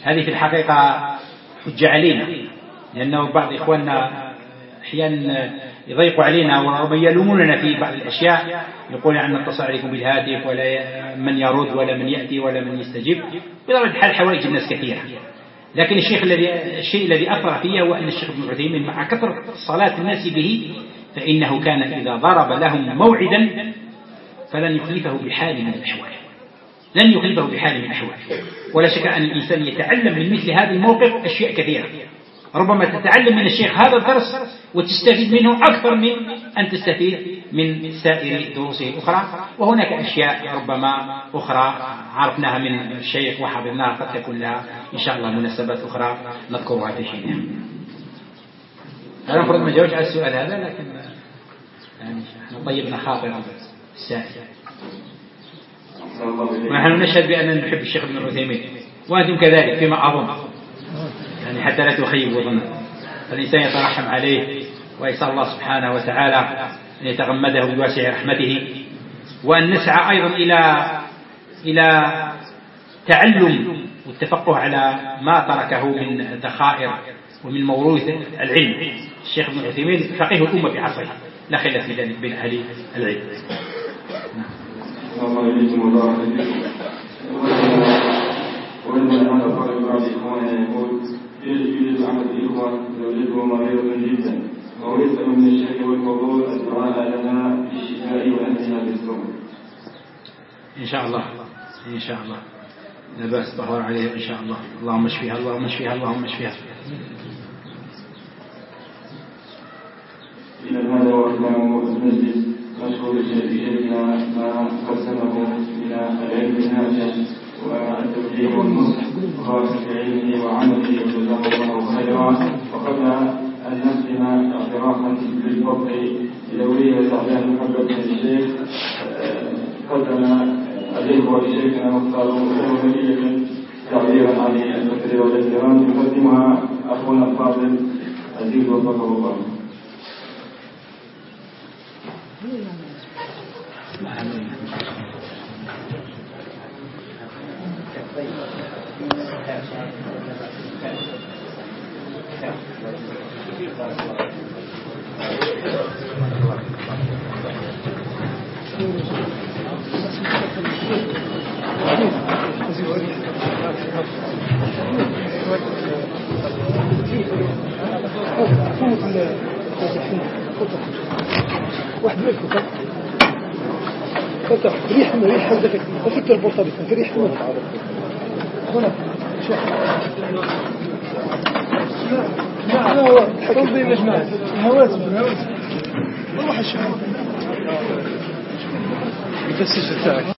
هذه في الحقيقة حجة علينا، لأنه بعض إخواننا أحيانا يضيقوا علينا وربما يلوموننا في بعض الأشياء، يقول أن نتصل عليكم بالهاتف ولا من يرد ولا من يأتي ولا من يستجيب. بطبيعة الحال حوائج الناس كثيرة، لكن الشيخ الذي الشيء الذي أثر فيه هو أن الشيخ ابن عثيمين مع كثرة صلاة الناس به فإنه كان إذا ضرب لهم موعدا فلن يخلفه بحال من الأحوال، لن يخلفه بحال من الأحوال. ولا شك أن الإنسان يتعلم من مثل هذا الموقف أشياء كثيرة، ربما تتعلم من الشيخ هذا الدرس وتستفيد منه أكثر من أن تستفيد من سائر دروسه الأخرى. وهناك أشياء ربما أخرى عرفناها من الشيخ وحفظناها قد تكون لها إن شاء الله مناسبات أخرى نذكرها في حينها. أنا المفروض ما جاوبش على السؤال هذا، لكن يعني نحن طيبنا خاطر السائل، ونحن نشهد بأننا نحب الشيخ ابن عثيمين وأنتم كذلك فيما أظن، يعني حتى لا تخيبوا ظنا. فالإنسان يترحم عليه ويسأل الله سبحانه وتعالى أن يتغمده بواسع رحمته، وأن نسعى أيضا إلى إلى تعلم والتفقه على ما تركه من ذخائر ومن موروث العلم. الشيخ ابن عثيمين فقيه الأمة في عصره، لا خلاف في ذلك بين أهل العلم. الله إليكم وبارك فيكم. ولما هذا قال بعض إخواننا يقول يجب عمل الإخوة زوجته مريضة جدا ويسأل من الشيخ والفضول الدعاء لنا بالشفاء وأنتنا بالصبر. إن شاء الله إن شاء الله لا بأس ظهر عليه إن شاء الله. اللهم اشفيها اللهم اشفيها اللهم اشفيها. إلى هذا وإمام المجلس مشهور شيخنا ما قسمه من العلم النافع والتوجيه والنصح خاصة في علمه وعمله جزاه الله خيرا. وقبل أن نختم اعترافا بالفضل بدورية أعلام محبة الشيخ قدم الإخوة لشيخنا مختار مهمية تعبيرا عن الفكر والاحترام يقدمها أخونا الفاضل عزيز وفقه الله. واحد منكم فتح ريح من ريح حدك وفك البورصة بك ريح من تعرف هنا شوف لا لا هو تنظيم يا جماعة الهواتف الهواتف روح الشباب بتسجل تاعك